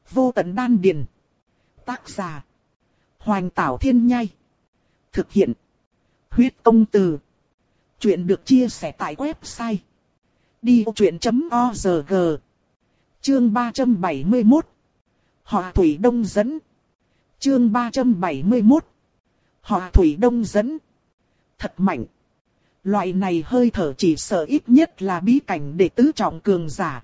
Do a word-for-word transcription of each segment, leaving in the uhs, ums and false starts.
Vô tận đan điền. Tác giả. Hoành Tảo Thiên Nhai. Thực hiện. Huyết Công Từ. Chuyện được chia sẻ tại website đi vô chuyện chấm org. Chương ba trăm bảy mươi mốt. Họa thủy đông dẫn. Chương ba trăm bảy mươi mốt. Họa thủy đông dẫn. Thật mạnh. Loại này hơi thở chỉ sợ ít nhất là bí cảnh đệ tứ trọng cường giả.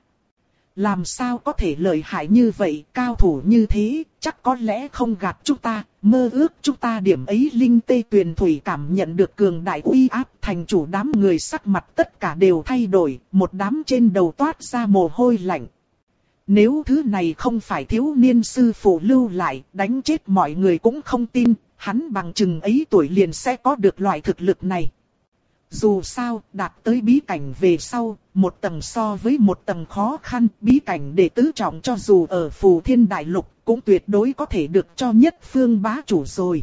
Làm sao có thể lợi hại như vậy, cao thủ như thế, chắc có lẽ không gạt chúng ta, mơ ước chúng ta điểm ấy. Linh Tê Tuyền Thủy cảm nhận được cường đại uy áp, thành chủ đám người sắc mặt tất cả đều thay đổi, một đám trên đầu toát ra mồ hôi lạnh. Nếu thứ này không phải thiếu niên sư phụ lưu lại, đánh chết mọi người cũng không tin, hắn bằng chừng ấy tuổi liền sẽ có được loại thực lực này. Dù sao, đạt tới bí cảnh về sau, một tầng so với một tầng khó khăn, bí cảnh đệ tứ trọng cho dù ở Phù Thiên Đại Lục, cũng tuyệt đối có thể được cho nhất phương bá chủ rồi.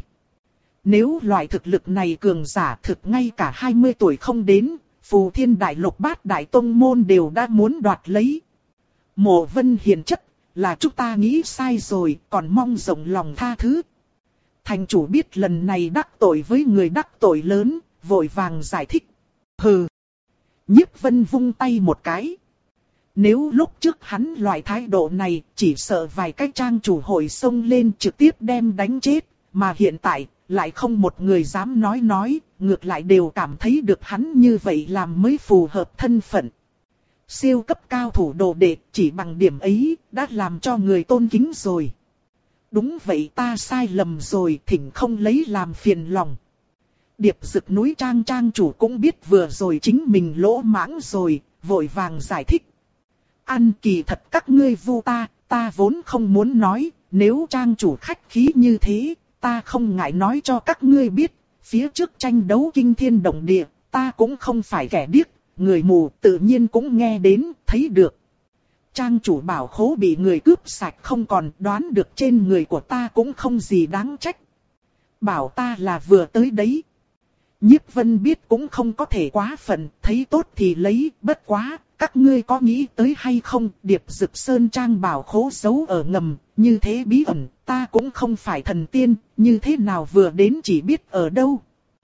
Nếu loại thực lực này cường giả thực ngay cả hai mươi tuổi không đến, Phù Thiên Đại Lục bát đại tông môn đều đã muốn đoạt lấy. Mộ Vân hiền chất, là chúng ta nghĩ sai rồi, còn mong rộng lòng tha thứ. Thành chủ biết lần này đắc tội với người đắc tội lớn, vội vàng giải thích. Hừ. Nhiếp Vân vung tay một cái. Nếu lúc trước hắn loại thái độ này, chỉ sợ vài cái trang chủ hội xông lên trực tiếp đem đánh chết, mà hiện tại, lại không một người dám nói nói, ngược lại đều cảm thấy được hắn như vậy làm mới phù hợp thân phận. Siêu cấp cao thủ đồ đệ, chỉ bằng điểm ấy, đã làm cho người tôn kính rồi. Đúng vậy, ta sai lầm rồi, thỉnh không lấy làm phiền lòng. Điệp Dực núi trang trang chủ cũng biết vừa rồi chính mình lỗ mãng rồi, vội vàng giải thích. Ăn kỳ thật các ngươi vu ta, ta vốn không muốn nói, nếu trang chủ khách khí như thế, ta không ngại nói cho các ngươi biết, phía trước tranh đấu kinh thiên động địa, ta cũng không phải kẻ điếc, người mù tự nhiên cũng nghe đến, thấy được. Trang chủ bảo khố bị người cướp sạch không còn, đoán được trên người của ta cũng không gì đáng trách. Bảo ta là vừa tới đấy. Nhiếp Vân biết cũng không có thể quá phận, thấy tốt thì lấy, bất quá, các ngươi có nghĩ tới hay không, Điệp Dực Sơn trang bảo khố giấu ở ngầm, như thế bí ẩn, ta cũng không phải thần tiên, như thế nào vừa đến chỉ biết ở đâu.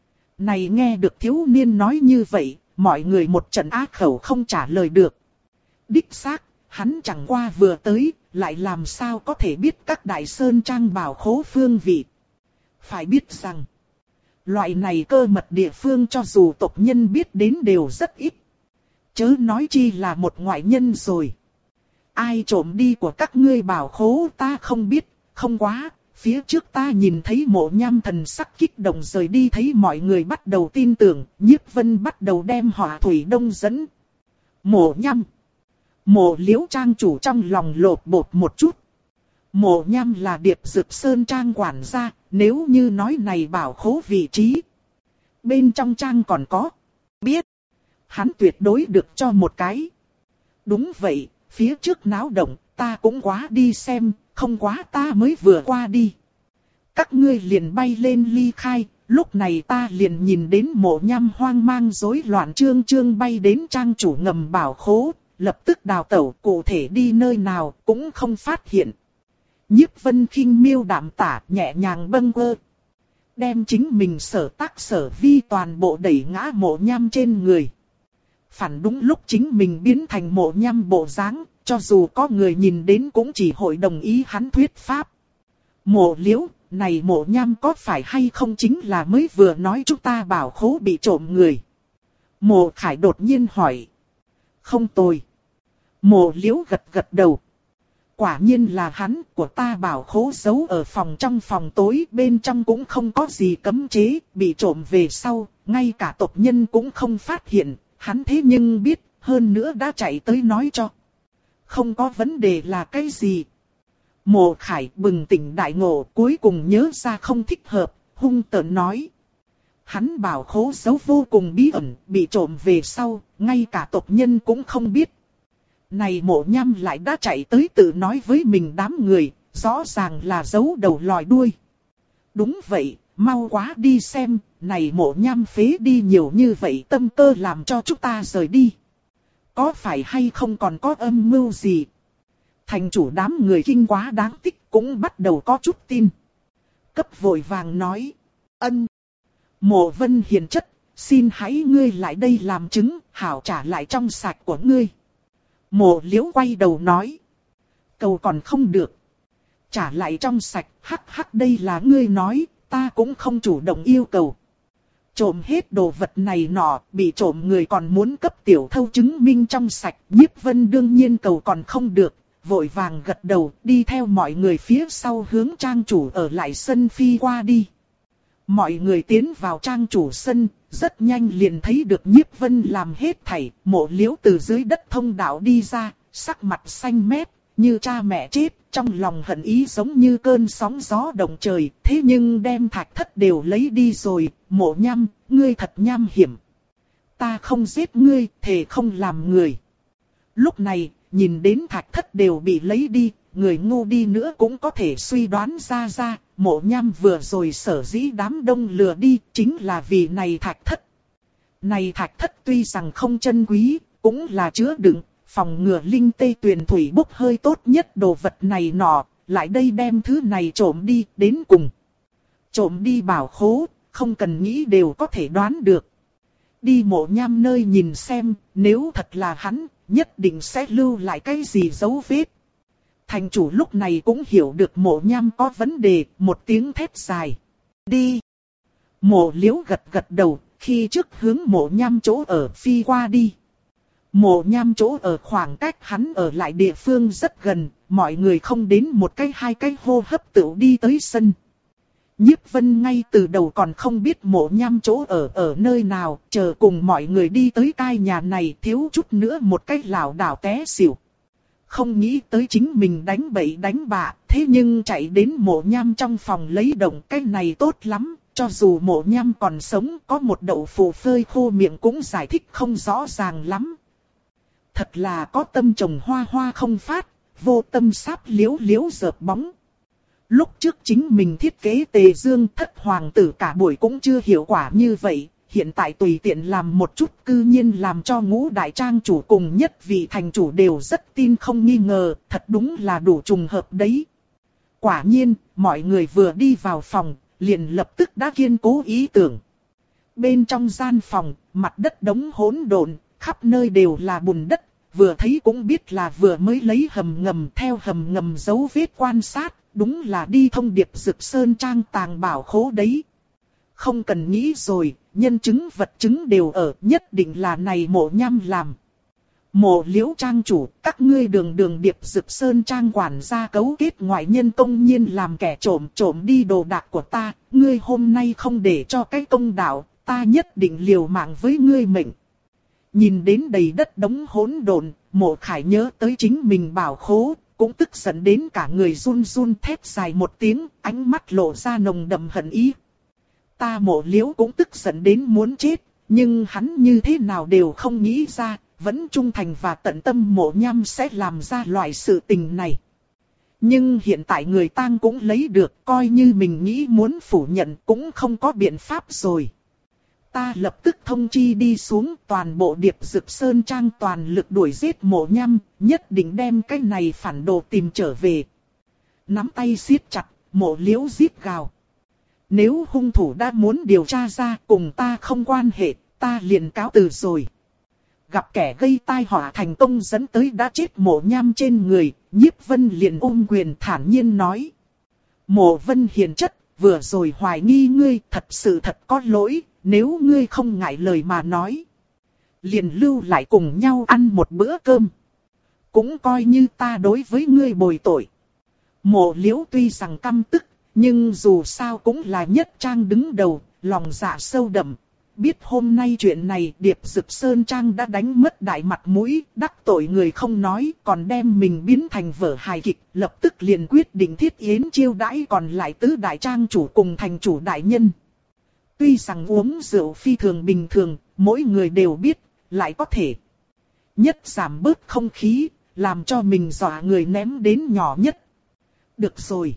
Này nghe được thiếu niên nói như vậy, mọi người một trận á khẩu không trả lời được. Đích xác, hắn chẳng qua vừa tới, lại làm sao có thể biết các đại sơn trang bảo khố phương vị. Phải biết rằng, loại này cơ mật địa phương cho dù tộc nhân biết đến đều rất ít. Chớ nói chi là một ngoại nhân rồi. Ai trộm đi của các ngươi bảo khố ta không biết, không quá. Phía trước ta nhìn thấy Mộ Nham thần sắc kích động rời đi, thấy mọi người bắt đầu tin tưởng, Nhiếp Vân bắt đầu đem họa thủy đông dẫn. Mộ Nham. Mộ Liễu trang chủ trong lòng lột bột một chút. Mộ Nham là Điệp Dực Sơn trang quản gia, nếu như nói này bảo khố vị trí. Bên trong trang còn có. Biết. Hắn tuyệt đối được cho một cái. Đúng vậy, phía trước náo động, ta cũng quá đi xem, không quá ta mới vừa qua đi. Các ngươi liền bay lên ly khai, lúc này ta liền nhìn đến Mộ Nham hoang mang rối loạn trương trương bay đến trang chủ ngầm bảo khố, lập tức đào tẩu, cụ thể đi nơi nào cũng không phát hiện. Nhiếp Vân khinh miêu đạm tả, nhẹ nhàng bâng quơ. Đem chính mình sở tác sở vi toàn bộ đẩy ngã Mộ Nham trên người. Phản đúng lúc chính mình biến thành Mộ Nham bộ dáng, cho dù có người nhìn đến cũng chỉ hội đồng ý hắn thuyết pháp. Mộ Liễu, này Mộ Nham có phải hay không chính là mới vừa nói chúng ta bảo khố bị trộm người. Mộ Khải đột nhiên hỏi. Không tồi. Mộ Liễu gật gật đầu. Quả nhiên là hắn, của ta bảo khố giấu ở phòng trong phòng tối, bên trong cũng không có gì cấm chế, bị trộm về sau, ngay cả tộc nhân cũng không phát hiện, hắn thế nhưng biết, hơn nữa đã chạy tới nói cho. Không có vấn đề là cái gì. Mộ Khải bừng tỉnh đại ngộ, cuối cùng nhớ ra không thích hợp, hung tợn nói. Hắn bảo khố giấu vô cùng bí ẩn, bị trộm về sau, ngay cả tộc nhân cũng không biết. Này Mộ Nham lại đã chạy tới tự nói với mình đám người, rõ ràng là giấu đầu lòi đuôi. Đúng vậy, mau quá đi xem, này Mộ Nham phế đi nhiều như vậy tâm cơ làm cho chúng ta rời đi. Có phải hay không còn có âm mưu gì? Thành chủ đám người kinh quá đáng tích cũng bắt đầu có chút tin. Cấp vội vàng nói. Ân. Mộ Vân hiền chất, xin hãy ngươi lại đây làm chứng, hảo trả lại trong sạch của ngươi. Mộ Liễu quay đầu nói. Cầu còn không được. Trả lại trong sạch, hắc hắc đây là ngươi nói, ta cũng không chủ động yêu cầu. Trộm hết đồ vật này nọ, bị trộm người còn muốn cấp tiểu thâu chứng minh trong sạch. Nhiếp Vân đương nhiên cầu còn không được, vội vàng gật đầu, đi theo mọi người phía sau hướng trang chủ ở lại sân phi qua đi. Mọi người tiến vào trang chủ sân, rất nhanh liền thấy được Nhiếp Vân làm hết thảy. Mộ Liễu từ dưới đất thông đạo đi ra, sắc mặt xanh mét, như cha mẹ chết, trong lòng hận ý giống như cơn sóng gió động trời. Thế nhưng đem thạch thất đều lấy đi rồi. Mộ Nham, ngươi thật nham hiểm. Ta không giết ngươi, thề không làm người. Lúc này, nhìn đến thạch thất đều bị lấy đi, người ngu đi nữa cũng có thể suy đoán ra ra. Mộ Nham vừa rồi sở dĩ đám đông lừa đi, chính là vì này thạch thất. Này thạch thất tuy rằng không chân quý, cũng là chứa đựng, phòng ngừa linh tê tuyền thủy bốc hơi tốt nhất đồ vật này nọ, lại đây đem thứ này trộm đi, đến cùng. Trộm đi bảo khố, không cần nghĩ đều có thể đoán được. Đi Mộ Nham nơi nhìn xem, nếu thật là hắn, nhất định sẽ lưu lại cái gì dấu vết. Thành chủ lúc này cũng hiểu được Mộ Nham có vấn đề, một tiếng thét dài. Đi! Mộ Liễu gật gật đầu, khi trước hướng Mộ Nham chỗ ở phi qua đi. Mộ Nham chỗ ở khoảng cách hắn ở lại địa phương rất gần, mọi người không đến một cái hai cái hô hấp tựu đi tới sân. Nhiếp Vân ngay từ đầu còn không biết Mộ Nham chỗ ở ở nơi nào, chờ cùng mọi người đi tới cai nhà này thiếu chút nữa một cái lảo đảo té xỉu. Không nghĩ tới chính mình đánh bậy đánh bạ, thế nhưng chạy đến Mộ Nham trong phòng lấy động, cái này tốt lắm, cho dù Mộ Nham còn sống có một đậu phụ phơi khô miệng cũng giải thích không rõ ràng lắm. Thật là có tâm trồng hoa hoa không phát, vô tâm sáp liễu liễu dợp bóng. Lúc trước chính mình thiết kế Tề Dương thất hoàng tử cả buổi cũng chưa hiệu quả như vậy, hiện tại tùy tiện làm một chút cư nhiên làm cho ngũ đại trang chủ cùng nhất vị thành chủ đều rất tin không nghi ngờ, thật đúng là đủ trùng hợp đấy. Quả nhiên, mọi người vừa đi vào phòng, liền lập tức đã kiên cố ý tưởng. Bên trong gian phòng, mặt đất đống hỗn độn, khắp nơi đều là bùn đất, vừa thấy cũng biết là vừa mới lấy hầm ngầm theo hầm ngầm dấu vết quan sát, đúng là đi thông điệp Dực Sơn Trang tàng bảo khố đấy. Không cần nghĩ rồi, nhân chứng vật chứng đều ở, nhất định là này Mộ Nham làm. Mộ Liễu trang chủ, các ngươi đường đường điệp Dực Sơn Trang quản gia cấu kết ngoại nhân công nhiên làm kẻ trộm trộm đi đồ đạc của ta, ngươi hôm nay không để cho cái công đạo, ta nhất định liều mạng với ngươi mệnh. Nhìn đến đầy đất đống hỗn độn, Mộ Khải nhớ tới chính mình bảo khố, cũng tức giận đến cả người run run thét dài một tiếng, ánh mắt lộ ra nồng đậm hận ý. Ta Mộ Liễu cũng tức giận đến muốn chết, nhưng hắn như thế nào đều không nghĩ ra, vẫn trung thành và tận tâm Mộ Nham sẽ làm ra loại sự tình này. Nhưng hiện tại người tang cũng lấy được, coi như mình nghĩ muốn phủ nhận cũng không có biện pháp rồi. Ta lập tức thông chi đi xuống, toàn bộ điệp Dực Sơn Trang toàn lực đuổi giết Mộ Nham, nhất định đem cái này phản đồ tìm trở về. Nắm tay siết chặt, Mộ Liễu rít gào. Nếu hung thủ đã muốn điều tra ra cùng ta không quan hệ, ta liền cáo từ rồi. Gặp kẻ gây tai họa thành công dẫn tới đã chết Mộ Nham trên người, Nhiếp Vân liền ôm quyền thản nhiên nói. Mộ Vân hiền chất, vừa rồi hoài nghi ngươi thật sự thật có lỗi, nếu ngươi không ngại lời mà nói. Liền lưu lại cùng nhau ăn một bữa cơm. Cũng coi như ta đối với ngươi bồi tội. Mộ Liễu tuy rằng căm tức, nhưng dù sao cũng là nhất trang đứng đầu, lòng dạ sâu đậm. Biết hôm nay chuyện này điệp Dực Sơn Trang đã đánh mất đại mặt mũi, đắc tội người không nói, còn đem mình biến thành vở hài kịch, lập tức liền quyết định thiết yến chiêu đãi còn lại tứ đại trang chủ cùng thành chủ đại nhân. Tuy rằng uống rượu phi thường bình thường, mỗi người đều biết, lại có thể nhất giảm bớt không khí, làm cho mình dọa người ném đến nhỏ nhất. Được rồi.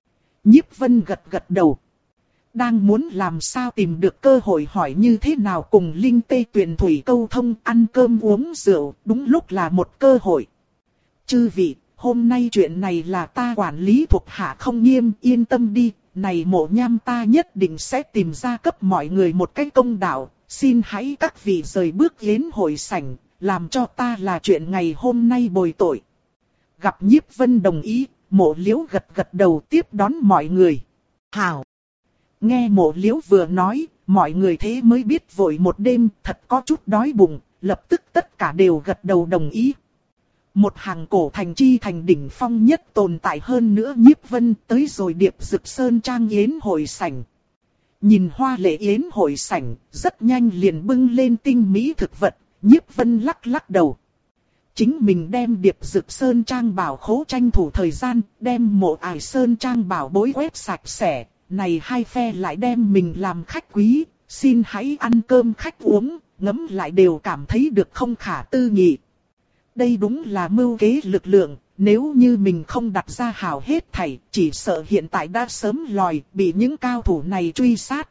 Nhiếp Vân gật gật đầu. Đang muốn làm sao tìm được cơ hội hỏi như thế nào cùng Linh Tê Tuyền Thủy câu thông ăn cơm uống rượu, đúng lúc là một cơ hội. Chư vị, hôm nay chuyện này là ta quản lý thuộc hạ không nghiêm, yên tâm đi, này Mộ Nham ta nhất định sẽ tìm ra cấp mọi người một cái công đạo, xin hãy các vị rời bước yến hội sảnh, làm cho ta là chuyện ngày hôm nay bồi tội. Gặp Nhiếp Vân đồng ý, Mộ Liễu gật gật đầu tiếp đón mọi người. Hảo! Nghe Mộ Liễu vừa nói, mọi người thế mới biết vội một đêm thật có chút đói bụng, lập tức tất cả đều gật đầu đồng ý. Một hàng cổ thành chi thành đỉnh phong nhất tồn tại hơn nữa Nhiếp Vân tới rồi Điệp Dực Sơn Trang yến hội sảnh. Nhìn hoa lệ yến hội sảnh, rất nhanh liền bưng lên tinh mỹ thực vật, Nhiếp Vân lắc lắc đầu. Chính mình đem Điệp Dực Sơn Trang bảo khố tranh thủ thời gian, đem Mộ Ải Sơn Trang bảo bối quét sạch sẽ, này hai phe lại đem mình làm khách quý, xin hãy ăn cơm khách uống, ngấm lại đều cảm thấy được không khả tư nghị. Đây đúng là mưu kế lực lượng, nếu như mình không đặt ra hảo hết thảy, chỉ sợ hiện tại đã sớm lòi, bị những cao thủ này truy sát.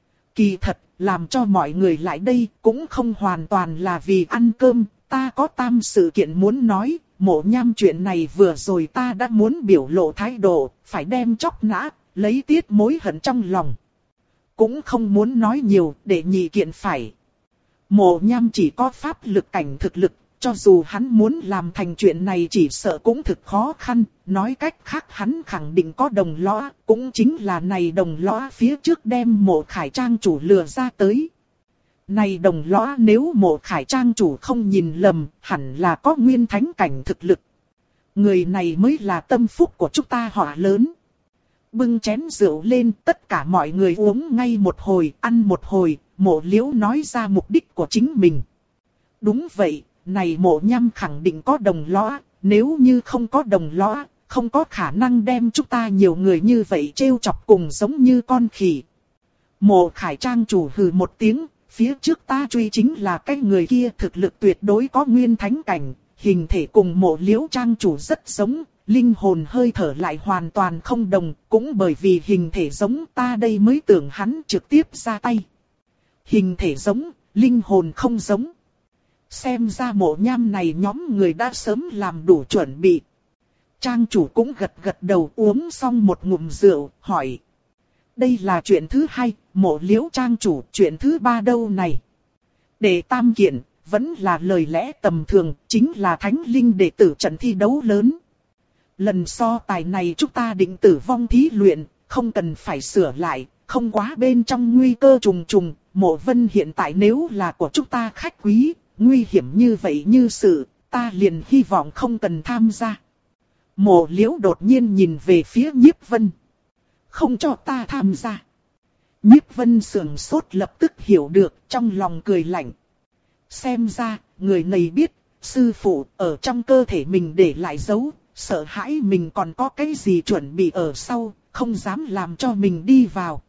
Kỳ thật, làm cho mọi người lại đây cũng không hoàn toàn là vì ăn cơm, ta có tam sự kiện muốn nói, Mộ Nham chuyện này vừa rồi ta đã muốn biểu lộ thái độ, phải đem chóc nã, lấy tiết mối hận trong lòng. Cũng không muốn nói nhiều, để nhị kiện phải. Mộ Nham chỉ có pháp lực cảnh thực lực, cho dù hắn muốn làm thành chuyện này chỉ sợ cũng thực khó khăn, nói cách khác hắn khẳng định có đồng lõa, cũng chính là này đồng lõa phía trước đem Mộ Khải Trang chủ lừa ra tới. Này đồng lõa nếu Mộ Khải Trang chủ không nhìn lầm, hẳn là có nguyên thánh cảnh thực lực. Người này mới là tâm phúc của chúng ta họ lớn. Bưng chén rượu lên, tất cả mọi người uống ngay một hồi, ăn một hồi, Mộ Liễu nói ra mục đích của chính mình. Đúng vậy, này Mộ Nham khẳng định có đồng lõa, nếu như không có đồng lõa, không có khả năng đem chúng ta nhiều người như vậy trêu chọc cùng giống như con khỉ. Mộ Khải Trang chủ hừ một tiếng, phía trước ta truy chính là cái người kia thực lực tuyệt đối có nguyên thánh cảnh, hình thể cùng Mộ Liễu Trang chủ rất giống. Linh hồn hơi thở lại hoàn toàn không đồng, cũng bởi vì hình thể giống ta đây mới tưởng hắn trực tiếp ra tay. Hình thể giống, linh hồn không giống. Xem ra Mộ Nham này nhóm người đã sớm làm đủ chuẩn bị. Trang chủ cũng gật gật đầu uống xong một ngụm rượu, hỏi. Đây là chuyện thứ hai, Mộ Liễu Trang chủ, chuyện thứ ba đâu này? Để tam kiện, vẫn là lời lẽ tầm thường, chính là thánh linh đệ tử trận thi đấu lớn. Lần so tài này chúng ta định tử vong thí luyện, không cần phải sửa lại, không quá bên trong nguy cơ trùng trùng. Mộ Vân hiện tại nếu là của chúng ta khách quý, nguy hiểm như vậy như sự, ta liền hy vọng không cần tham gia. Mộ Liễu đột nhiên nhìn về phía Nhiếp Vân. Không cho ta tham gia. Nhiếp Vân sườn sốt lập tức hiểu được, trong lòng cười lạnh. Xem ra, người này biết, sư phụ ở trong cơ thể mình để lại dấu. Sợ hãi mình còn có cái gì chuẩn bị ở sau, không dám làm cho mình đi vào.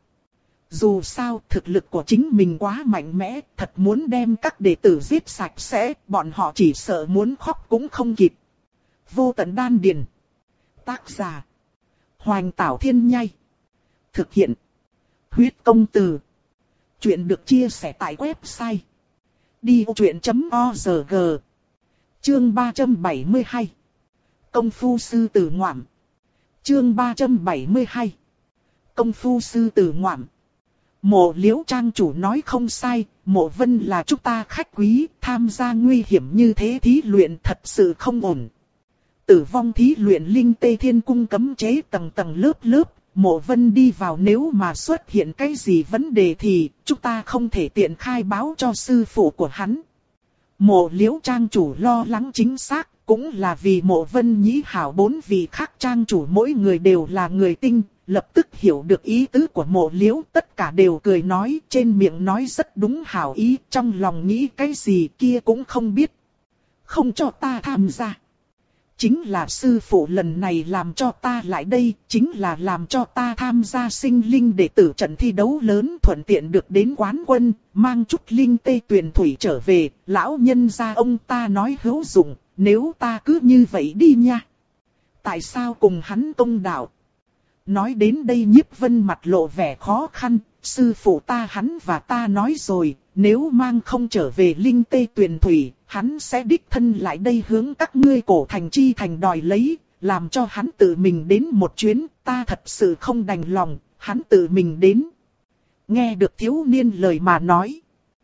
Dù sao, thực lực của chính mình quá mạnh mẽ, thật muốn đem các đệ tử giết sạch sẽ, bọn họ chỉ sợ muốn khóc cũng không kịp. Vô tận đan điền. Tác giả. Hoành Tảo Thiên Nhai. Thực hiện. Huyết công từ. Chuyện được chia sẻ tại website. đi ô chuyện chấm org. Chương ba trăm bảy mươi hai. Công phu sư tử ngoạm. Chương ba trăm bảy mươi hai. Công phu sư tử ngoạm. Mộ Liễu Trang chủ nói không sai, Mộ Vân là chúng ta khách quý, tham gia nguy hiểm như thế thí luyện thật sự không ổn. Tử vong thí luyện linh tê thiên cung cấm chế tầng tầng lớp lớp, Mộ Vân đi vào nếu mà xuất hiện cái gì vấn đề thì chúng ta không thể tiện khai báo cho sư phụ của hắn. Mộ Liễu Trang chủ lo lắng chính xác. Cũng là vì Mộ Vân Nhĩ hảo bốn vị khác trang chủ mỗi người đều là người tinh, lập tức hiểu được ý tứ của Mộ Liễu, tất cả đều cười nói, trên miệng nói rất đúng hảo ý, trong lòng nghĩ cái gì kia cũng không biết. Không cho ta tham gia. Chính là sư phụ lần này làm cho ta lại đây, chính là làm cho ta tham gia sinh linh đệ tử trận thi đấu lớn thuận tiện được đến quán quân, mang chút linh tê tuyền thủy trở về, lão nhân gia ông ta nói hữu dụng. Nếu ta cứ như vậy đi nha. Tại sao cùng hắn công đạo? Nói đến đây Nhiếp Vân mặt lộ vẻ khó khăn. Sư phụ ta hắn và ta nói rồi. Nếu mang không trở về linh tê tuyền thủy, hắn sẽ đích thân lại đây hướng các ngươi cổ thành chi thành đòi lấy. làm cho hắn tự mình đến một chuyến, ta thật sự không đành lòng, hắn tự mình đến. Nghe được thiếu niên lời mà nói.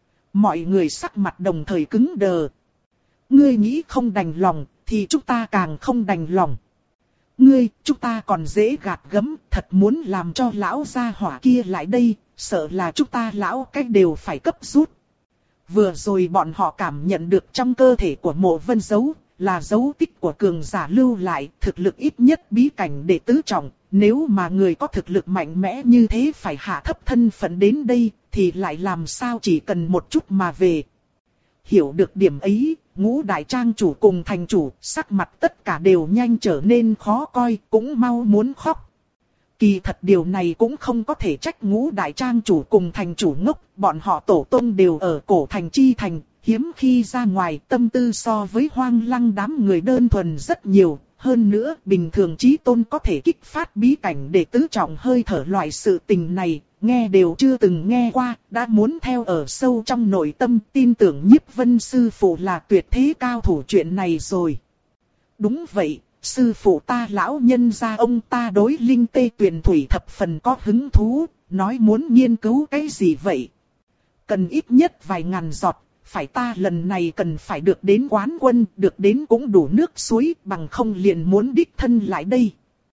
Mọi người sắc mặt đồng thời cứng đờ. Ngươi nghĩ không đành lòng, thì chúng ta càng không đành lòng. Ngươi, chúng ta còn dễ gạt gẫm, thật muốn làm cho lão gia hỏa kia lại đây, sợ là chúng ta lão cách đều phải cấp rút. Vừa rồi bọn họ cảm nhận được trong cơ thể của Mộ Vân dấu, là dấu tích của cường giả lưu lại, thực lực ít nhất bí cảnh đệ tứ trọng. Nếu mà người có thực lực mạnh mẽ như thế phải hạ thấp thân phận đến đây, thì lại làm sao chỉ cần một chút mà về. Hiểu được điểm ấy, Ngũ đại trang chủ cùng thành chủ, sắc mặt tất cả đều nhanh trở nên khó coi, cũng mau muốn khóc. Kỳ thật điều này cũng không có thể trách Ngũ đại trang chủ cùng thành chủ ngốc, bọn họ tổ tông đều ở cổ thành chi thành, hiếm khi ra ngoài, tâm tư so với Hoang Lăng đám người đơn thuần rất nhiều. Hơn nữa, bình thường chí tôn có thể kích phát bí cảnh để tứ trọng hơi thở loại sự tình này, nghe đều chưa từng nghe qua, đã muốn theo ở sâu trong nội tâm tin tưởng Nhiếp Vân sư phụ là tuyệt thế cao thủ chuyện này rồi. Đúng vậy, sư phụ ta lão nhân gia ông ta đối linh tê tuyền thủy thập phần có hứng thú, nói muốn nghiên cứu cái gì vậy? Cần ít nhất vài ngàn giọt. Phải ta lần này cần phải được đến quán quân, được đến cũng đủ nước suối, bằng không liền muốn đích thân lại đây.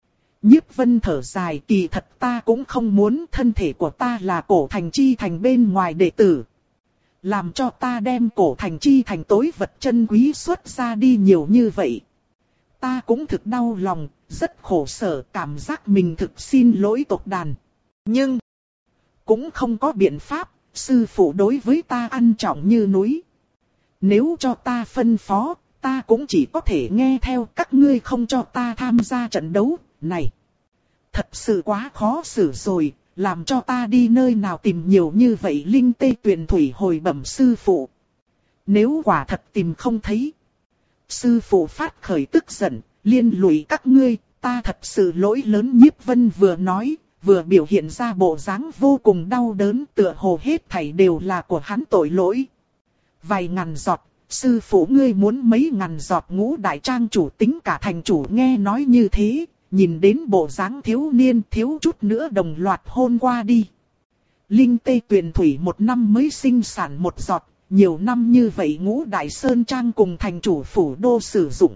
Nhiếp Vân thở dài, kỳ thật ta cũng không muốn, thân thể của ta là cổ thành chi thành bên ngoài đệ tử. Làm cho ta đem cổ thành chi thành tối vật chân quý xuất ra đi nhiều như vậy. Ta cũng thực đau lòng, rất khổ sở, cảm giác mình thực xin lỗi tộc đàn. Nhưng, cũng không có biện pháp. Sư phụ đối với ta ăn trọng như núi. Nếu cho ta phân phó, ta cũng chỉ có thể nghe theo, các ngươi không cho ta tham gia trận đấu này. Thật sự quá khó xử rồi, làm cho ta đi nơi nào tìm nhiều như vậy linh tê tuyền thủy hồi bẩm sư phụ. Nếu quả thật tìm không thấy. Sư phụ phát khởi tức giận, liên lụy các ngươi, ta thật sự lỗi lớn. Nhiếp Vân vừa nói. Vừa biểu hiện ra bộ dáng vô cùng đau đớn, tựa hồ hết thảy đều là của hắn tội lỗi. Vài ngàn giọt, sư phụ ngươi muốn mấy ngàn giọt. Ngũ đại trang chủ tính cả thành chủ nghe nói như thế, nhìn đến bộ dáng thiếu niên thiếu chút nữa đồng loạt hôn qua đi. Linh tê tuyền thủy một năm mới sinh sản một giọt, nhiều năm như vậy Ngũ đại sơn trang cùng thành chủ phủ đô sử dụng.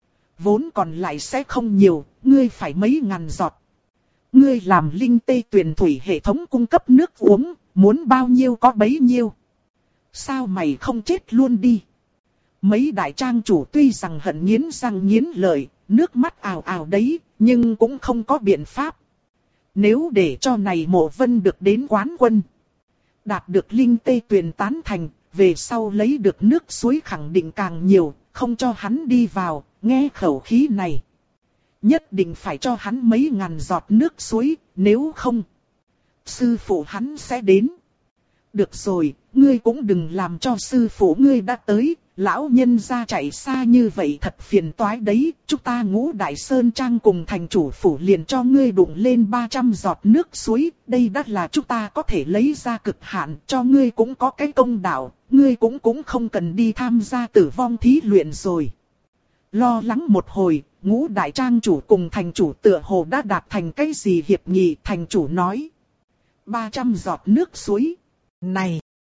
Vốn còn lại sẽ không nhiều, ngươi phải mấy ngàn giọt. Ngươi làm linh tê tuyền thủy hệ thống cung cấp nước uống, muốn bao nhiêu có bấy nhiêu. Sao mày không chết luôn đi? Mấy đại trang chủ tuy rằng hận nghiến răng nghiến lợi, nước mắt ào ào đấy, nhưng cũng không có biện pháp. Nếu để cho này Mộ Vân được đến quán quân, đạt được linh tê tuyền tán thành, về sau lấy được nước suối khẳng định càng nhiều, không cho hắn đi vào, nghe khẩu khí này. Nhất định phải cho hắn mấy ngàn giọt nước suối, nếu không, sư phụ hắn sẽ đến. Được rồi, ngươi cũng đừng làm cho sư phụ ngươi đã tới, lão nhân gia chạy xa như vậy thật phiền toái đấy. Chúng ta Ngũ đại sơn trang cùng thành chủ phủ liền cho ngươi đụng lên ba trăm giọt nước suối, đây đã là chúng ta có thể lấy ra cực hạn, cho ngươi cũng có cái công đạo, ngươi cũng cũng không cần đi tham gia tử vong thí luyện rồi. Lo lắng một hồi, Ngũ đại trang chủ cùng thành chủ tựa hồ đã đạt thành cái gì hiệp nghị. Thành chủ nói, ba trăm giọt nước suối. Này,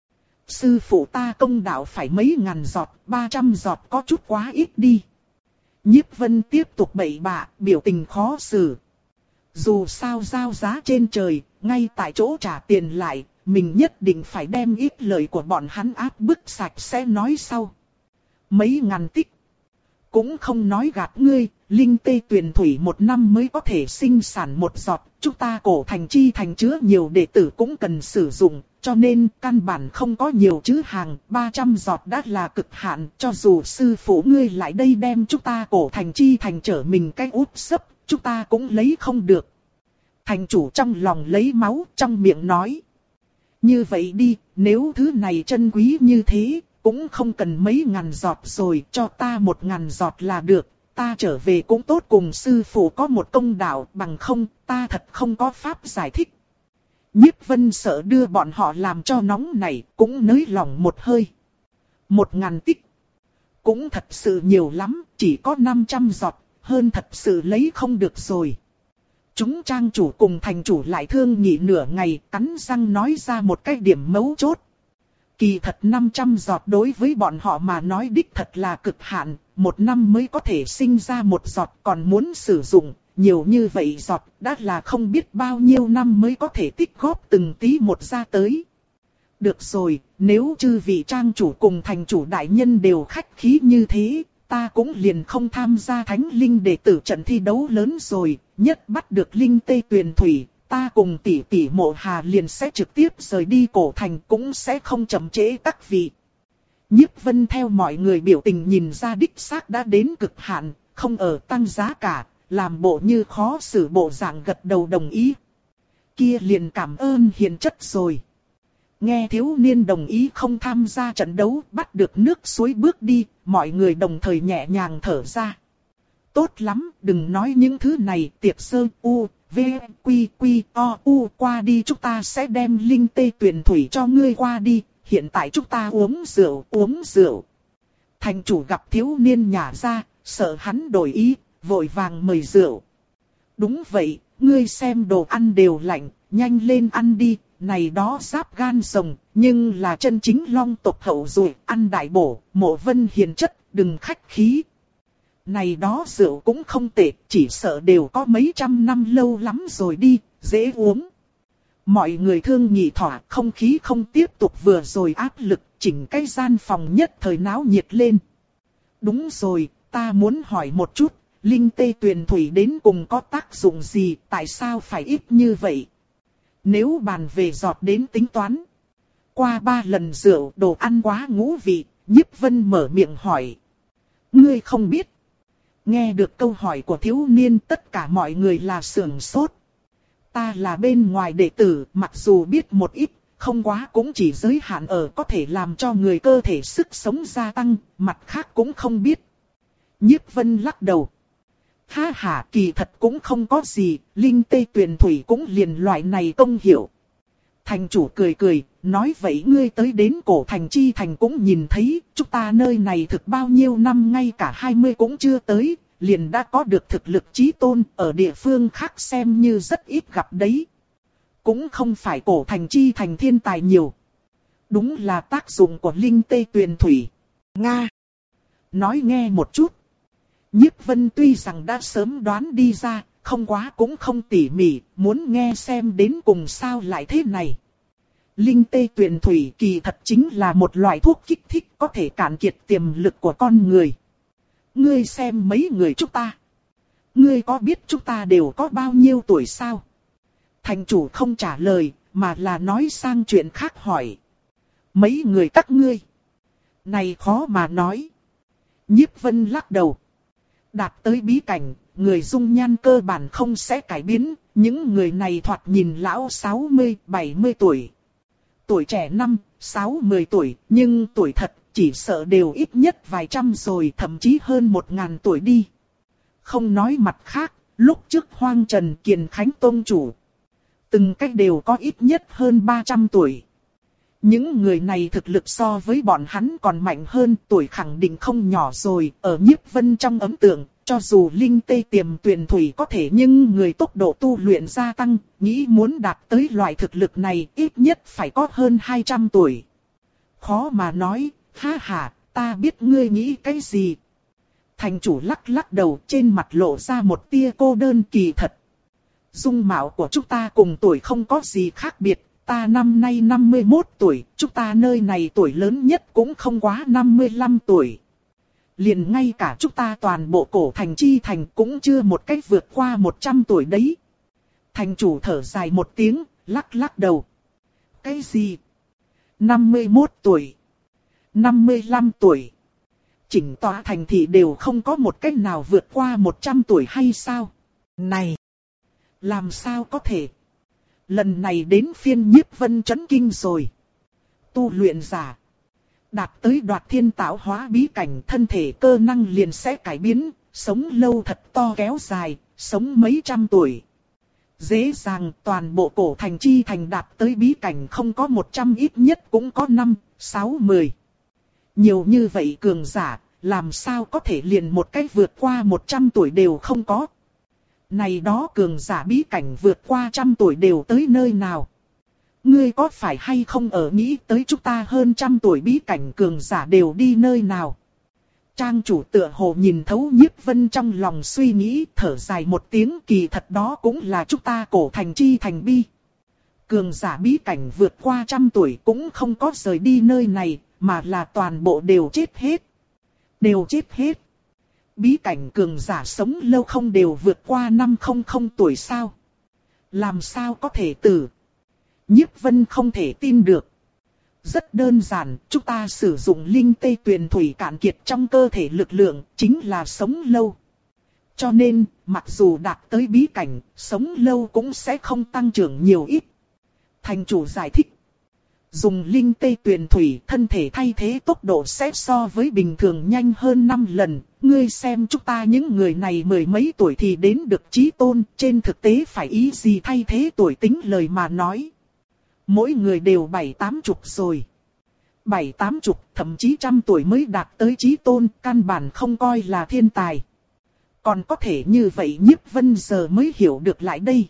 sư phụ ta công đạo phải mấy ngàn giọt, ba trăm giọt có chút quá ít đi. Nhiếp Vân tiếp tục bậy bạ, biểu tình khó xử. Dù sao giao giá trên trời, ngay tại chỗ trả tiền lại, mình nhất định phải đem ít lời của bọn hắn áp bức sạch sẽ nói sau. Mấy ngàn tích. Cũng không nói gạt ngươi, linh tê tuyền thủy một năm mới có thể sinh sản một giọt, chúng ta cổ thành chi thành chứa nhiều đệ tử cũng cần sử dụng, cho nên căn bản không có nhiều chứ hàng, ba trăm giọt đã là cực hạn, cho dù sư phụ ngươi lại đây đem chúng ta cổ thành chi thành trở mình cái úp sấp, chúng ta cũng lấy không được. Thành chủ trong lòng lấy máu, trong miệng nói. Như vậy đi, nếu thứ này chân quý như thế, cũng không cần mấy ngàn giọt rồi, cho ta một ngàn giọt là được, ta trở về cũng tốt cùng sư phụ có một công đạo, bằng không, ta thật không có pháp giải thích. Nhiếp Vân sợ đưa bọn họ làm cho nóng này, cũng nới lòng một hơi. Một ngàn tích, cũng thật sự nhiều lắm, chỉ có năm trăm giọt, hơn thật sự lấy không được rồi. Chúng trang chủ cùng thành chủ lại thương nghị nửa ngày, cắn răng nói ra một cái điểm mấu chốt. Kỳ thật năm trăm giọt đối với bọn họ mà nói đích thật là cực hạn, một năm mới có thể sinh ra một giọt, còn muốn sử dụng nhiều như vậy giọt đã là không biết bao nhiêu năm mới có thể tích góp từng tí một ra tới. Được rồi, nếu chư vị trang chủ cùng thành chủ đại nhân đều khách khí như thế, ta cũng liền không tham gia thánh linh đệ tử trận thi đấu lớn rồi, nhất bắt được linh tê tuyền thủy, ta cùng tỷ tỷ Mộ Hà liền sẽ trực tiếp rời đi cổ thành, cũng sẽ không chậm trễ các vị. Nhiếp Vân theo mọi người biểu tình nhìn ra đích xác đã đến cực hạn, không ở tăng giá cả, làm bộ như khó xử bộ dạng gật đầu đồng ý. Kia liền cảm ơn hiền chất rồi. Nghe thiếu niên đồng ý không tham gia trận đấu, bắt được nước suối bước đi, mọi người đồng thời nhẹ nhàng thở ra. Tốt lắm, đừng nói những thứ này, tiệc sơn u, v, quy, quy, o, u qua đi, chúng ta sẽ đem linh tê tuyền thủy cho ngươi qua đi, hiện tại chúng ta uống rượu, uống rượu. Thành chủ gặp thiếu niên nhả ra, sợ hắn đổi ý, vội vàng mời rượu. Đúng vậy, ngươi xem đồ ăn đều lạnh, nhanh lên ăn đi. Này đó giáp gan rồng, nhưng là chân chính long tộc hậu duệ, ăn đại bổ, Mộ Vân hiền chất, đừng khách khí. Này đó rượu cũng không tệ, chỉ sợ đều có mấy trăm năm lâu lắm rồi đi, dễ uống. Mọi người thương nghị thỏa, không khí không tiếp tục vừa rồi áp lực, chỉnh cái gian phòng nhất thời náo nhiệt lên. Đúng rồi, ta muốn hỏi một chút, linh tê tuyền thủy đến cùng có tác dụng gì, tại sao phải ít như vậy? Nếu bàn về giọt đến tính toán. Qua ba lần rượu đồ ăn quá ngũ vị, Nhiếp Vân mở miệng hỏi. Ngươi không biết. Nghe được câu hỏi của thiếu niên tất cả mọi người là sưởng sốt. Ta là bên ngoài đệ tử, mặc dù biết một ít, không quá cũng chỉ giới hạn ở có thể làm cho người cơ thể sức sống gia tăng, mặt khác cũng không biết. Nhiếp Vân lắc đầu. Ha ha, kỳ thật cũng không có gì, linh tê tuyền thủy cũng liền loại này công hiệu. Thành chủ cười cười, nói vậy ngươi tới đến cổ thành chi thành cũng nhìn thấy, chúng ta nơi này thực bao nhiêu năm ngay cả hai mươi cũng chưa tới, liền đã có được thực lực chí tôn, ở địa phương khác xem như rất ít gặp đấy. Cũng không phải cổ thành chi thành thiên tài nhiều. Đúng là tác dụng của linh tê tuyền thủy. Nga. Nói nghe một chút. Nhiếp Vân tuy rằng đã sớm đoán đi ra, không quá cũng không tỉ mỉ, muốn nghe xem đến cùng sao lại thế này. Linh tê tuyền thủy kỳ thật chính là một loại thuốc kích thích có thể cạn kiệt tiềm lực của con người. Ngươi xem mấy người chúng ta. Ngươi có biết chúng ta đều có bao nhiêu tuổi sao? Thành chủ không trả lời, mà là nói sang chuyện khác hỏi. Mấy người các ngươi? Này khó mà nói. Nhiếp Vân lắc đầu. Đạt tới bí cảnh, người dung nhan cơ bản không sẽ cải biến, những người này thoạt nhìn lão sáu mươi, bảy mươi tuổi. Tuổi trẻ năm, sáu mươi tuổi, nhưng tuổi thật chỉ sợ đều ít nhất vài trăm rồi, thậm chí hơn một ngàn tuổi đi. Không nói mặt khác, lúc trước Hoang Trần Kiền Khánh Tông chủ, từng cách đều có ít nhất hơn ba trăm tuổi. Những người này thực lực so với bọn hắn còn mạnh hơn, tuổi khẳng định không nhỏ rồi, ở Nhiếp Vân trong ấn tượng, cho dù linh tê tiềm tuyền thủy có thể nhưng người tốc độ tu luyện gia tăng, nghĩ muốn đạt tới loại thực lực này ít nhất phải có hơn hai trăm tuổi. Khó mà nói, ha ha, ta biết ngươi nghĩ cái gì. Thành chủ lắc lắc đầu, trên mặt lộ ra một tia cô đơn kỳ thật. Dung mạo của chúng ta cùng tuổi không có gì khác biệt. Ta năm nay năm mươi mốt tuổi, chúng ta nơi này tuổi lớn nhất cũng không quá năm mươi lăm tuổi. Liền ngay cả chúng ta toàn bộ cổ thành chi thành cũng chưa một cách vượt qua một trăm tuổi đấy. Thành chủ thở dài một tiếng, lắc lắc đầu. Cái gì? năm mươi mốt tuổi? năm mươi lăm tuổi? Chỉnh tòa thành thị đều không có một cách nào vượt qua một trăm tuổi hay sao? Này! Làm sao có thể? Lần này đến phiên Nhiếp Vân chấn kinh rồi. Tu luyện giả đạt tới đoạt thiên tạo hóa bí cảnh, thân thể cơ năng liền sẽ cải biến, sống lâu thật to kéo dài, sống mấy trăm tuổi. Dễ dàng toàn bộ cổ thành chi thành đạt tới bí cảnh không có một trăm ít nhất cũng có năm, sáu, mười. Nhiều như vậy cường giả, làm sao có thể liền một cái vượt qua một trăm tuổi đều không có. Này đó cường giả bí cảnh vượt qua trăm tuổi đều tới nơi nào? Ngươi có phải hay không ở nghĩ tới chúng ta hơn trăm tuổi bí cảnh cường giả đều đi nơi nào? Trang chủ tựa hồ nhìn thấu Nhiếp Vân trong lòng suy nghĩ, thở dài một tiếng, kỳ thật đó cũng là chúng ta cổ thành chi thành bi. Cường giả bí cảnh vượt qua trăm tuổi cũng không có rời đi nơi này, mà là toàn bộ đều chết hết. Đều chết hết. Bí cảnh cường giả sống lâu không đều vượt qua năm trăm tuổi sao? Làm sao có thể tử? Nhiếp Vân không thể tin được. Rất đơn giản, chúng ta sử dụng linh tê tuyền thủy cạn kiệt trong cơ thể lực lượng, chính là sống lâu. Cho nên, mặc dù đạt tới bí cảnh, sống lâu cũng sẽ không tăng trưởng nhiều ít. Thành chủ giải thích. Dùng linh tê tuyền thủy, thân thể thay thế tốc độ sẽ so với bình thường nhanh hơn năm lần. Ngươi xem chúng ta những người này mười mấy tuổi thì đến được chí tôn, trên thực tế phải ý gì thay thế tuổi tính lời mà nói. Mỗi người đều bảy tám chục rồi. Bảy tám chục, thậm chí trăm tuổi mới đạt tới chí tôn, căn bản không coi là thiên tài. Còn có thể như vậy Nhiếp Vân giờ mới hiểu được lại đây.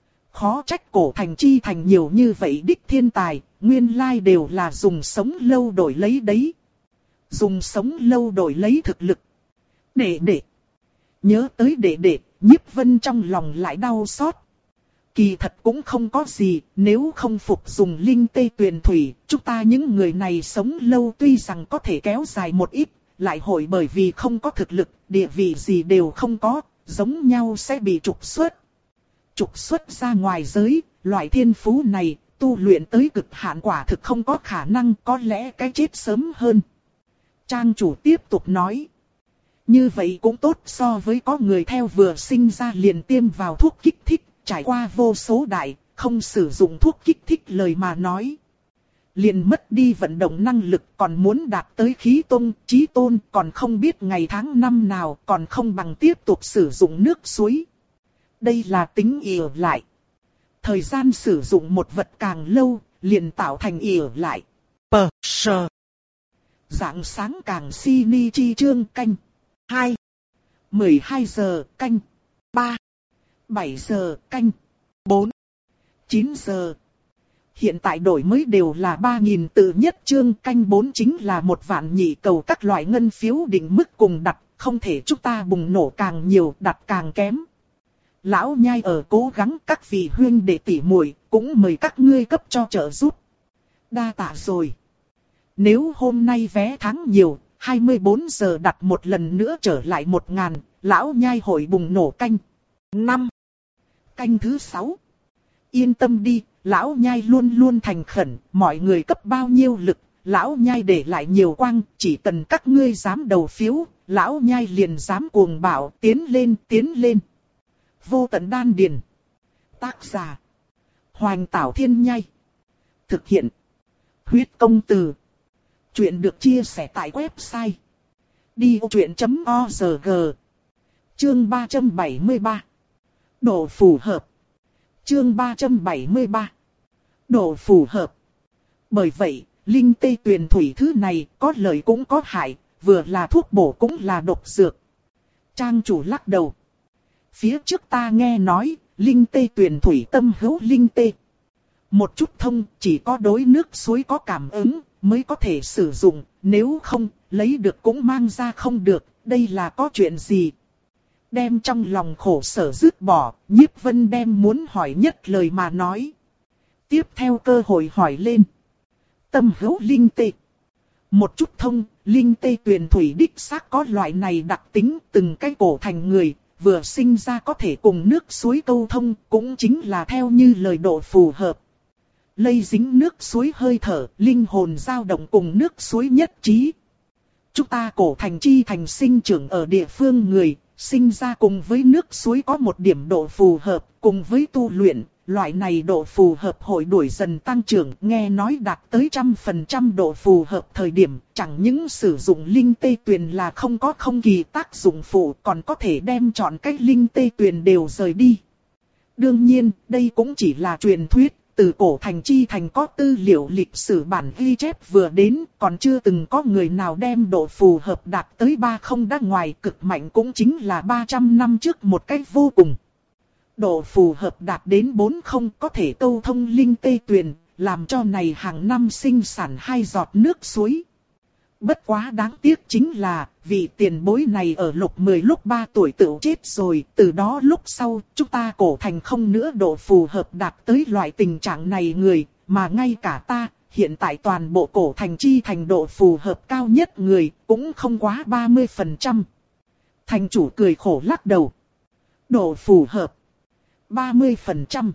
Khó trách cổ thành chi thành nhiều như vậy đích thiên tài, nguyên lai đều là dùng sống lâu đổi lấy đấy. Dùng sống lâu đổi lấy thực lực. Đệ đệ. Nhớ tới đệ đệ, Nhiếp Vân trong lòng lại đau xót. Kỳ thật cũng không có gì, nếu không phục dùng linh tê tuyền thủy, chúng ta những người này sống lâu tuy rằng có thể kéo dài một ít, lại hội bởi vì không có thực lực, địa vị gì đều không có, giống nhau sẽ bị trục xuất. Trục xuất ra ngoài giới, loại thiên phú này, tu luyện tới cực hạn quả thực không có khả năng, có lẽ cái chết sớm hơn. Trang chủ tiếp tục nói. Như vậy cũng tốt so với có người theo vừa sinh ra liền tiêm vào thuốc kích thích. Trải qua vô số đại, không sử dụng thuốc kích thích lời mà nói. Liền mất đi vận động năng lực còn muốn đạt tới khí tôn, chí tôn còn không biết ngày tháng năm nào còn không bằng tiếp tục sử dụng nước suối. Đây là tính ỉa lại. Thời gian sử dụng một vật càng lâu, liền tạo thành ỉa lại. Pờ sờ. Rạng sáng càng si ni chi chương canh. hai. mười hai giờ canh. ba. bảy giờ canh. bốn. chín giờ. Hiện tại đổi mới đều là ba nghìn tự nhất chương canh bốn chính là một vạn nhị cầu các loại ngân phiếu định mức cùng đặt, không thể chúng ta bùng nổ càng nhiều đặt càng kém. Lão nhai ở cố gắng các vị huyên đệ tỷ muội cũng mời các ngươi cấp cho trợ giúp. Đa tạ rồi. Nếu hôm nay vé tháng nhiều, hai mươi bốn giờ đặt một lần nữa trở lại một ngàn, lão nhai hội bùng nổ canh. năm. Canh thứ sáu. Yên tâm đi, lão nhai luôn luôn thành khẩn, mọi người cấp bao nhiêu lực, lão nhai để lại nhiều quang, chỉ cần các ngươi dám đầu phiếu, lão nhai liền dám cuồng bảo, tiến lên, tiến lên. Vô tận đan điền. Tác giả. Hoành Tảo Thiên Nhai. Thực hiện. Huyết công từ. Chuyện được chia sẻ tại website. đi ô chuyện chấm org. Chương ba trăm bảy mươi ba. Độ phù hợp. Chương ba trăm bảy mươi ba. Độ phù hợp. Bởi vậy, linh tê tuyền thủy thứ này có lợi cũng có hại, vừa là thuốc bổ cũng là độc dược. Trang chủ lắc đầu. Phía trước ta nghe nói, linh tê tuyền thủy tâm hữu linh tê. Một chút thông chỉ có đối nước suối có cảm ứng mới có thể sử dụng, nếu không, lấy được cũng mang ra không được, đây là có chuyện gì? Đem trong lòng khổ sở dứt bỏ, Nhiếp Vân đem muốn hỏi nhất lời mà nói. Tiếp theo cơ hội hỏi lên. Tâm hữu linh tê. Một chút thông, linh tê tuyền thủy đích xác có loại này đặc tính, từng cái cổ thành người, vừa sinh ra có thể cùng nước suối câu thông, cũng chính là theo như lời độ phù hợp. Lây dính nước suối hơi thở, linh hồn dao động cùng nước suối nhất trí. Chúng ta cổ thành chi thành sinh trưởng ở địa phương người, sinh ra cùng với nước suối có một điểm độ phù hợp, cùng với tu luyện, loại này độ phù hợp hội đuổi dần tăng trưởng, nghe nói đạt tới trăm phần trăm độ phù hợp thời điểm, chẳng những sử dụng linh tê tuyền là không có không kỳ tác dụng phụ, còn có thể đem chọn cách linh tê tuyền đều rời đi. Đương nhiên, đây cũng chỉ là truyền thuyết, từ cổ thành chi thành có tư liệu lịch sử bản ghi chép vừa đến, còn chưa từng có người nào đem độ phù hợp đạt tới ba không đã ngoài cực mạnh cũng chính là ba trăm năm trước một cách vô cùng. Độ phù hợp đạt đến bốn không có thể câu thông linh tê tuyền, làm cho này hàng năm sinh sản hai giọt nước suối. Bất quá đáng tiếc chính là, vị tiền bối này ở lục mười lúc ba tuổi tự chết rồi, từ đó lúc sau, chúng ta cổ thành không nữa độ phù hợp đạt tới loại tình trạng này người, mà ngay cả ta, hiện tại toàn bộ cổ thành chi thành độ phù hợp cao nhất người, cũng không quá ba mươi phần trăm. Thành chủ cười khổ lắc đầu. Độ phù hợp ba mươi phần trăm.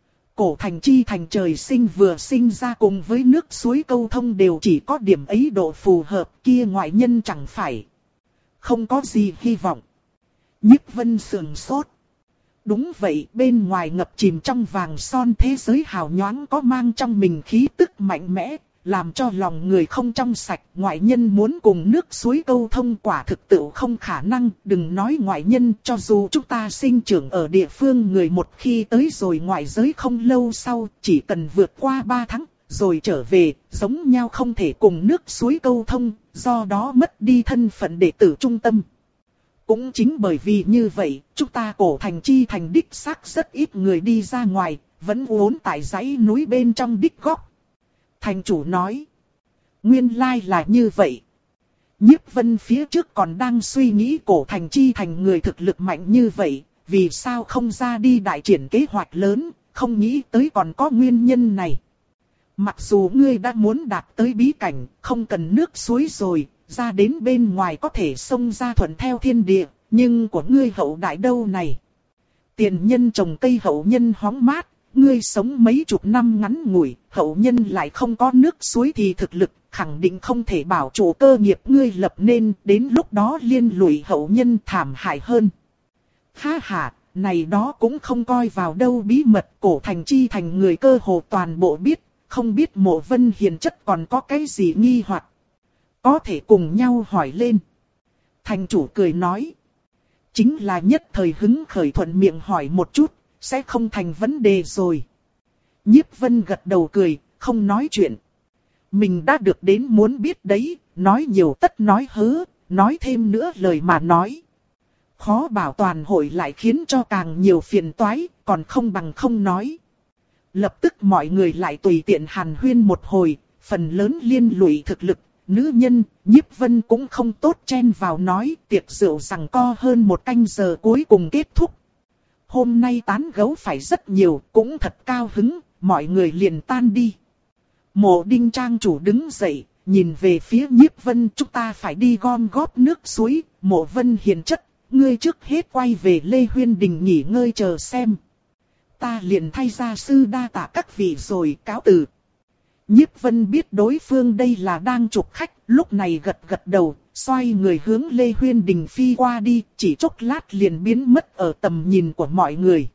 Cổ thành chi thành trời sinh vừa sinh ra cùng với nước suối câu thông đều chỉ có điểm ấy độ phù hợp, kia ngoại nhân chẳng phải không có gì hy vọng. Nhiếp Vân sườn sốt. Đúng vậy, bên ngoài ngập chìm trong vàng son thế giới hào nhoáng có mang trong mình khí tức mạnh mẽ, làm cho lòng người không trong sạch. Ngoại nhân muốn cùng nước suối câu thông quả thực tự không khả năng, đừng nói ngoại nhân, cho dù chúng ta sinh trưởng ở địa phương người một khi tới rồi ngoại giới không lâu sau, chỉ cần vượt qua ba tháng, rồi trở về, giống nhau không thể cùng nước suối câu thông, do đó mất đi thân phận đệ tử trung tâm. Cũng chính bởi vì như vậy, chúng ta cổ thành chi thành đích xác rất ít người đi ra ngoài, vẫn uốn tại dãy núi bên trong đích góc. Thành chủ nói, nguyên lai là như vậy. Nhiếp Vân phía trước còn đang suy nghĩ cổ thành chi thành người thực lực mạnh như vậy, vì sao không ra đi đại triển kế hoạch lớn, không nghĩ tới còn có nguyên nhân này. Mặc dù ngươi đã muốn đạt tới bí cảnh, không cần nước suối rồi, ra đến bên ngoài có thể xông ra thuận theo thiên địa, nhưng của ngươi hậu đại đâu này. Tiền nhân trồng cây hậu nhân hóng mát, ngươi sống mấy chục năm ngắn ngủi, hậu nhân lại không có nước suối thì thực lực, khẳng định không thể bảo chủ cơ nghiệp ngươi lập nên, đến lúc đó liên lụy hậu nhân thảm hại hơn. Ha ha, này đó cũng không coi vào đâu bí mật, cổ thành chi thành người cơ hồ toàn bộ biết, không biết Mộ Vân hiền chất còn có cái gì nghi hoặc, có thể cùng nhau hỏi lên. Thành chủ cười nói, chính là nhất thời hứng khởi thuận miệng hỏi một chút, sẽ không thành vấn đề rồi. Nhiếp Vân gật đầu cười, không nói chuyện. Mình đã được đến muốn biết đấy, nói nhiều tất nói hớ, nói thêm nữa lời mà nói. Khó bảo toàn hội lại khiến cho càng nhiều phiền toái, còn không bằng không nói. Lập tức mọi người lại tùy tiện hàn huyên một hồi, phần lớn liên lụy thực lực, nữ nhân, Nhiếp Vân cũng không tốt chen vào nói, tiệc rượu rằng co hơn một canh giờ cuối cùng kết thúc. Hôm nay tán gẫu phải rất nhiều, cũng thật cao hứng, mọi người liền tan đi. Mộ Đinh trang chủ đứng dậy, nhìn về phía Nhiếp Vân, chúng ta phải đi gom góp nước suối. Mộ Vân hiền chất, ngươi trước hết quay về Lê Huyên Đình nghỉ ngơi chờ xem. Ta liền thay gia sư đa tạ các vị rồi cáo từ. Nhiếp Vân biết đối phương đây là đang chụp khách, lúc này gật gật đầu, xoay người hướng Lê Huyên Đình phi qua đi, chỉ chốc lát liền biến mất ở tầm nhìn của mọi người.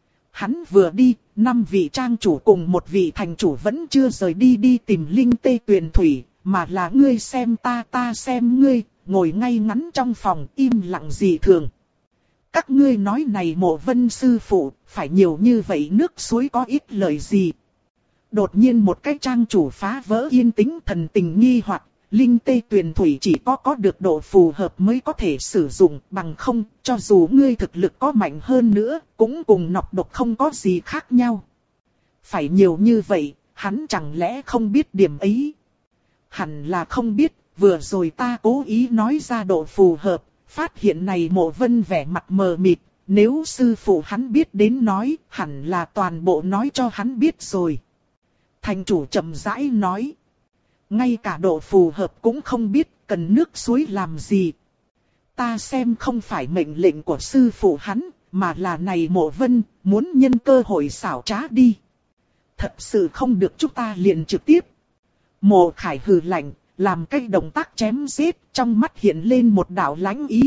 Hắn vừa đi, năm vị trang chủ cùng một vị thành chủ vẫn chưa rời đi đi tìm linh tê tuyền thủy, mà là ngươi xem ta ta xem ngươi, ngồi ngay ngắn trong phòng im lặng dị thường. Các ngươi nói này Mộ Vân sư phụ, phải nhiều như vậy nước suối có ít lời gì. Đột nhiên một cái trang chủ phá vỡ yên tĩnh thần tình nghi hoặc, linh tê tuyền thủy chỉ có có được độ phù hợp mới có thể sử dụng, bằng không, cho dù ngươi thực lực có mạnh hơn nữa, cũng cùng nọc độc không có gì khác nhau. Phải nhiều như vậy, hắn chẳng lẽ không biết điểm ấy? Hẳn là không biết, vừa rồi ta cố ý nói ra độ phù hợp, phát hiện này Mộ Vân vẻ mặt mờ mịt, nếu sư phụ hắn biết đến nói, hẳn là toàn bộ nói cho hắn biết rồi. Thành chủ chậm rãi nói. Ngay cả độ phù hợp cũng không biết cần nước suối làm gì. Ta xem không phải mệnh lệnh của sư phụ hắn, mà là này Mộ Vân, muốn nhân cơ hội xảo trá đi. Thật sự không được chúng ta liền trực tiếp. Mộ Khải hừ lạnh, làm cái động tác chém giết, trong mắt hiện lên một đạo lãnh ý.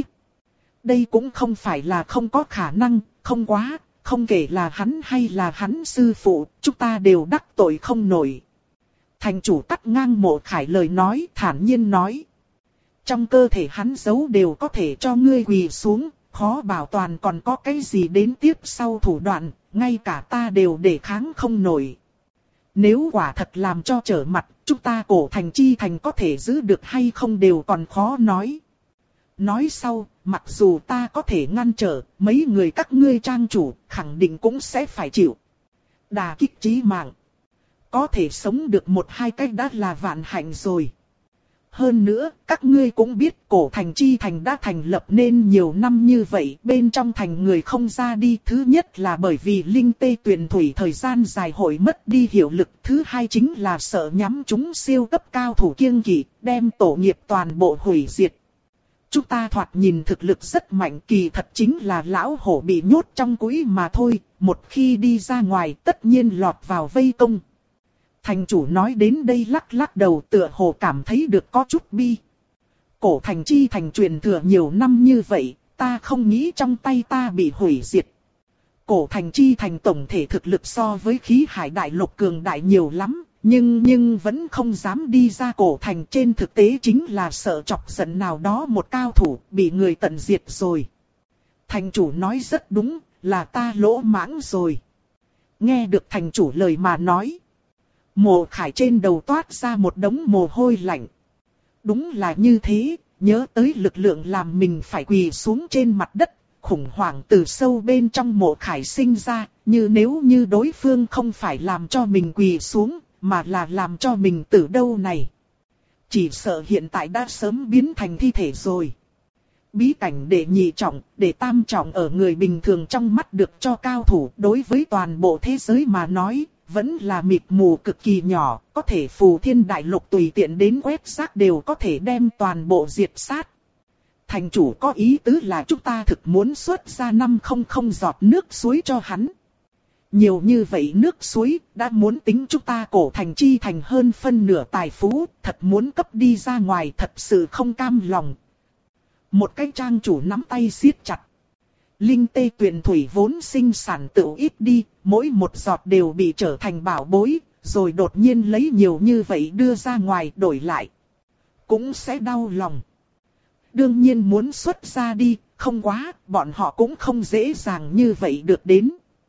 Đây cũng không phải là không có khả năng, không quá. Không kể là hắn hay là hắn sư phụ, chúng ta đều đắc tội không nổi. Thành chủ cắt ngang Mộ Khải lời nói, thản nhiên nói. Trong cơ thể hắn giấu đều có thể cho ngươi quỳ xuống, khó bảo toàn còn có cái gì đến tiếp sau thủ đoạn, ngay cả ta đều để kháng không nổi. Nếu quả thật làm cho trở mặt, chúng ta cổ thành chi thành có thể giữ được hay không đều còn khó nói. Nói sau, mặc dù ta có thể ngăn trở, mấy người các ngươi trang chủ, khẳng định cũng sẽ phải chịu đả kích chí mạng. Có thể sống được một hai cách đã là vạn hạnh rồi. Hơn nữa, các ngươi cũng biết cổ thành chi thành đã thành lập nên nhiều năm như vậy, bên trong thành người không ra đi. Thứ nhất là bởi vì linh tê tuyền thủy thời gian dài hội mất đi hiệu lực. Thứ hai chính là sợ nhắm chúng siêu cấp cao thủ kiêng kỵ, đem tổ nghiệp toàn bộ hủy diệt. Chúng ta thoạt nhìn thực lực rất mạnh, kỳ thật chính là lão hổ bị nhốt trong cũi mà thôi, một khi đi ra ngoài tất nhiên lọt vào vây công. Thành chủ nói đến đây lắc lắc đầu, tựa hồ cảm thấy được có chút bi. Cổ thành chi thành truyền thừa nhiều năm như vậy, ta không nghĩ trong tay ta bị hủy diệt. Cổ thành chi thành tổng thể thực lực so với khí hải đại lục cường đại nhiều lắm, nhưng nhưng vẫn không dám đi ra cổ thành, trên thực tế chính là sợ chọc giận nào đó một cao thủ bị người tận diệt rồi. Thành chủ nói rất đúng, là ta lỗ mãng rồi. Nghe được thành chủ lời mà nói, Mộ Khải trên đầu toát ra một đống mồ hôi lạnh. Đúng là như thế, nhớ tới lực lượng làm mình phải quỳ xuống trên mặt đất, khủng hoảng từ sâu bên trong Mộ Khải sinh ra, như nếu như đối phương không phải làm cho mình quỳ xuống, mà là làm cho mình tử đâu này. Chỉ sợ hiện tại đã sớm biến thành thi thể rồi. Bí cảnh đệ nhị trọng, đệ tam trọng ở người bình thường trong mắt được cho cao thủ, đối với toàn bộ thế giới mà nói, vẫn là mịt mù cực kỳ nhỏ, có thể phù thiên đại lục tùy tiện đến quét rác đều có thể đem toàn bộ diệt sát. Thành chủ có ý tứ là chúng ta thực muốn xuất ra năm không không giọt nước suối cho hắn. Nhiều như vậy nước suối, đã muốn tính chúng ta cổ thành chi thành hơn phân nửa tài phú, thật muốn cấp đi ra ngoài thật sự không cam lòng. Một cái trang chủ nắm tay siết chặt. Linh tê tuyền thủy vốn sinh sản tự ít đi, mỗi một giọt đều bị trở thành bảo bối, rồi đột nhiên lấy nhiều như vậy đưa ra ngoài đổi lại. Cũng sẽ đau lòng. Đương nhiên muốn xuất ra đi, không quá, bọn họ cũng không dễ dàng như vậy được đến.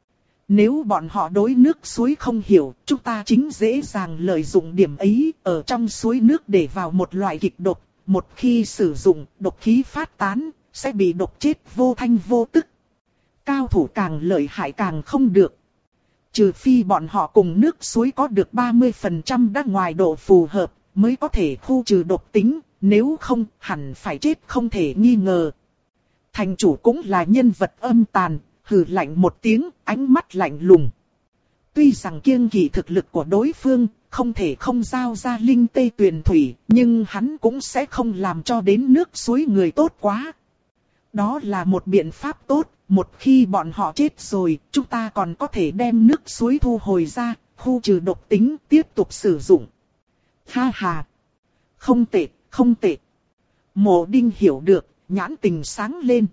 Nếu bọn họ đối nước suối không hiểu, chúng ta chính dễ dàng lợi dụng điểm ấy, ở trong suối nước để vào một loại kịch độc, một khi sử dụng, độc khí phát tán, sẽ bị độc chết vô thanh vô tức. Cao thủ càng lợi hại càng không được. Trừ phi bọn họ cùng nước suối có được ba mươi phần trăm đã ngoài độ phù hợp, mới có thể khu trừ độc tính, nếu không, hẳn phải chết không thể nghi ngờ. Thành chủ cũng là nhân vật âm tàn, hừ lạnh một tiếng, ánh mắt lạnh lùng. Tuy rằng kiêng kỵ thực lực của đối phương, không thể không giao ra linh tê tuyền thủy, nhưng hắn cũng sẽ không làm cho đến nước suối người tốt quá. Đó là một biện pháp tốt, một khi bọn họ chết rồi, chúng ta còn có thể đem nước suối thu hồi ra, khu trừ độc tính, tiếp tục sử dụng. Ha ha! Không tệ, không tệ. Mộ Đinh hiểu được, nhãn tình sáng lên.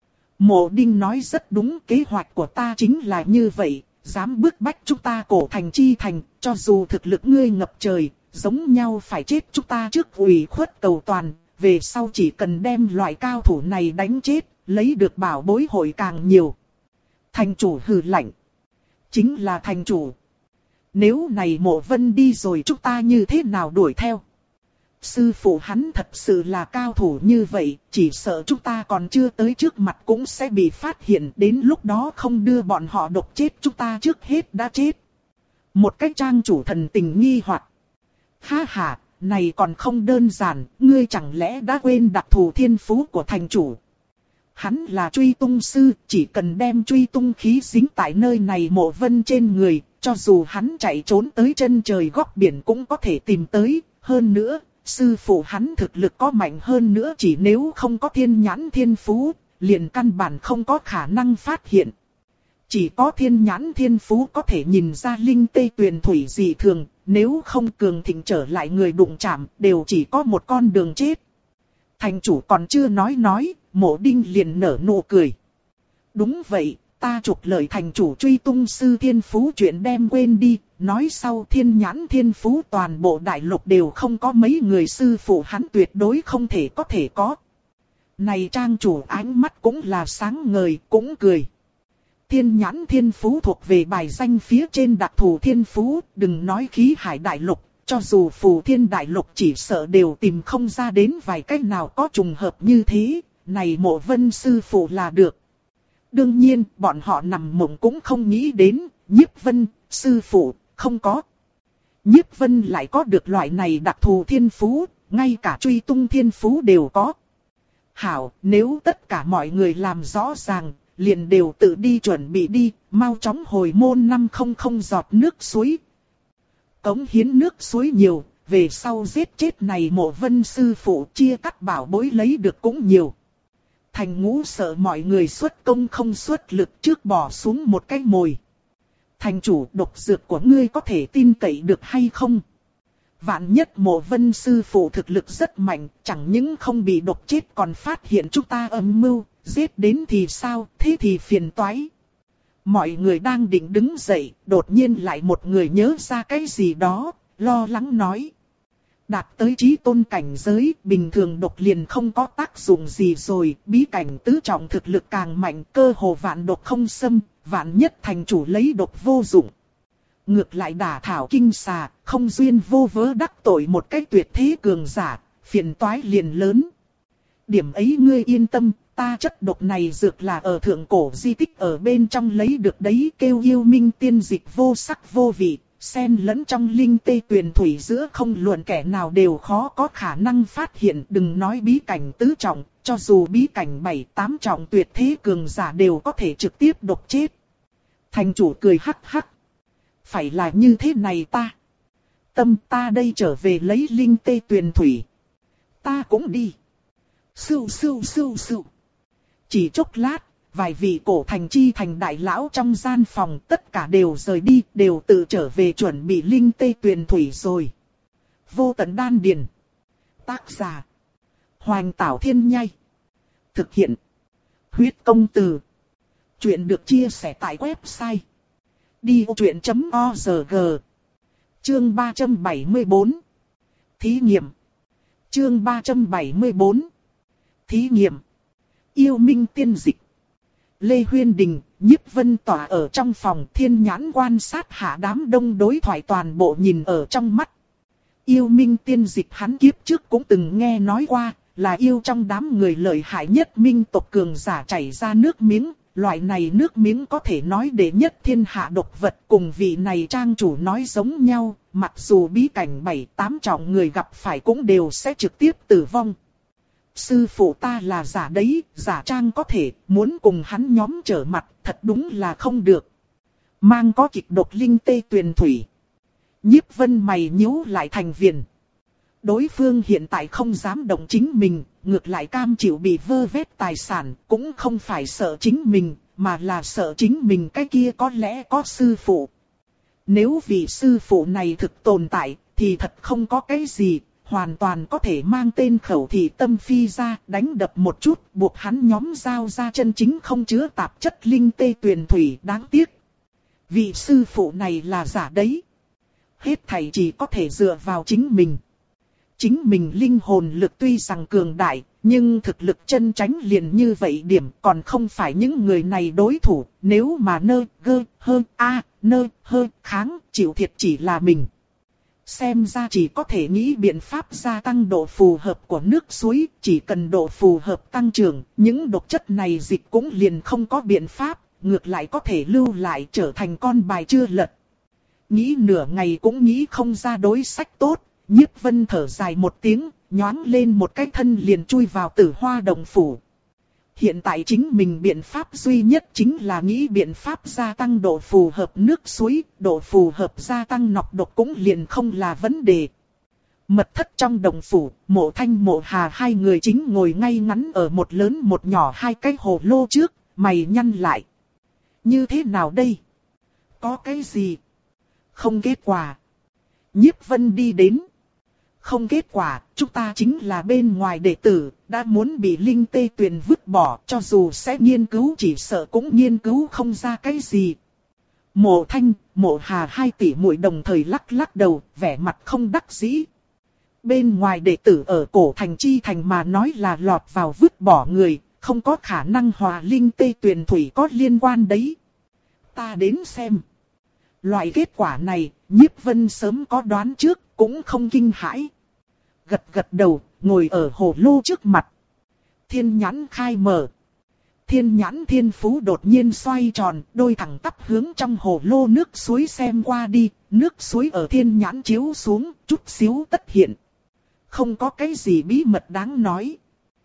Mộ Đinh nói rất đúng, kế hoạch của ta chính là như vậy, dám bức bách chúng ta cổ thành chi thành, cho dù thực lực ngươi ngập trời, giống nhau phải chết chúng ta trước ủy khuất cầu toàn, về sau chỉ cần đem loại cao thủ này đánh chết, lấy được bảo bối hội càng nhiều. Thành chủ hừ lạnh. Chính là thành chủ. Nếu này Mộ Vân đi rồi chúng ta như thế nào đuổi theo? Sư phụ hắn thật sự là cao thủ như vậy, chỉ sợ chúng ta còn chưa tới trước mặt cũng sẽ bị phát hiện, đến lúc đó không đưa bọn họ độc chết chúng ta trước hết đã chết. Một cái trang chủ thần tình nghi hoặc. Ha ha, này còn không đơn giản, ngươi chẳng lẽ đã quên đặc thù thiên phú của thành chủ? Hắn là truy tung sư, chỉ cần đem truy tung khí dính tại nơi này Mộ Vân trên người, cho dù hắn chạy trốn tới chân trời góc biển cũng có thể tìm tới, hơn nữa. Sư phụ hắn thực lực có mạnh hơn nữa, chỉ nếu không có thiên nhãn thiên phú, liền căn bản không có khả năng phát hiện. Chỉ có thiên nhãn thiên phú có thể nhìn ra linh tê tuyền thủy dị thường, nếu không cường thịnh trở lại người đụng chạm, đều chỉ có một con đường chết. Thành chủ còn chưa nói nói, Mộ Đinh liền nở nụ cười. Đúng vậy, ta trục lời thành chủ truy tung sư thiên phú chuyện đem quên đi. Nói sau thiên nhãn thiên phú toàn bộ đại lục đều không có mấy người, sư phụ hắn tuyệt đối không thể có thể có. Này trang chủ ánh mắt cũng là sáng ngời, cũng cười. Thiên nhãn thiên phú thuộc về bài danh phía trên đặc thù thiên phú, đừng nói khí hải đại lục, cho dù phù thiên đại lục chỉ sợ đều tìm không ra đến vài cách nào có trùng hợp như thế, này Mộ Vân sư phụ là được. Đương nhiên, bọn họ nằm mộng cũng không nghĩ đến, Nhiếp Vân, sư phụ, không có. Nhiếp Vân lại có được loại này đặc thù thiên phú, ngay cả truy tung thiên phú đều có. Hảo, nếu tất cả mọi người làm rõ ràng, liền đều tự đi chuẩn bị đi, mau chóng hồi môn năm không không giọt nước suối. Cống hiến nước suối nhiều, về sau giết chết này Mộ Vân sư phụ chia cắt bảo bối lấy được cũng nhiều. Thành Ngũ sợ mọi người xuất công không xuất lực trước bỏ xuống một cái mồi. Thành chủ, độc dược của ngươi có thể tin cậy được hay không? Vạn nhất Mộ Vân sư phụ thực lực rất mạnh, chẳng những không bị độc chết còn phát hiện chúng ta âm mưu, giết đến thì sao, thế thì phiền toái. Mọi người đang định đứng dậy, đột nhiên lại một người nhớ ra cái gì đó, lo lắng nói. Đạt tới chí tôn cảnh giới, bình thường độc liền không có tác dụng gì rồi, bí cảnh tứ trọng thực lực càng mạnh, cơ hồ vạn độc không xâm, vạn nhất thành chủ lấy độc vô dụng. Ngược lại đả thảo kinh xà, không duyên vô vớ đắc tội một cách tuyệt thế cường giả, phiền toái liền lớn. Điểm ấy ngươi yên tâm, ta chất độc này dược là ở thượng cổ di tích ở bên trong lấy được đấy, kêu yêu minh tiên dịch vô sắc vô vị, xen lẫn trong linh tê tuyền thủy giữa không luận kẻ nào đều khó có khả năng phát hiện, đừng nói bí cảnh tứ trọng, cho dù bí cảnh bảy tám trọng tuyệt thế cường giả đều có thể trực tiếp độc chết. Thành chủ cười hắc hắc. Phải là như thế này ta. Tâm ta đây trở về lấy linh tê tuyền thủy. Ta cũng đi. Sưu sưu sưu sưu. Chỉ chốc lát, vài vị cổ thành chi thành đại lão trong gian phòng tất cả đều rời đi, đều tự trở về chuẩn bị linh tê tuyền thủy rồi. Vô tận đan điền. Tác giả. Hoành Tảo Thiên Nhai. Thực hiện. Huyết công từ. Chuyện được chia sẻ tại website. đi ô chuyện chấm o rờ giê. Chương ba trăm bảy mươi tư. Thí nghiệm. Chương ba trăm bảy mươi tư. Thí nghiệm. Yêu minh tiên dịch. Lê Huyên Đình, Nhiếp Vân tỏa ở trong phòng, thiên nhãn quan sát hạ đám đông đối thoại toàn bộ nhìn ở trong mắt. Yêu minh tiên dịch hắn kiếp trước cũng từng nghe nói qua, là yêu trong đám người lợi hại nhất minh tộc cường giả chảy ra nước miếng. Loại này nước miếng có thể nói đệ nhất thiên hạ độc vật, cùng vị này trang chủ nói giống nhau, mặc dù bí cảnh bảy tám trọng người gặp phải cũng đều sẽ trực tiếp tử vong. Sư phụ ta là giả đấy, giả trang có thể, muốn cùng hắn nhóm trở mặt, thật đúng là không được. Mang có kịch độc linh tê tuyền thủy. Nhiếp Vân mày nhíu lại thành viền. Đối phương hiện tại không dám động chính mình, ngược lại cam chịu bị vơ vét tài sản, cũng không phải sợ chính mình, mà là sợ chính mình cái kia có lẽ có sư phụ. Nếu vị sư phụ này thực tồn tại, thì thật không có cái gì, hoàn toàn có thể mang tên khẩu thị tâm phi ra, đánh đập một chút, buộc hắn nhóm giao ra chân chính không chứa tạp chất linh tê tuyền thủy, đáng tiếc. Vị sư phụ này là giả đấy. Hết thảy chỉ có thể dựa vào chính mình. Chính mình linh hồn lực tuy rằng cường đại, nhưng thực lực chân tránh liền như vậy điểm, còn không phải những người này đối thủ, nếu mà nơ, gơ, hơ, a, nơ, hơ, kháng, chịu thiệt chỉ là mình. Xem ra chỉ có thể nghĩ biện pháp gia tăng độ phù hợp của nước suối, chỉ cần độ phù hợp tăng trưởng, những độc chất này dịch cũng liền không có biện pháp, ngược lại có thể lưu lại trở thành con bài chưa lật. Nghĩ nửa ngày cũng nghĩ không ra đối sách tốt. Nhiếp Vân thở dài một tiếng, nhoáng lên một cái thân liền chui vào Tử Hoa Động phủ. Hiện tại chính mình biện pháp duy nhất chính là nghĩ biện pháp gia tăng độ phù hợp nước suối, độ phù hợp gia tăng nọc độc cũng liền không là vấn đề. Mật thất trong động phủ, Mộ Thanh Mộ Hà hai người chính ngồi ngay ngắn ở một lớn một nhỏ hai cái hồ lô trước, mày nhăn lại. Như thế nào đây? Có cái gì? Không kết quả. Nhiếp Vân đi đến. Không kết quả, chúng ta chính là bên ngoài đệ tử, đã muốn bị linh tê tuyền vứt bỏ, cho dù sẽ nghiên cứu chỉ sợ cũng nghiên cứu không ra cái gì. Mộ Thanh, Mộ Hà hai tỷ muội đồng thời lắc lắc đầu, vẻ mặt không đắc dĩ. Bên ngoài đệ tử ở cổ thành chi thành mà nói là lọt vào vứt bỏ người, không có khả năng hòa linh tê tuyền thủy có liên quan đấy. Ta đến xem. Loại kết quả này, Nhiếp Vân sớm có đoán trước, cũng không kinh hãi. Gật gật đầu, ngồi ở hồ lô trước mặt. Thiên nhãn khai mở. Thiên nhãn thiên phú đột nhiên xoay tròn, đôi thẳng tắp hướng trong hồ lô nước suối xem qua đi, nước suối ở thiên nhãn chiếu xuống, chút xíu tất hiện. Không có cái gì bí mật đáng nói.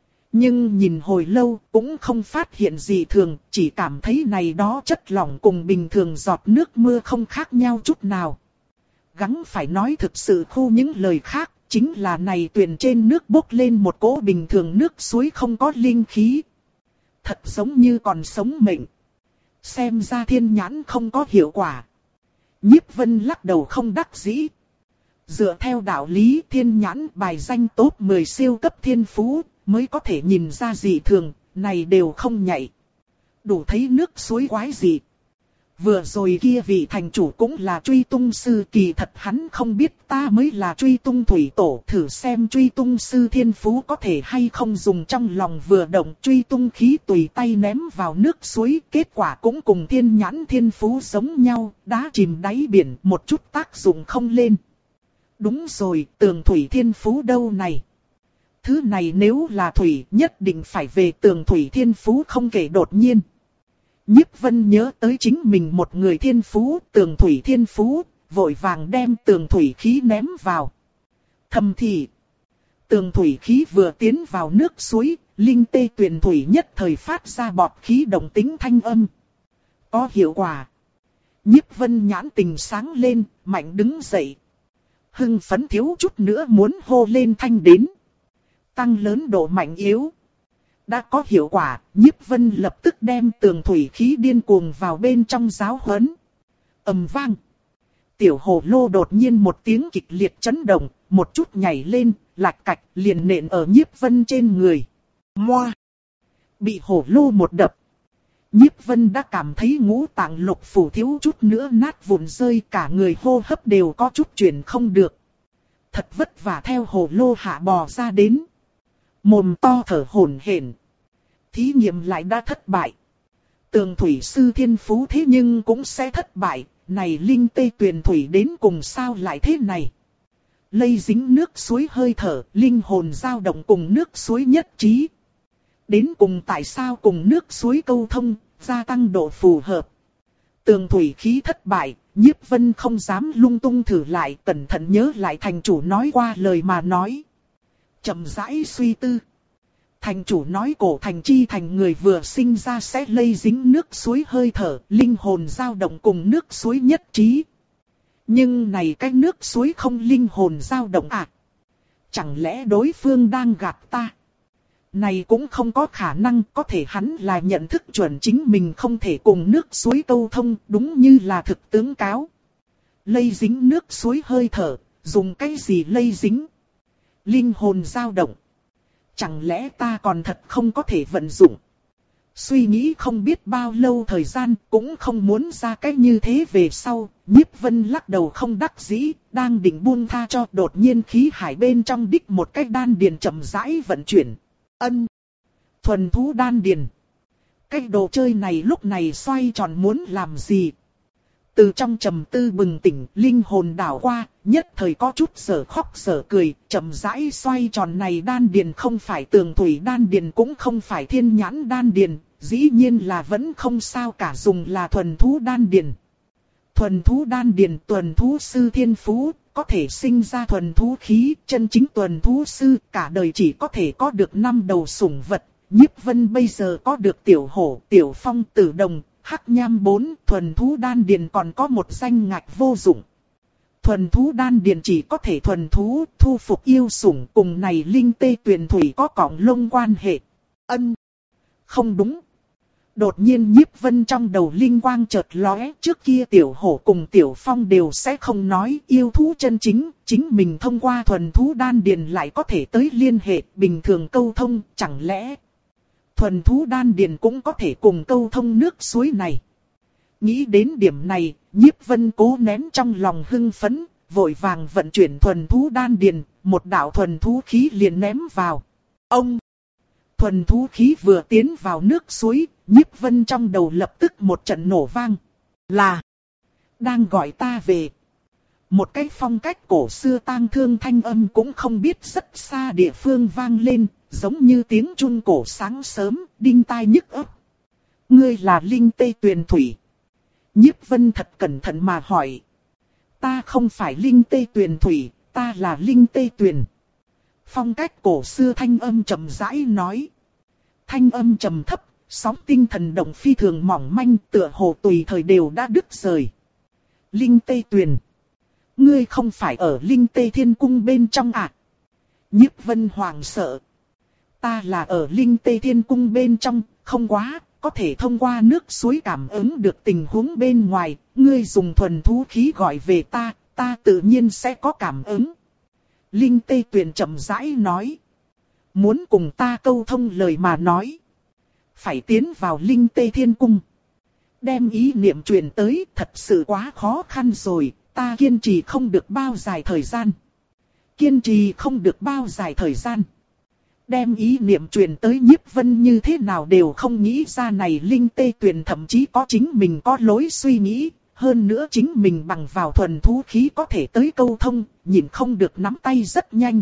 Nhưng nhìn hồi lâu cũng không phát hiện gì thường, chỉ cảm thấy này đó chất lỏng cùng bình thường giọt nước mưa không khác nhau chút nào. Gắng phải nói thực sự khu những lời khác, chính là này tuyền trên nước bốc lên một cỗ bình thường nước suối không có linh khí. Thật giống như còn sống mệnh. Xem ra thiên nhãn không có hiệu quả. Nhiếp Vân lắc đầu không đắc dĩ. Dựa theo đạo lý thiên nhãn bài danh top mười siêu cấp thiên phú, mới có thể nhìn ra dị thường, này đều không nhạy. Đủ thấy nước suối quái dị. Vừa rồi kia vị thành chủ cũng là truy tung sư, kỳ thật hắn không biết ta mới là truy tung thủy tổ, thử xem truy tung sư thiên phú có thể hay không dùng trong lòng vừa động truy tung khí tùy tay ném vào nước suối, kết quả cũng cùng thiên nhãn thiên phú giống nhau, đá chìm đáy biển một chút tác dụng không lên. Đúng rồi, tường thủy thiên phú đâu này? Thứ này nếu là thủy nhất định phải về tường thủy thiên phú không kể đột nhiên. Nhiếp Vân nhớ tới chính mình một người thiên phú, tường thủy thiên phú, vội vàng đem tường thủy khí ném vào. Thầm thì, tường thủy khí vừa tiến vào nước suối, linh tê tuyền thủy nhất thời phát ra bọt khí động tính thanh âm. Có hiệu quả. Nhiếp Vân nhãn tình sáng lên, mạnh đứng dậy. Hưng phấn thiếu chút nữa muốn hô lên thanh đến. Tăng lớn độ mạnh yếu. Đã có hiệu quả, Nhiếp Vân lập tức đem tường thủy khí điên cuồng vào bên trong giáo huấn. Ầm vang. Tiểu hồ lô đột nhiên một tiếng kịch liệt chấn động, một chút nhảy lên, lạch cạch liền nện ở Nhiếp Vân trên người. Moa. Bị hồ lô một đập. Nhiếp Vân đã cảm thấy ngũ tạng lục phủ thiếu chút nữa nát vụn rơi, cả người hô hấp đều có chút chuyển không được. Thật vất vả theo hồ lô hạ bò ra đến. Mồm to thở hổn hển. Thí nghiệm lại đã thất bại. Tường thủy sư thiên phú thế nhưng cũng sẽ thất bại. Này linh tê tuyền thủy đến cùng sao lại thế này? Lây dính nước suối hơi thở, linh hồn dao động cùng nước suối nhất trí. Đến cùng tại sao cùng nước suối câu thông, gia tăng độ phù hợp. Tường thủy khí thất bại, Nhiếp Vân không dám lung tung thử lại, cẩn thận nhớ lại thành chủ nói qua lời mà nói. Chậm rãi suy tư. Thành chủ nói cổ thành chi thành người vừa sinh ra sẽ lây dính nước suối hơi thở, linh hồn dao động cùng nước suối nhất trí. Nhưng này cái nước suối không linh hồn dao động à? Chẳng lẽ đối phương đang gạt ta? Này cũng không có khả năng, có thể hắn là nhận thức chuẩn chính mình không thể cùng nước suối câu thông, đúng như là thực tướng cáo. Lây dính nước suối hơi thở, dùng cái gì lây dính? Linh hồn dao động. Chẳng lẽ ta còn thật không có thể vận dụng? Suy nghĩ không biết bao lâu thời gian, cũng không muốn ra cái như thế về sau, Nhiếp Vân lắc đầu không đắc dĩ, đang định buông tha cho, đột nhiên khí hải bên trong đích một cái đan điền chậm rãi vận chuyển. Ân. Thuần thú đan điền. Cái đồ chơi này lúc này xoay tròn muốn làm gì? Từ trong trầm tư bừng tỉnh, linh hồn đảo qua, nhất thời có chút sở khóc sở cười, chậm rãi xoay tròn này đan điền không phải tường thủy đan điền cũng không phải thiên nhãn đan điền, dĩ nhiên là vẫn không sao cả, dùng là thuần thú đan điền. Thuần thú đan điền, thuần thú sư thiên phú, có thể sinh ra thuần thú khí, chân chính thuần thú sư, cả đời chỉ có thể có được năm đầu sủng vật. Nhiếp Vân bây giờ có được tiểu hổ, tiểu phong, tử đồng, hắc nham bốn, thuần thú đan điền còn có một danh ngạch vô dụng. Thuần thú đan điền chỉ có thể thuần thú, thu phục yêu sủng, cùng này linh tê tuyền thủy có cọng lông quan hệ. Ân. Không đúng. Đột nhiên Nhiếp Vân trong đầu linh quang chợt lóe, trước kia tiểu hổ cùng tiểu phong đều sẽ không nói yêu thú chân chính, chính mình thông qua thuần thú đan điền lại có thể tới liên hệ, bình thường câu thông, chẳng lẽ thuần thú đan điền cũng có thể cùng câu thông nước suối này. Nghĩ đến điểm này, Nhiếp Vân cố nén trong lòng hưng phấn, vội vàng vận chuyển thuần thú đan điền, một đạo thuần thú khí liền ném vào. Ông! Thuần thú khí vừa tiến vào nước suối, Nhiếp Vân trong đầu lập tức một trận nổ vang. Là, đang gọi ta về. Một cái phong cách cổ xưa tang thương thanh âm cũng không biết rất xa địa phương vang lên, giống như tiếng chuông cổ sáng sớm, đinh tai nhức óc. Ngươi là Linh Tê Tuyền Thủy. Nhiếp Vân thật cẩn thận mà hỏi. Ta không phải Linh Tê Tuyền Thủy, ta là Linh Tê Tuyền. Phong cách cổ xưa thanh âm trầm rãi nói. Thanh âm trầm thấp, sóng tinh thần động phi thường mỏng manh, tựa hồ tùy thời đều đã đứt rời. Linh Tê Tuyền. Ngươi không phải ở Linh Tê Thiên Cung bên trong à? Nhiếp Vân hoàng sợ. Ta là ở Linh Tê Thiên Cung bên trong, không quá, có thể thông qua nước suối cảm ứng được tình huống bên ngoài. Ngươi dùng thuần thú khí gọi về ta, ta tự nhiên sẽ có cảm ứng. Linh Tê Tuyền chậm rãi nói. Muốn cùng ta câu thông lời mà nói. Phải tiến vào Linh Tê Thiên Cung. Đem ý niệm truyền tới thật sự quá khó khăn rồi. Ta kiên trì không được bao dài thời gian. Kiên trì không được bao dài thời gian. Đem ý niệm truyền tới Nhiếp Vân như thế nào đều không nghĩ ra này Linh Tê Tuyền thậm chí có chính mình có lối suy nghĩ. Hơn nữa chính mình bằng vào thuần thú khí có thể tới câu thông, nhìn không được nắm tay rất nhanh.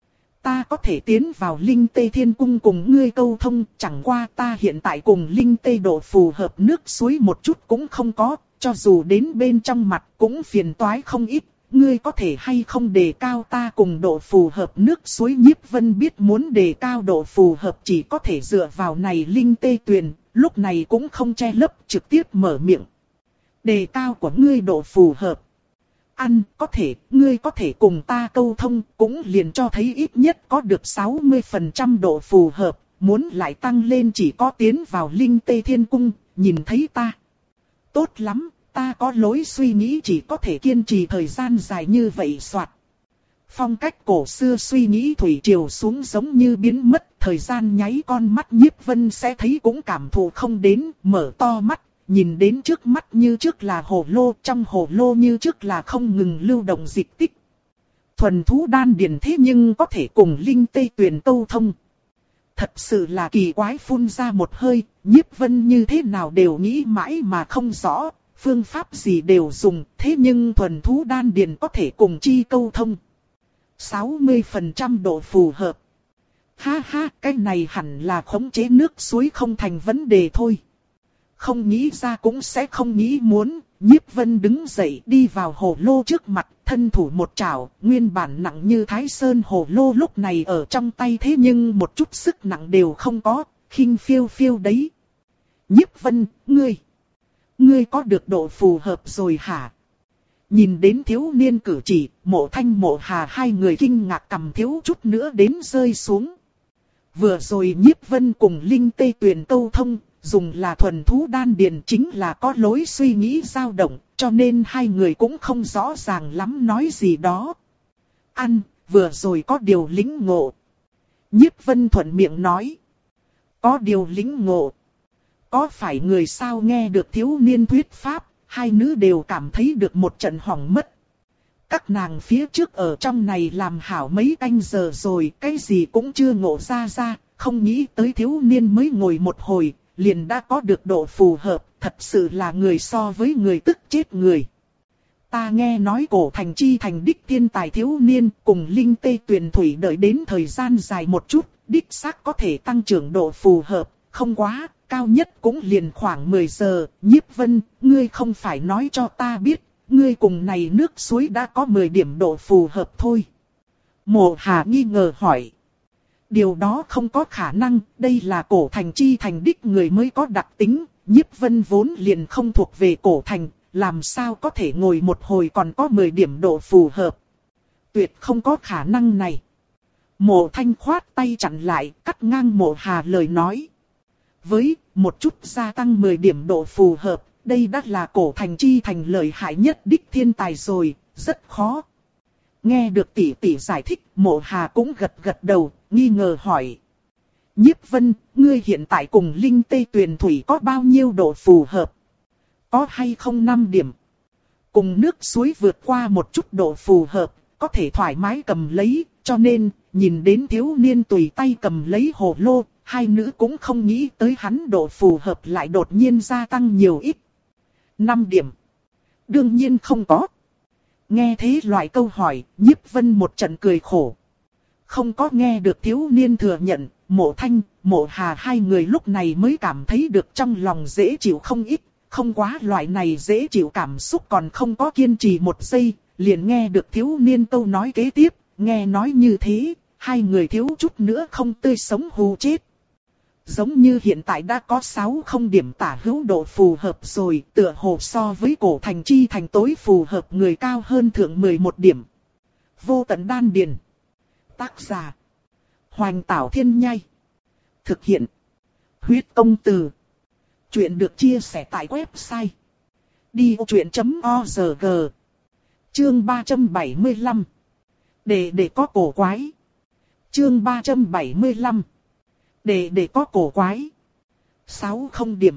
Ta có thể tiến vào Linh Tê Thiên Cung cùng ngươi câu thông, chẳng qua ta hiện tại cùng Linh Tê độ phù hợp nước suối một chút cũng không có, cho dù đến bên trong mặt cũng phiền toái không ít, ngươi có thể hay không đề cao ta cùng độ phù hợp nước suối. Nhiếp Vân biết muốn đề cao độ phù hợp chỉ có thể dựa vào này Linh Tê Tuyền, lúc này cũng không che lấp trực tiếp mở miệng. Đề cao của ngươi độ phù hợp. Ăn, có thể, ngươi có thể cùng ta câu thông, cũng liền cho thấy ít nhất có được sáu mươi phần trăm độ phù hợp, muốn lại tăng lên chỉ có tiến vào Linh Tê Thiên Cung, nhìn thấy ta. Tốt lắm, ta có lối suy nghĩ chỉ có thể kiên trì thời gian dài như vậy soạt. Phong cách cổ xưa suy nghĩ thủy triều xuống giống như biến mất, thời gian nháy con mắt Nhiếp Vân sẽ thấy cũng cảm thụ không đến, mở to mắt. Nhìn đến trước mắt như trước là hồ lô, trong hồ lô như trước là không ngừng lưu động dịch tích. Thuần thú đan điền thế nhưng có thể cùng Linh Tê Tuyền câu thông. Thật sự là kỳ quái, phun ra một hơi, Nhiếp Vân như thế nào đều nghĩ mãi mà không rõ, phương pháp gì đều dùng, thế nhưng thuần thú đan điền có thể cùng chi câu thông. sáu mươi phần trăm độ phù hợp. Ha ha, cái này hẳn là khống chế nước suối không thành vấn đề thôi. Không nghĩ ra cũng sẽ không nghĩ muốn, Nhiếp Vân đứng dậy đi vào hồ lô trước mặt, thân thủ một chảo, nguyên bản nặng như Thái Sơn hồ lô lúc này ở trong tay thế nhưng một chút sức nặng đều không có, khinh phiêu phiêu đấy. Nhiếp Vân, ngươi, ngươi có được độ phù hợp rồi hả? Nhìn đến thiếu niên cử chỉ, Mộ Thanh Mộ Hà hai người kinh ngạc cầm thiếu chút nữa đến rơi xuống. Vừa rồi Nhiếp Vân cùng Linh Tê Tuyền câu thông, dùng là thuần thú đan điền chính là có lối suy nghĩ dao động, cho nên hai người cũng không rõ ràng lắm nói gì đó. Ăn, vừa rồi có điều lĩnh ngộ. Nhiếp Vân thuận miệng nói. Có điều lĩnh ngộ. Có phải người sao nghe được thiếu niên thuyết pháp, hai nữ đều cảm thấy được một trận hỏng mất. Các nàng phía trước ở trong này làm hảo mấy canh giờ rồi, cái gì cũng chưa ngộ ra ra, không nghĩ tới thiếu niên mới ngồi một hồi, liền đã có được độ phù hợp, thật sự là người so với người tức chết người. Ta nghe nói cổ thành chi thành đích thiên tài thiếu niên cùng Linh Tê Tuyền Thủy đợi đến thời gian dài một chút, đích xác có thể tăng trưởng độ phù hợp, không quá, cao nhất cũng liền khoảng mười giờ. Nhiếp Vân, ngươi không phải nói cho ta biết, ngươi cùng này nước suối đã có mười điểm độ phù hợp thôi. Mộ Hà nghi ngờ hỏi. Điều đó không có khả năng, đây là cổ thành chi thành đích người mới có đặc tính, Nhiếp Vân vốn liền không thuộc về cổ thành, làm sao có thể ngồi một hồi còn có mười điểm độ phù hợp. Tuyệt không có khả năng này. Mộ Thanh khoát tay chặn lại, cắt ngang Mộ Hà lời nói. Với một chút gia tăng mười điểm độ phù hợp, đây đã là cổ thành chi thành lợi hại nhất đích thiên tài rồi, rất khó. Nghe được tỷ tỷ giải thích, Mộ Hà cũng gật gật đầu, nghi ngờ hỏi. Nhiếp Vân, ngươi hiện tại cùng Linh Tê Tuyền Thủy có bao nhiêu độ phù hợp? Có hay không năm điểm? Cùng nước suối vượt qua một chút độ phù hợp, có thể thoải mái cầm lấy, cho nên, nhìn đến thiếu niên tùy tay cầm lấy hồ lô, hai nữ cũng không nghĩ tới hắn độ phù hợp lại đột nhiên gia tăng nhiều ít. năm điểm. Đương nhiên không có. Nghe thế loại câu hỏi, Nhiếp Vân một trận cười khổ. Không có nghe được thiếu niên thừa nhận, Mộ Thanh, Mộ Hà hai người lúc này mới cảm thấy được trong lòng dễ chịu không ít. Không quá loại này dễ chịu cảm xúc còn không có kiên trì một giây, liền nghe được thiếu niên câu nói kế tiếp, nghe nói như thế, hai người thiếu chút nữa không tươi sống hù chết. Giống như hiện tại đã có sáu không điểm tả hữu độ phù hợp rồi, tựa hồ so với cổ thành chi thành tối phù hợp người cao hơn thượng mười một điểm. Vô tận đan điền. Tác giả. Hoành Tảo Thiên Nhai. Thực hiện. Huyết Công Từ. Chuyện được chia sẻ tại website. đi ô chuyện chấm org. Chương ba trăm bảy mươi lăm. Để để có cổ quái. Chương ba trăm bảy mươi lăm. Để để có cổ quái. Sáu không điểm.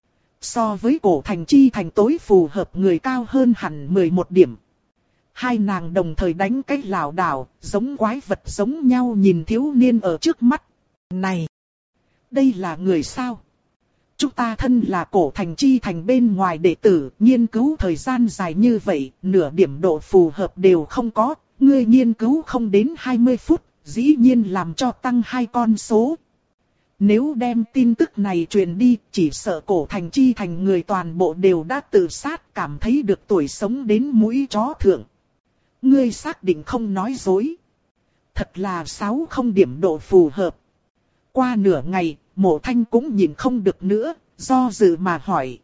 So với cổ thành chi thành tối phù hợp người cao hơn hẳn mười một điểm. Hai nàng đồng thời đánh cái lảo đảo, giống quái vật giống nhau nhìn thiếu niên ở trước mắt. Này! Đây là người sao? Chúng ta thân là cổ thành chi thành bên ngoài đệ tử, nghiên cứu thời gian dài như vậy, nửa điểm độ phù hợp đều không có, ngươi nghiên cứu không đến hai mươi phút, dĩ nhiên làm cho tăng hai con số. Nếu đem tin tức này truyền đi, chỉ sợ cổ thành chi thành người toàn bộ đều đã tự sát, cảm thấy được tuổi sống đến mũi chó thượng. Ngươi xác định không nói dối. Thật là sáu không điểm độ phù hợp. Qua nửa ngày, Mộ Thanh cũng nhìn không được nữa, do dự mà hỏi.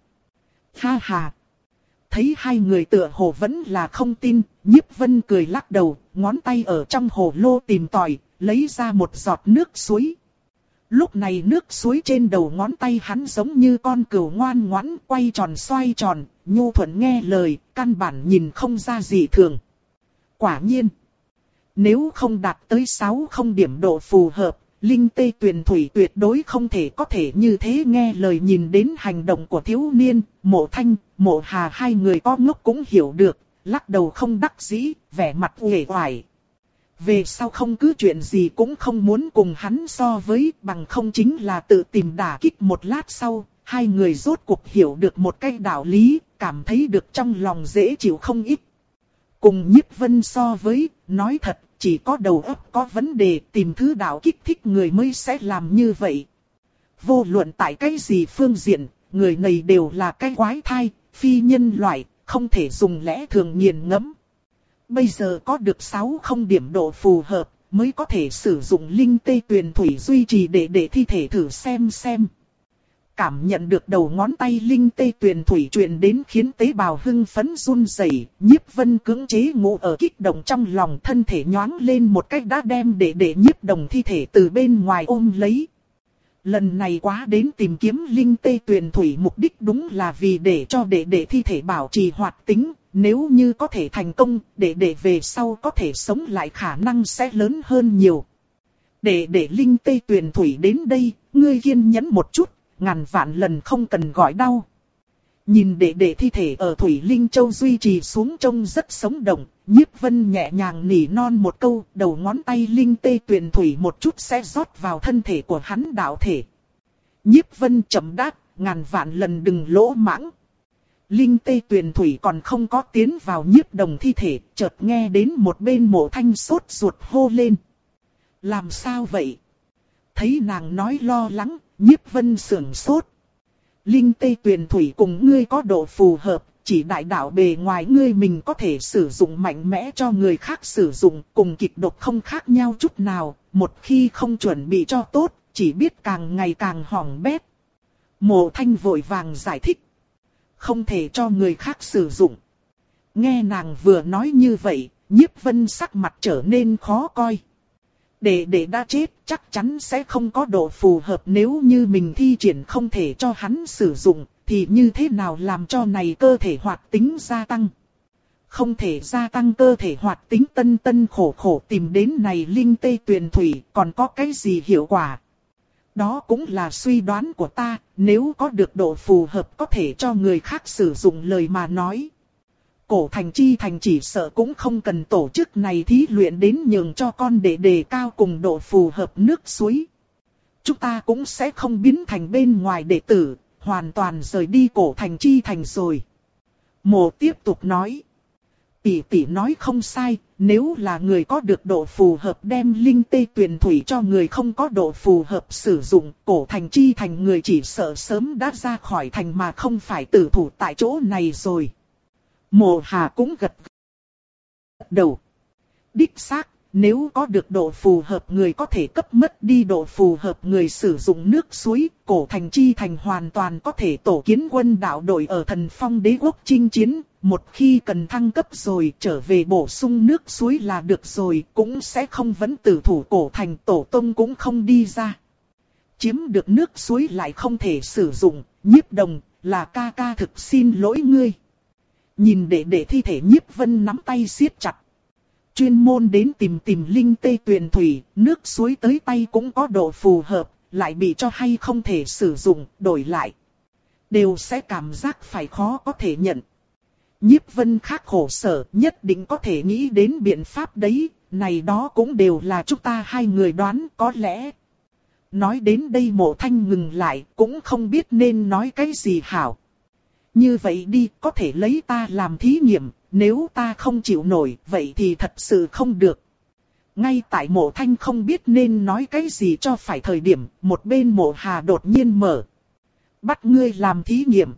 Ha ha! Thấy hai người tựa hồ vẫn là không tin, Nhiếp Vân cười lắc đầu, ngón tay ở trong hồ lô tìm tòi, lấy ra một giọt nước suối. Lúc này nước suối trên đầu ngón tay hắn giống như con cừu ngoan ngoãn, quay tròn xoay tròn, nhu thuận nghe lời, căn bản nhìn không ra gì thường. Quả nhiên, nếu không đạt tới sáu không điểm độ phù hợp, Linh Tê Tuyền Thủy tuyệt đối không thể có thể như thế nghe lời. Nhìn đến hành động của thiếu niên, Mộ Thanh, Mộ Hà hai người có ngốc cũng hiểu được, lắc đầu không đắc dĩ, vẻ mặt uể oải. Về sau không cứ chuyện gì cũng không muốn cùng hắn so với, bằng không chính là tự tìm đả kích. Một lát sau, hai người rốt cuộc hiểu được một cái đạo lý, cảm thấy được trong lòng dễ chịu không ít. Cùng Nhiếp Vân so với, nói thật, chỉ có đầu óc có vấn đề, tìm thứ đạo kích thích người mới sẽ làm như vậy. Vô luận tại cái gì phương diện, người này đều là cái quái thai, phi nhân loại, không thể dùng lẽ thường nghiền ngẫm. Bây giờ có được sáu không điểm độ phù hợp, mới có thể sử dụng Linh Tê Tuyền Thủy duy trì để để thi thể thử xem xem. Cảm nhận được đầu ngón tay Linh Tê Tuyền Thủy truyền đến khiến tế bào hưng phấn run rẩy, Nhiếp Vân cưỡng chế ngủ ở kích động trong lòng, thân thể nhoáng lên một cách đã đem để để Nhiếp Đồng thi thể từ bên ngoài ôm lấy. Lần này quá đến tìm kiếm Linh Tê Tuyền Thủy, mục đích đúng là vì để cho để để thi thể bảo trì hoạt tính, nếu như có thể thành công, để để về sau có thể sống lại khả năng sẽ lớn hơn nhiều. Để để Linh Tê Tuyền Thủy đến đây, ngươi kiên nhẫn một chút, ngàn vạn lần không cần gọi đau. Nhìn để để thi thể ở Thủy Linh Châu duy trì xuống trông rất sống động, Nhiếp Vân nhẹ nhàng nỉ non một câu, đầu ngón tay Linh Tê Tuyền Thủy một chút sẽ rót vào thân thể của hắn đạo thể. Nhiếp Vân chậm đáp, ngàn vạn lần đừng lỗ mãng. Linh Tê Tuyền Thủy còn không có tiến vào Nhiếp Đồng thi thể, chợt nghe đến một bên Mộ Thanh sốt ruột hô lên. Làm sao vậy? Thấy nàng nói lo lắng, Nhiếp Vân sưởng sốt. Linh Tê Tuyền Thủy cùng ngươi có độ phù hợp, chỉ đại đạo bề ngoài ngươi mình có thể sử dụng mạnh mẽ cho người khác sử dụng, cùng kịch độc không khác nhau chút nào, một khi không chuẩn bị cho tốt, chỉ biết càng ngày càng hỏng bét. Mộ Thanh vội vàng giải thích. Không thể cho người khác sử dụng. Nghe nàng vừa nói như vậy, Nhiếp Vân sắc mặt trở nên khó coi. Để để đã chết, chắc chắn sẽ không có độ phù hợp, nếu như mình thi triển không thể cho hắn sử dụng, thì như thế nào làm cho này cơ thể hoạt tính gia tăng? Không thể gia tăng cơ thể hoạt tính, tân tân khổ khổ tìm đến này Linh Tê Tuyền Thủy, còn có cái gì hiệu quả? Đó cũng là suy đoán của ta, nếu có được độ phù hợp có thể cho người khác sử dụng lời mà nói. Cổ thành chi thành chỉ sợ cũng không cần tổ chức này thí luyện đến nhường cho con để đề cao cùng độ phù hợp nước suối. Chúng ta cũng sẽ không biến thành bên ngoài đệ tử, hoàn toàn rời đi cổ thành chi thành rồi. Mộ tiếp tục nói. Tỷ tỷ nói không sai, nếu là người có được độ phù hợp đem linh tê tuyền thủy cho người không có độ phù hợp sử dụng, cổ thành chi thành người chỉ sợ sớm đã ra khỏi thành mà không phải tử thủ tại chỗ này rồi. Mộ Hà cũng gật đầu. Đích xác, nếu có được độ phù hợp người có thể cấp mất đi độ phù hợp người sử dụng nước suối, cổ thành chi thành hoàn toàn có thể tổ kiến quân đạo đội ở Thần Phong Đế quốc chinh chiến. Một khi cần thăng cấp rồi trở về bổ sung nước suối là được rồi, cũng sẽ không vấn tử thủ cổ thành, tổ tông cũng không đi ra. Chiếm được nước suối lại không thể sử dụng, Nhiếp Đồng, là ca ca thực xin lỗi ngươi. Nhìn đệ đệ thi thể Nhiếp Vân nắm tay siết chặt. Chuyên môn đến tìm tìm linh tê tuyền thủy, nước suối tới tay cũng có độ phù hợp, lại bị cho hay không thể sử dụng, đổi lại. Đều sẽ cảm giác phải khó có thể nhận. Nhiếp Vân khắc khổ sở, nhất định có thể nghĩ đến biện pháp đấy, này đó cũng đều là chúng ta hai người đoán có lẽ. Nói đến đây Mộ Thanh ngừng lại, cũng không biết nên nói cái gì hảo. Như vậy đi, có thể lấy ta làm thí nghiệm, nếu ta không chịu nổi, vậy thì thật sự không được. Ngay tại Mộ Thanh không biết nên nói cái gì cho phải thời điểm, một bên Mộ Hà đột nhiên mở. Bắt ngươi làm thí nghiệm.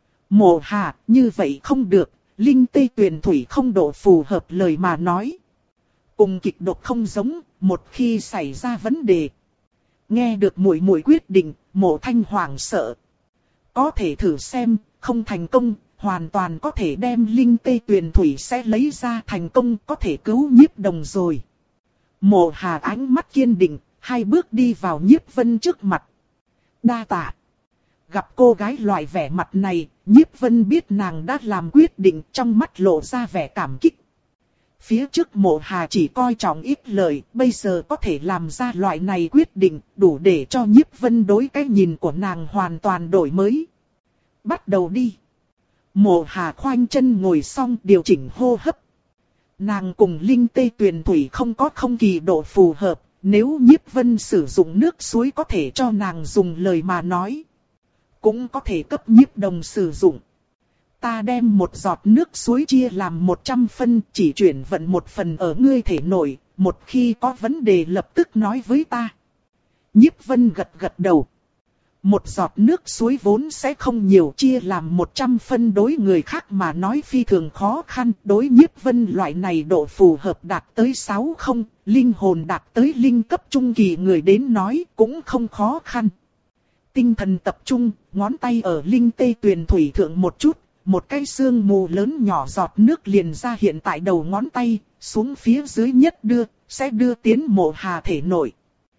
Mộ Hà, như vậy không được, linh tê tuyền thủy không độ phù hợp lời mà nói. Cùng kịch độc không giống, một khi xảy ra vấn đề. Nghe được muội muội quyết định, Mộ Thanh hoảng sợ. Có thể thử xem, không thành công, hoàn toàn có thể đem linh tê tuyền thủy sẽ lấy ra thành công, có thể cứu Nhiếp Đồng rồi. Mộ Hà ánh mắt kiên định, hai bước đi vào Nhiếp Vân trước mặt. Đa tạ. Gặp cô gái loại vẻ mặt này, Nhiếp Vân biết nàng đã làm quyết định, trong mắt lộ ra vẻ cảm kích. Phía trước Mộ Hà chỉ coi trọng ít lời, bây giờ có thể làm ra loại này quyết định, đủ để cho Nhiếp Vân đối cái nhìn của nàng hoàn toàn đổi mới. Bắt đầu đi. Mộ Hà khoanh chân ngồi xong điều chỉnh hô hấp. Nàng cùng linh tê tuyền thủy không có không kỳ độ phù hợp, nếu Nhiếp Vân sử dụng nước suối có thể cho nàng dùng lời mà nói. Cũng có thể cấp Nhiếp Đồng sử dụng. Ta đem một giọt nước suối chia làm một trăm phân, chỉ chuyển vận một phần ở ngươi thể nội, một khi có vấn đề lập tức nói với ta. Nhiếp Vân gật gật đầu. Một giọt nước suối vốn sẽ không nhiều, chia làm một trăm phân đối người khác mà nói phi thường khó khăn. Đối Nhiếp Vân loại này độ phù hợp đạt tới sáu không, linh hồn đạt tới linh cấp trung kỳ người đến nói cũng không khó khăn. Tinh thần tập trung, ngón tay ở linh tê tuyền thủy thượng một chút, một cái sương mù lớn nhỏ giọt nước liền ra hiện tại đầu ngón tay, xuống phía dưới nhất đưa, sẽ đưa tiến Mộ Hà thể nội.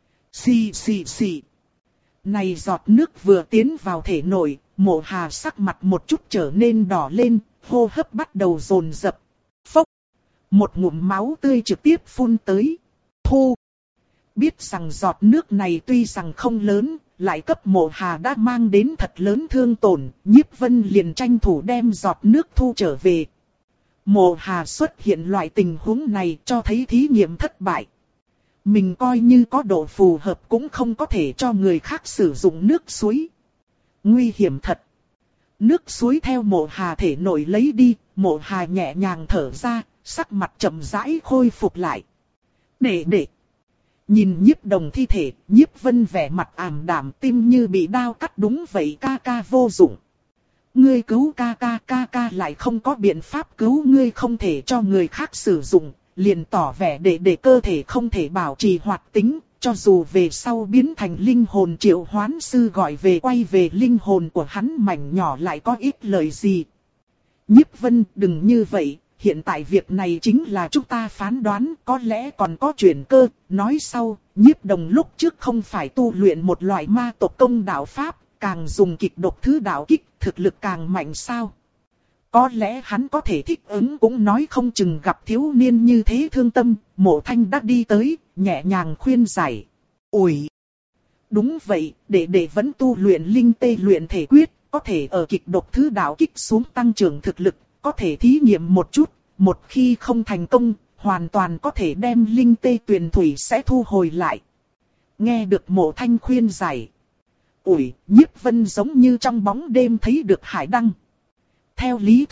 Xì xì xì. Này giọt nước vừa tiến vào thể nội, Mộ Hà sắc mặt một chút trở nên đỏ lên, hô hấp bắt đầu dồn dập. Phốc. Một ngụm máu tươi trực tiếp phun tới. Thu. Biết rằng giọt nước này tuy rằng không lớn, lại cấp Mộ Hà đã mang đến thật lớn thương tổn, Nhiếp Vân liền tranh thủ đem giọt nước thu trở về. Mộ Hà xuất hiện loại tình huống này cho thấy thí nghiệm thất bại. Mình coi như có độ phù hợp cũng không có thể cho người khác sử dụng nước suối. Nguy hiểm thật. Nước suối theo Mộ Hà thể nội lấy đi, Mộ Hà nhẹ nhàng thở ra, sắc mặt chậm rãi khôi phục lại. Để để. Nhìn Nhiếp Đồng thi thể, Nhiếp Vân vẻ mặt ảm đạm, tim như bị đao cắt. Đúng vậy, ca ca vô dụng. Ngươi cứu ca ca, ca ca lại không có biện pháp cứu ngươi, không thể cho người khác sử dụng, liền tỏ vẻ để để cơ thể không thể bảo trì hoạt tính, cho dù về sau biến thành linh hồn triệu hoán sư gọi về quay về linh hồn của hắn mảnh nhỏ lại có ít lời gì. Nhiếp Vân đừng như vậy. Hiện tại việc này chính là chúng ta phán đoán, có lẽ còn có chuyển cơ. Nói sau, Nhiếp Đồng lúc trước không phải tu luyện một loại ma tộc công đạo pháp, càng dùng kịch độc thứ đạo kích, thực lực càng mạnh sao. Có lẽ hắn có thể thích ứng cũng nói không chừng, gặp thiếu niên như thế thương tâm. Mộ Thanh đã đi tới, nhẹ nhàng khuyên giải. Ủi! Đúng vậy, để để vẫn tu luyện linh tê luyện thể quyết, có thể ở kịch độc thứ đạo kích xuống tăng trưởng thực lực. Có thể thí nghiệm một chút, một khi không thành công, hoàn toàn có thể đem linh tê tuyền thủy sẽ thu hồi lại. Nghe được Mộ Thanh khuyên giải. Ủi, Nhiếp Vân giống như trong bóng đêm thấy được hải đăng. Theo lý thuyết,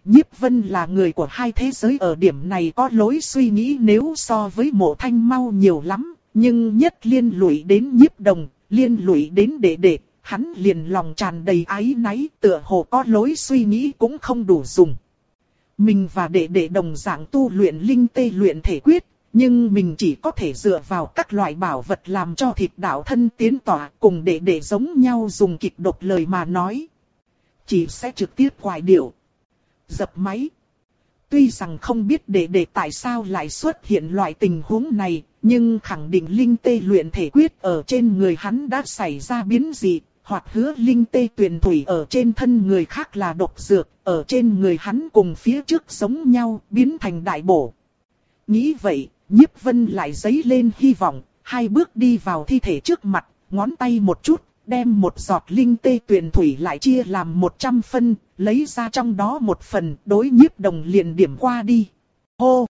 Nhiếp Vân là người của hai thế giới, ở điểm này có lối suy nghĩ nếu so với Mộ Thanh mau nhiều lắm, nhưng nhất liên lụy đến Nhiếp Đồng, liên lụy đến đệ đệ, hắn liền lòng tràn đầy áy náy, tựa hồ có lối suy nghĩ cũng không đủ dùng. Mình và đệ đệ đồng dạng tu luyện linh tê luyện thể quyết, nhưng mình chỉ có thể dựa vào các loại bảo vật làm cho thịt đạo thân tiến tỏa, cùng đệ đệ giống nhau dùng kịch độc lời mà nói. Chỉ sẽ trực tiếp quải điệu, dập máy. Tuy rằng không biết đệ đệ tại sao lại xuất hiện loại tình huống này, nhưng khẳng định linh tê luyện thể quyết ở trên người hắn đã xảy ra biến dị, hoặc hứa linh tê tuyền thủy ở trên thân người khác là độc dược, ở trên người hắn cùng phía trước giống nhau, biến thành đại bổ. Nghĩ vậy, Nhiếp Vân lại dấy lên hy vọng, hai bước đi vào thi thể trước mặt, ngón tay một chút, đem một giọt linh tê tuyền thủy lại chia làm một trăm phân, lấy ra trong đó một phần, đối Nhiếp Đồng liền điểm qua đi. Hô!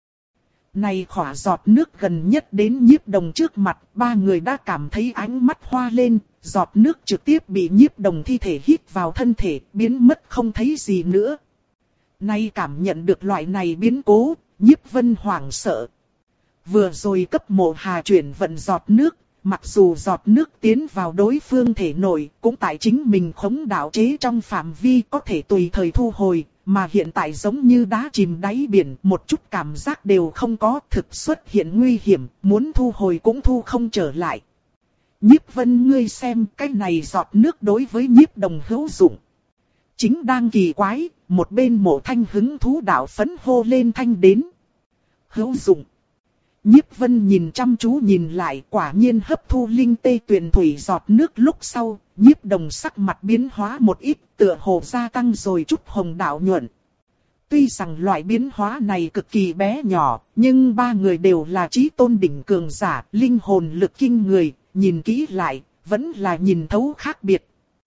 Này khỏa giọt nước gần nhất đến Nhiếp Đồng trước mặt, ba người đã cảm thấy ánh mắt hoa lên, giọt nước trực tiếp bị Nhiếp Đồng thi thể hít vào thân thể, biến mất không thấy gì nữa. Nay cảm nhận được loại này biến cố, Nhiếp Vân hoảng sợ. Vừa rồi cấp Mộ Hà chuyển vận giọt nước, mặc dù giọt nước tiến vào đối phương thể nội, cũng tại chính mình khống đạo chế trong phạm vi có thể tùy thời thu hồi, mà hiện tại giống như đá chìm đáy biển, một chút cảm giác đều không có, thực xuất hiện nguy hiểm, muốn thu hồi cũng thu không trở lại. Nhiếp Vân, ngươi xem cái này giọt nước đối với Nhiếp Đồng hữu dụng. Chính đang kỳ quái, một bên Mộ Thanh hứng thú đạo phấn hô lên thanh đến. Hữu dụng. Nhiếp Vân nhìn chăm chú nhìn lại, quả nhiên hấp thu linh tê tuyền thủy giọt nước lúc sau, Nhiếp Đồng sắc mặt biến hóa một ít, tựa hồ gia tăng rồi chút hồng đạo nhuận. Tuy rằng loại biến hóa này cực kỳ bé nhỏ, nhưng ba người đều là chí tôn đỉnh cường giả, linh hồn lực kinh người, nhìn kỹ lại, vẫn là nhìn thấu khác biệt.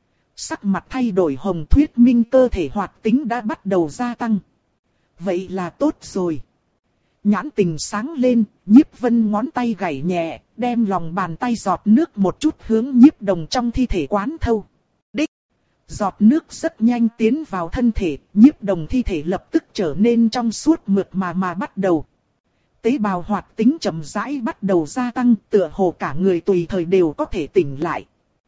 Sắc mặt thay đổi hồng thuyết minh cơ thể hoạt tính đã bắt đầu gia tăng. Vậy là tốt rồi. Nhãn tình sáng lên, Nhiếp Vân ngón tay gảy nhẹ, đem lòng bàn tay giọt nước một chút hướng Nhiếp Đồng trong thi thể quán thâu. Đích! Giọt nước rất nhanh tiến vào thân thể, Nhiếp Đồng thi thể lập tức trở nên trong suốt mượt mà mà bắt đầu. Tế bào hoạt tính chậm rãi bắt đầu gia tăng, tựa hồ cả người tùy thời đều có thể tỉnh lại.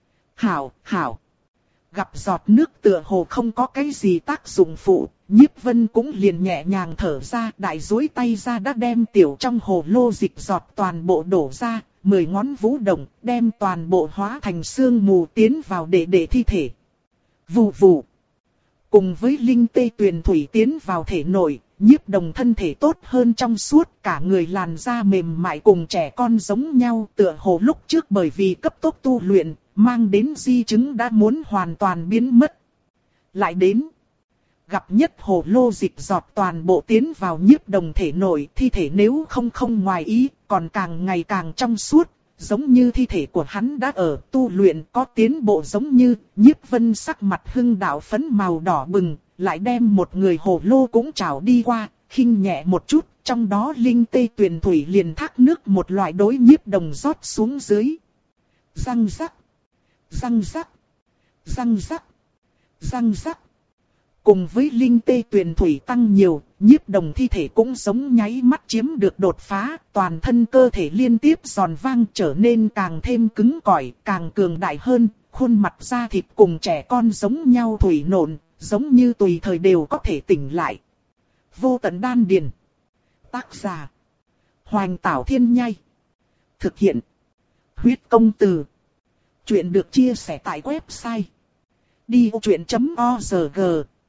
Hảo, hảo! Gặp giọt nước tựa hồ không có cái gì tác dụng phụ, Nhiếp Vân cũng liền nhẹ nhàng thở ra, đại duỗi tay ra đã đem tiểu trong hồ lô dịch giọt toàn bộ đổ ra, mười ngón vũ động, đem toàn bộ hóa thành sương mù tiến vào để để thi thể. Vù vù. Cùng với linh tê tuyền thủy tiến vào thể nội, Nhiếp Đồng thân thể tốt hơn trong suốt, cả người làn da mềm mại cùng trẻ con giống nhau, tựa hồ lúc trước bởi vì cấp tốc tu luyện, mang đến di chứng đã muốn hoàn toàn biến mất. Lại đến, gặp nhất hồ lô dịch giọt toàn bộ tiến vào Nhiếp Đồng thể nội, thi thể nếu không không ngoài ý, còn càng ngày càng trong suốt, giống như thi thể của hắn đã ở tu luyện có tiến bộ giống như. Nhiếp Vân sắc mặt hưng đạo phấn màu đỏ bừng, lại đem một người hồ lô cũng trào đi qua, khinh nhẹ một chút, trong đó linh tê tuyền thủy liền thác nước một loại đối Nhiếp Đồng rót xuống dưới. Răng rắc, răng rắc, răng rắc, răng rắc. Cùng với linh tê tuyền thủy tăng nhiều, Nhiếp Đồng thi thể cũng giống nháy mắt chiếm được đột phá, toàn thân cơ thể liên tiếp giòn vang trở nên càng thêm cứng cỏi, càng cường đại hơn, khuôn mặt da thịt cùng trẻ con giống nhau thủy nộn, giống như tùy thời đều có thể tỉnh lại. Vô tận đan điền. Tác giả: Hoành Tảo Thiên Nhai. Thực hiện: Huyết Công Từ. Chuyện được chia sẻ tại website đi vô chuyện chấm org.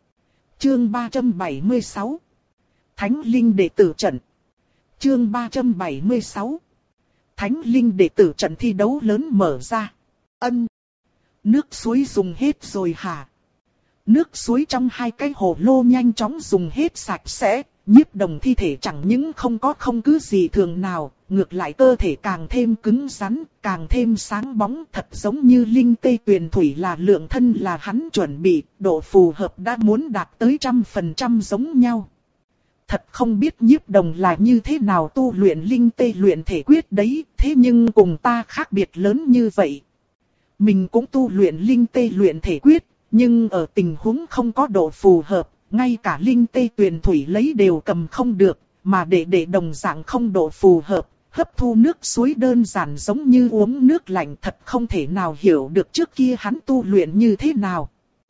Chương ba trăm bảy mươi sáu. Thánh Linh Đệ Tử Trận. Chương ba trăm bảy mươi sáu. Thánh Linh Đệ Tử Trận thi đấu lớn mở ra. Ân. Nước suối dùng hết rồi hả? Nước suối trong hai cái hồ lô nhanh chóng dùng hết sạch sẽ. Nhiếp Đồng thi thể chẳng những không có không cứ gì thường nào, ngược lại cơ thể càng thêm cứng rắn, càng thêm sáng bóng, thật giống như linh tê tuyền thủy là lượng thân là hắn chuẩn bị, độ phù hợp đã muốn đạt tới trăm phần trăm giống nhau. Thật không biết Nhiếp Đồng là như thế nào tu luyện linh tê luyện thể quyết đấy, thế nhưng cùng ta khác biệt lớn như vậy. Mình cũng tu luyện linh tê luyện thể quyết, nhưng ở tình huống không có độ phù hợp, ngay cả linh tê tuyền thủy lấy đều cầm không được, mà đệ đệ đồng dạng không độ phù hợp, hấp thu nước suối đơn giản giống như uống nước lạnh, thật không thể nào hiểu được trước kia hắn tu luyện như thế nào.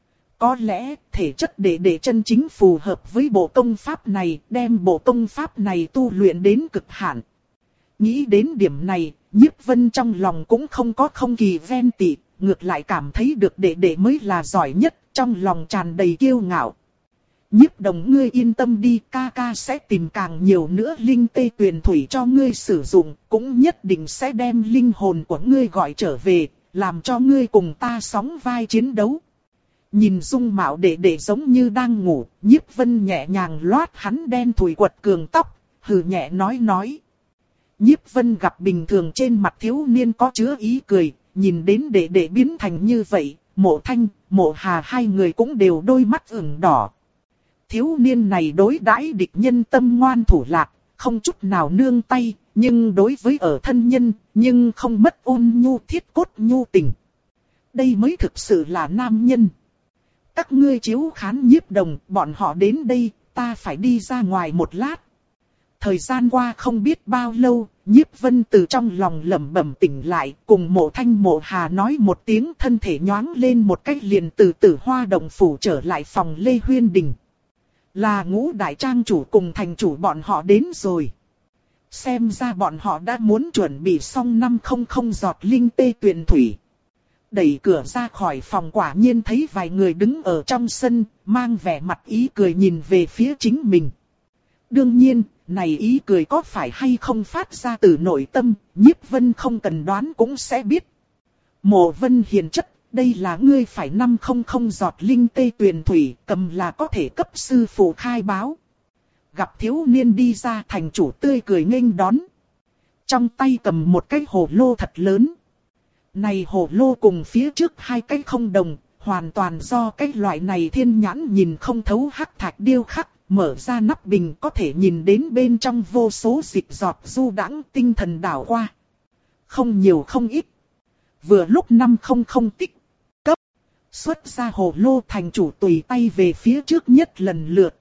Có lẽ thể chất đệ đệ chân chính phù hợp với bộ công pháp này, đem bộ công pháp này tu luyện đến cực hạn. Nghĩ đến điểm này, Nhiếp Vân trong lòng cũng không có không kỳ ghen tị, ngược lại cảm thấy được đệ đệ mới là giỏi nhất, trong lòng tràn đầy kiêu ngạo. Nhiếp Đồng, ngươi yên tâm đi, ca ca sẽ tìm càng nhiều nữa linh tê tuyền thủy cho ngươi sử dụng, cũng nhất định sẽ đem linh hồn của ngươi gọi trở về, làm cho ngươi cùng ta sóng vai chiến đấu. Nhìn dung mạo đệ đệ giống như đang ngủ, Nhiếp Vân nhẹ nhàng loát hắn đen thùi quật cường tóc, hừ nhẹ nói nói. Nhiếp Vân gặp bình thường trên mặt thiếu niên có chứa ý cười, nhìn đến đệ đệ biến thành như vậy, Mộ Thanh, Mộ Hà hai người cũng đều đôi mắt ửng đỏ. Thiếu niên này đối đãi địch nhân tâm ngoan thủ lạc, không chút nào nương tay, nhưng đối với ở thân nhân, nhưng không mất ôn nhu thiết cốt nhu tình. Đây mới thực sự là nam nhân. Các ngươi chiếu khán Nhiếp Đồng, bọn họ đến đây, ta phải đi ra ngoài một lát. Thời gian qua không biết bao lâu, Nhiếp Vân từ trong lòng lẩm bẩm tỉnh lại, cùng Mộ Thanh Mộ Hà nói một tiếng, thân thể nhoáng lên một cách liền từ Tử Hoa Động phủ trở lại phòng Lê Huyên Đình. Là Ngũ đại trang chủ cùng thành chủ bọn họ đến rồi. Xem ra bọn họ đã muốn chuẩn bị xong năm trăm giọt linh tê tuyền thủy. Đẩy cửa ra khỏi phòng, quả nhiên thấy vài người đứng ở trong sân, mang vẻ mặt ý cười nhìn về phía chính mình. Đương nhiên, này ý cười có phải hay không phát ra từ nội tâm, Nhiếp Vân không cần đoán cũng sẽ biết. Mộ Vân hiền chất, đây là ngươi phải năm trăm giọt linh tê tuyền thủy, cầm là có thể cấp sư phụ khai báo. Gặp thiếu niên đi ra, thành chủ tươi cười nghênh đón. Trong tay cầm một cái hồ lô thật lớn. Này hồ lô cùng phía trước hai cái không đồng, hoàn toàn do cái loại này thiên nhãn nhìn không thấu hắc thạch điêu khắc. Mở ra nắp bình có thể nhìn đến bên trong vô số dịch giọt du đãng, tinh thần đảo qua. Không nhiều không ít. Vừa lúc năm trăm tích. Cấp. Xuất ra hồ lô, thành chủ tùy tay về phía trước nhất lần lượt.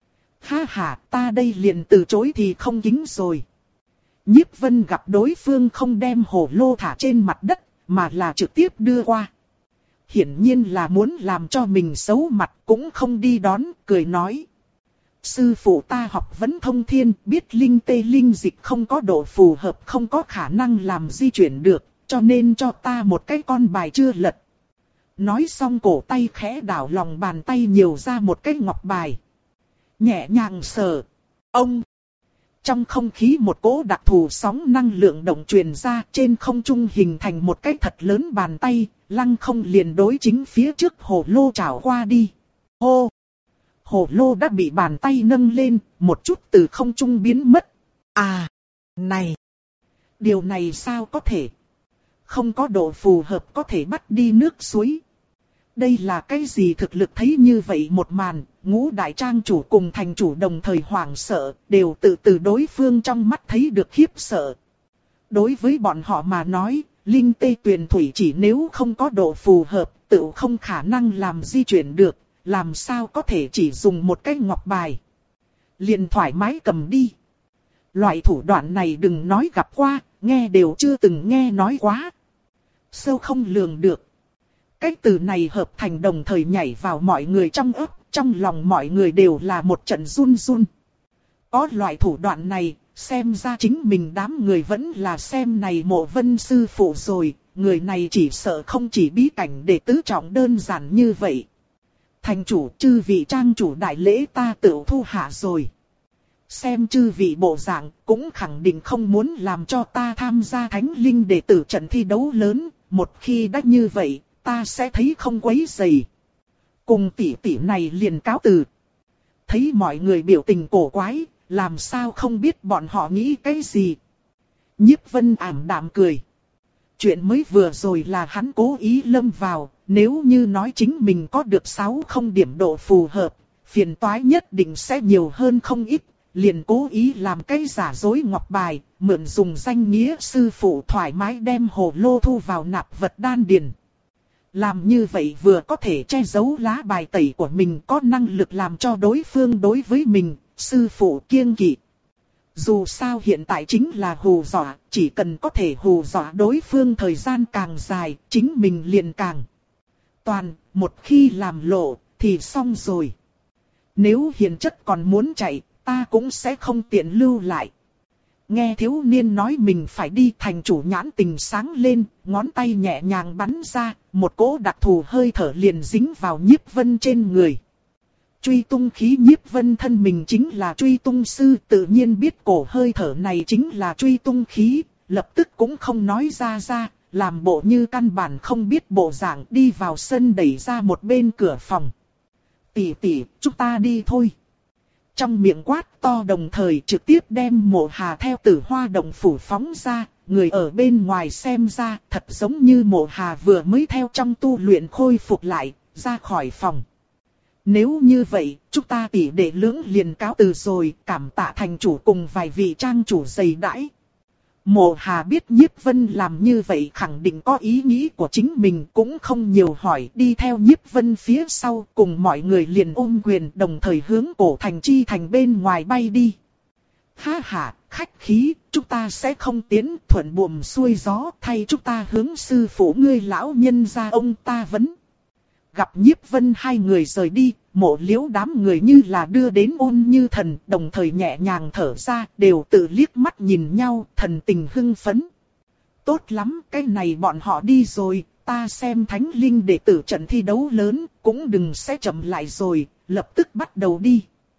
Ha ha, ta đây liền từ chối thì không kính rồi. Nhiếp Vân gặp đối phương không đem hồ lô thả trên mặt đất, mà là trực tiếp đưa qua. Hiển nhiên là muốn làm cho mình xấu mặt, cũng không đi đón, cười nói. Sư phụ ta học vấn thông thiên, biết linh tê linh dịch không có độ phù hợp, không có khả năng làm di chuyển được, cho nên cho ta một cái con bài chưa lật. Nói xong cổ tay khẽ đảo lòng bàn tay nhiều ra một cái ngọc bài. Nhẹ nhàng sờ. Ông. Trong không khí một cỗ đặc thù sóng năng lượng động truyền ra, trên không trung hình thành một cái thật lớn bàn tay, lăng không liền đối chính phía trước hồ lô trảo qua đi. Hô! Hồ lô đã bị bàn tay nâng lên, một chút từ không trung biến mất. À! Này! Điều này sao có thể? Không có độ phù hợp có thể bắt đi nước suối. Đây là cái gì? Thực lực thấy như vậy một màn, Ngũ đại trang chủ cùng thành chủ đồng thời hoảng sợ, đều tự từ đối phương trong mắt thấy được khiếp sợ. Đối với bọn họ mà nói, linh tê tuyền thủy chỉ nếu không có độ phù hợp, tự không khả năng làm di chuyển được, làm sao có thể chỉ dùng một cái ngọc bài. Liền thoải mái cầm đi. Loại thủ đoạn này đừng nói gặp qua, nghe đều chưa từng nghe nói quá. Sâu không lường được. Cái từ này hợp thành đồng thời nhảy vào mọi người trong óc, trong lòng mọi người đều là một trận run run. Có loại thủ đoạn này, xem ra chính mình đám người vẫn là xem này Mộ Vân sư phụ rồi, người này chỉ sợ không chỉ bí cảnh để tứ trọng đơn giản như vậy. Thành chủ, chư vị trang chủ đại lễ ta tự thu hạ rồi. Xem chư vị bộ dạng, cũng khẳng định không muốn làm cho ta tham gia thánh linh đệ tử trận thi đấu lớn, một khi đã như vậy, ta sẽ thấy không quấy rầy. Cùng tỷ tỷ này liền cáo từ. Thấy mọi người biểu tình cổ quái, làm sao không biết bọn họ nghĩ cái gì. Nhiếp Vân ảm đạm cười. Chuyện mới vừa rồi là hắn cố ý lâm vào, nếu như nói chính mình có được sáu không điểm độ phù hợp, phiền toái nhất định sẽ nhiều hơn không ít, liền cố ý làm cái giả dối ngọc bài, mượn dùng danh nghĩa sư phụ thoải mái đem hồ lô thu vào nạp vật đan điền. Làm như vậy vừa có thể che giấu lá bài tẩy của mình, có năng lực làm cho đối phương đối với mình, sư phụ kiêng kỵ. Dù sao hiện tại chính là hù dọa, chỉ cần có thể hù dọa đối phương thời gian càng dài, chính mình liền càng toàn, một khi làm lộ, thì xong rồi. Nếu hiền chất còn muốn chạy, ta cũng sẽ không tiện lưu lại. Nghe thiếu niên nói mình phải đi, thành chủ nhãn tình sáng lên, ngón tay nhẹ nhàng bắn ra, một cỗ đặc thù hơi thở liền dính vào Nhiếp Vân trên người. Truy tung khí Nhiếp Vân thân mình chính là truy tung sư, tự nhiên biết cổ hơi thở này chính là truy tung khí, lập tức cũng không nói ra ra, làm bộ như căn bản không biết bộ dạng, đi vào sân đẩy ra một bên cửa phòng. Tỷ tỷ, chúng ta đi thôi. Trong miệng quát to đồng thời trực tiếp đem Mộ Hà theo Tử Hoa Động phủ phóng ra, người ở bên ngoài xem ra thật giống như Mộ Hà vừa mới theo trong tu luyện khôi phục lại, ra khỏi phòng. Nếu như vậy, chúng ta tỷ đệ lưỡng liền cáo từ rồi, cảm tạ thành chủ cùng vài vị trang chủ dày đãi. Mộ Hà biết Nhiếp Vân làm như vậy khẳng định có ý nghĩ của chính mình, cũng không nhiều hỏi, đi theo Nhiếp Vân phía sau, cùng mọi người liền ôm quyền đồng thời hướng cổ thành chi thành bên ngoài bay đi. Ha ha, khách khí, chúng ta sẽ không tiến, thuận buồm xuôi gió, thay chúng ta hướng sư phụ ngươi lão nhân gia ông ta vấn. Gặp Nhiếp Vân hai người rời đi, Mộ Liễu đám người như là đưa đến ôn như thần, đồng thời nhẹ nhàng thở ra, đều tự liếc mắt nhìn nhau, thần tình hưng phấn. Tốt lắm, cái này bọn họ đi rồi, ta xem thánh linh đệ tử trận thi đấu lớn, cũng đừng sẽ chậm lại rồi, lập tức bắt đầu đi.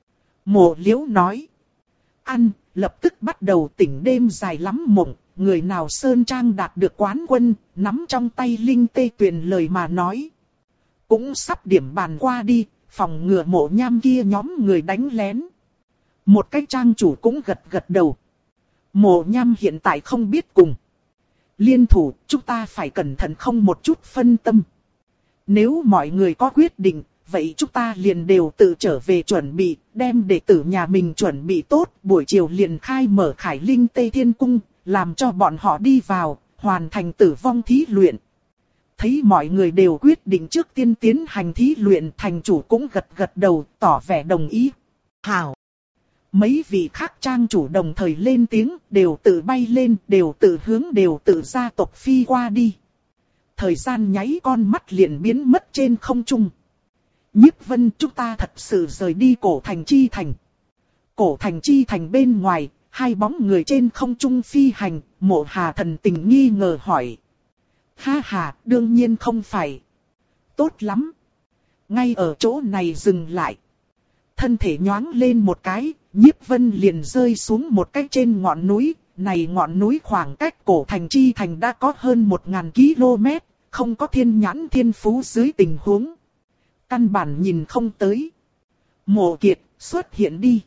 Mộ Liễu nói. Ăn, lập tức bắt đầu, tỉnh đêm dài lắm mộng, người nào sơn trang đạt được quán quân, nắm trong tay linh tê tuyền lời mà nói. Cũng sắp điểm bàn qua đi, phòng ngừa Mộ Nham kia nhóm người đánh lén. Một cái trang chủ cũng gật gật đầu. Mộ Nham hiện tại không biết cùng liên thủ, chúng ta phải cẩn thận không một chút phân tâm. Nếu mọi người có quyết định, vậy chúng ta liền đều tự trở về chuẩn bị, đem đệ tử nhà mình chuẩn bị tốt, buổi chiều liền khai mở Khải Linh Tây Thiên Cung, làm cho bọn họ đi vào, hoàn thành tử vong thí luyện. Thấy mọi người đều quyết định trước tiên tiến hành thí luyện, thành chủ cũng gật gật đầu, tỏ vẻ đồng ý. Hảo! Mấy vị khác trang chủ đồng thời lên tiếng, đều tự bay lên, đều tự hướng, đều tự gia tộc phi qua đi. Thời gian nháy con mắt liền biến mất trên không trung. Nhiếp Vân, chúng ta thật sự rời đi cổ thành chi thành. Cổ thành chi thành bên ngoài, hai bóng người trên không trung phi hành, Mộ Hà thần tình nghi ngờ hỏi. Ha ha, đương nhiên không phải. Tốt lắm. Ngay ở chỗ này dừng lại. Thân thể nhoáng lên một cái, Nhiếp Vân liền rơi xuống một cái trên ngọn núi. Này ngọn núi khoảng cách cổ thành chi thành đã có hơn một nghìn ki lô mét, không có thiên nhãn thiên phú dưới tình huống. Căn bản nhìn không tới. Mộ Kiệt, xuất hiện đi.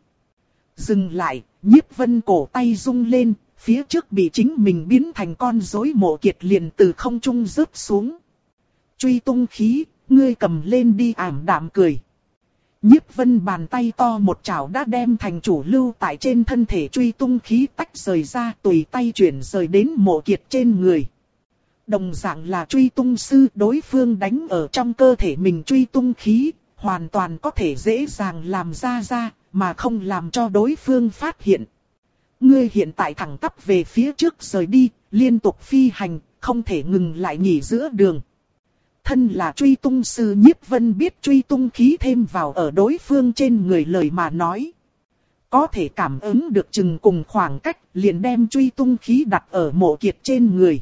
Dừng lại, Nhiếp Vân cổ tay rung lên. Phía trước bị chính mình biến thành con rối, Mộ Kiệt liền từ không trung rớt xuống. Truy tung khí, ngươi cầm lên đi, ảm đạm cười. Nhiếp Vân bàn tay to một chảo đã đem thành chủ lưu tại trên thân thể truy tung khí tách rời ra, tùy tay chuyển rời đến Mộ Kiệt trên người. Đồng dạng là truy tung sư, đối phương đánh ở trong cơ thể mình truy tung khí, hoàn toàn có thể dễ dàng làm ra ra, mà không làm cho đối phương phát hiện. Ngươi hiện tại thẳng tắp về phía trước rời đi, liên tục phi hành, không thể ngừng lại nghỉ giữa đường. Thân là truy tung sư, Nhiếp Vân biết truy tung khí thêm vào ở đối phương trên người lời mà nói. Có thể cảm ứng được chừng cùng khoảng cách, liền đem truy tung khí đặt ở Mộ Kiệt trên người.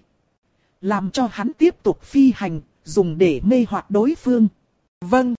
Làm cho hắn tiếp tục phi hành, dùng để mê hoặc đối phương. Vâng.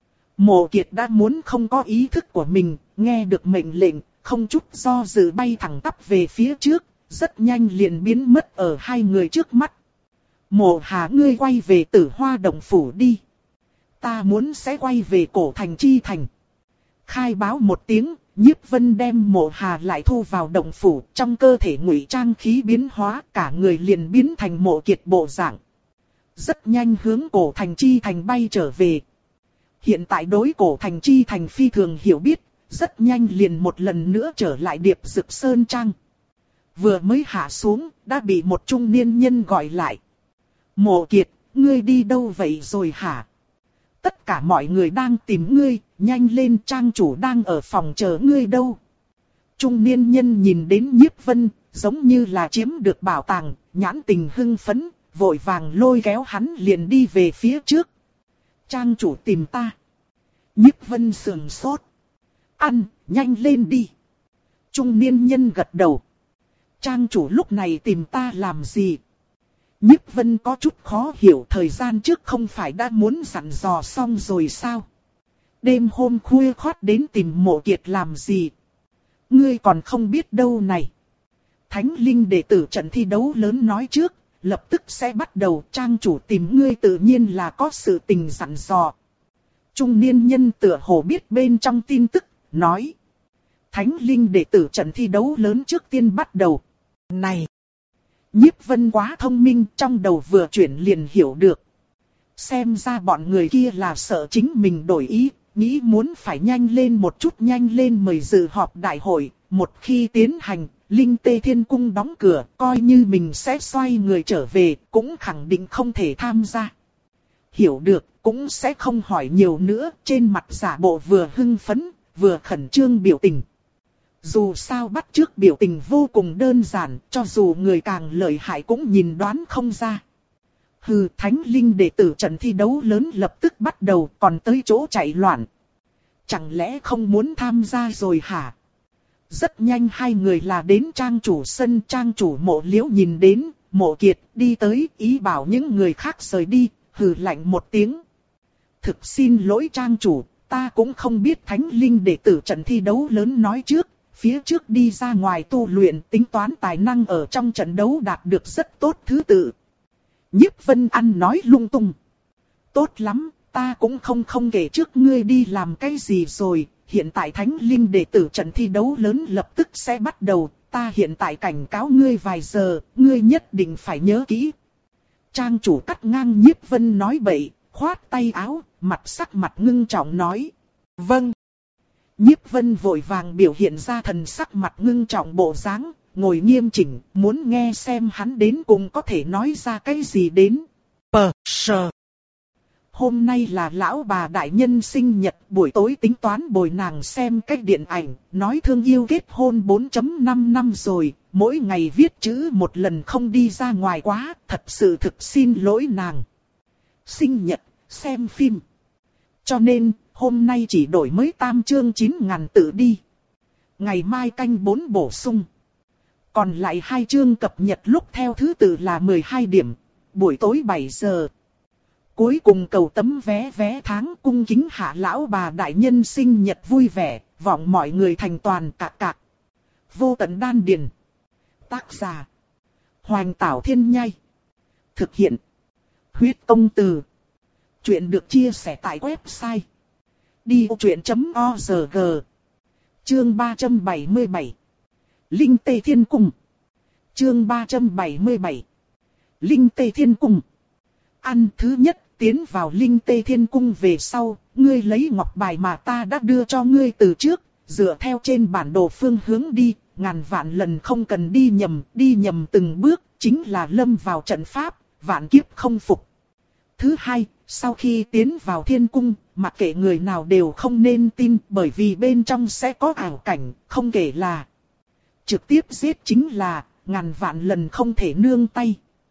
Mộ Kiệt đã muốn không có ý thức của mình, nghe được mệnh lệnh. Không chút do dự bay thẳng tắp về phía trước, rất nhanh liền biến mất ở hai người trước mắt. Mộ Hà, ngươi quay về Tử Hoa Động phủ đi. Ta muốn sẽ quay về cổ thành chi thành. Khai báo một tiếng, Nhiếp Vân đem Mộ Hà lại thu vào động phủ, trong cơ thể ngụy trang khí biến hóa, cả người liền biến thành Mộ Kiệt bộ dạng. Rất nhanh hướng cổ thành chi thành bay trở về. Hiện tại đối cổ thành chi thành phi thường hiểu biết. Rất nhanh liền một lần nữa trở lại Điệp Dực Sơn Trang. Vừa mới hạ xuống, đã bị một trung niên nhân gọi lại. Mộ Kiệt, ngươi đi đâu vậy rồi hả? Tất cả mọi người đang tìm ngươi, nhanh lên, trang chủ đang ở phòng chờ ngươi đâu. Trung niên nhân nhìn đến Nhiếp Vân, giống như là chiếm được bảo tàng, nhãn tình hưng phấn, vội vàng lôi kéo hắn liền đi về phía trước. Trang chủ tìm ta. Nhiếp Vân sườn sốt. Ăn, nhanh lên đi. Trung niên nhân gật đầu. Trang chủ lúc này tìm ta làm gì? Nhiếp Vân có chút khó hiểu, thời gian trước không phải đã muốn dặn dò xong rồi sao? Đêm hôm khuya khoắt đến tìm Mộ Kiệt làm gì? Ngươi còn không biết đâu này. Thánh linh đệ tử trận thi đấu lớn nói trước, lập tức sẽ bắt đầu, trang chủ tìm ngươi tự nhiên là có sự tình dặn dò. Trung niên nhân tựa hồ biết bên trong tin tức, nói. Thánh linh đệ tử trận thi đấu lớn trước tiên bắt đầu. Này! Nhiếp Vân quá thông minh, trong đầu vừa chuyển liền hiểu được. Xem ra bọn người kia là sợ chính mình đổi ý, nghĩ muốn phải nhanh lên một chút, nhanh lên mời dự họp đại hội. Một khi tiến hành, Linh Tê Thiên Cung đóng cửa, coi như mình sẽ xoay người trở về, cũng khẳng định không thể tham gia. Hiểu được, cũng sẽ không hỏi nhiều nữa, trên mặt giả bộ vừa hưng phấn, vừa khẩn trương biểu tình. Dù sao bắt chước biểu tình vô cùng đơn giản, cho dù người càng lợi hại cũng nhìn đoán không ra. Hừ, thánh linh đệ tử trận thi đấu lớn lập tức bắt đầu, còn tới chỗ chạy loạn. Chẳng lẽ không muốn tham gia rồi hả? Rất nhanh hai người là đến trang chủ sân, trang chủ Mộ Liễu nhìn đến, Mộ Kiệt đi tới, ý bảo những người khác rời đi, hừ lạnh một tiếng. Thực xin lỗi trang chủ, ta cũng không biết thánh linh đệ tử trận thi đấu lớn nói trước, phía trước đi ra ngoài tu luyện, tính toán tài năng ở trong trận đấu đạt được rất tốt thứ tự. Nhiếp Vân ăn nói lung tung. Tốt lắm, ta cũng không không kể trước ngươi đi làm cái gì rồi, hiện tại thánh linh đệ tử trận thi đấu lớn lập tức sẽ bắt đầu, ta hiện tại cảnh cáo ngươi vài giờ, ngươi nhất định phải nhớ kỹ. Trang chủ cắt ngang Nhiếp Vân nói bậy, khoát tay áo, mặt sắc mặt ngưng trọng nói. Vâng. Nhiếp Vân vội vàng biểu hiện ra thần sắc mặt ngưng trọng bộ dáng, ngồi nghiêm chỉnh, muốn nghe xem hắn đến cùng có thể nói ra cái gì đến. Pờ, sờ. Hôm nay là lão bà đại nhân sinh nhật, buổi tối tính toán bồi nàng xem cách điện ảnh, nói thương yêu kết hôn bốn chấm năm năm rồi, mỗi ngày viết chữ một lần không đi ra ngoài quá, thật sự thực xin lỗi nàng. Sinh nhật, xem phim. Cho nên, hôm nay chỉ đổi mới tam chương chín ngàn tự đi. Ngày mai canh bốn bổ sung. Còn lại hai chương cập nhật lúc theo thứ tự là mười hai điểm, buổi tối bảy giờ. Cuối cùng cầu tấm vé vé tháng, cung kính hạ lão bà đại nhân sinh nhật vui vẻ, vọng mọi người thành toàn cạc cạc. Vô tận đan điền. Tác giả. Hoành Tảo Thiên Nhai. Thực hiện. Huyết Công Từ. Chuyện được chia sẻ tại website. đi ô chuyện chấm o rờ giê. Chương ba trăm bảy mươi bảy. Linh Tê Thiên Cung. Chương ba trăm bảy mươi bảy. Linh Tê Thiên Cung. Ăn thứ nhất, tiến vào Linh Tê Thiên Cung về sau, ngươi lấy ngọc bài mà ta đã đưa cho ngươi từ trước, dựa theo trên bản đồ phương hướng đi, ngàn vạn lần không cần đi nhầm, đi nhầm từng bước, chính là lâm vào trận pháp, vạn kiếp không phục. Thứ hai, sau khi tiến vào thiên cung, mặc kệ người nào đều không nên tin, bởi vì bên trong sẽ có ảo cảnh, không kể là trực tiếp giết chính là, ngàn vạn lần không thể nương tay.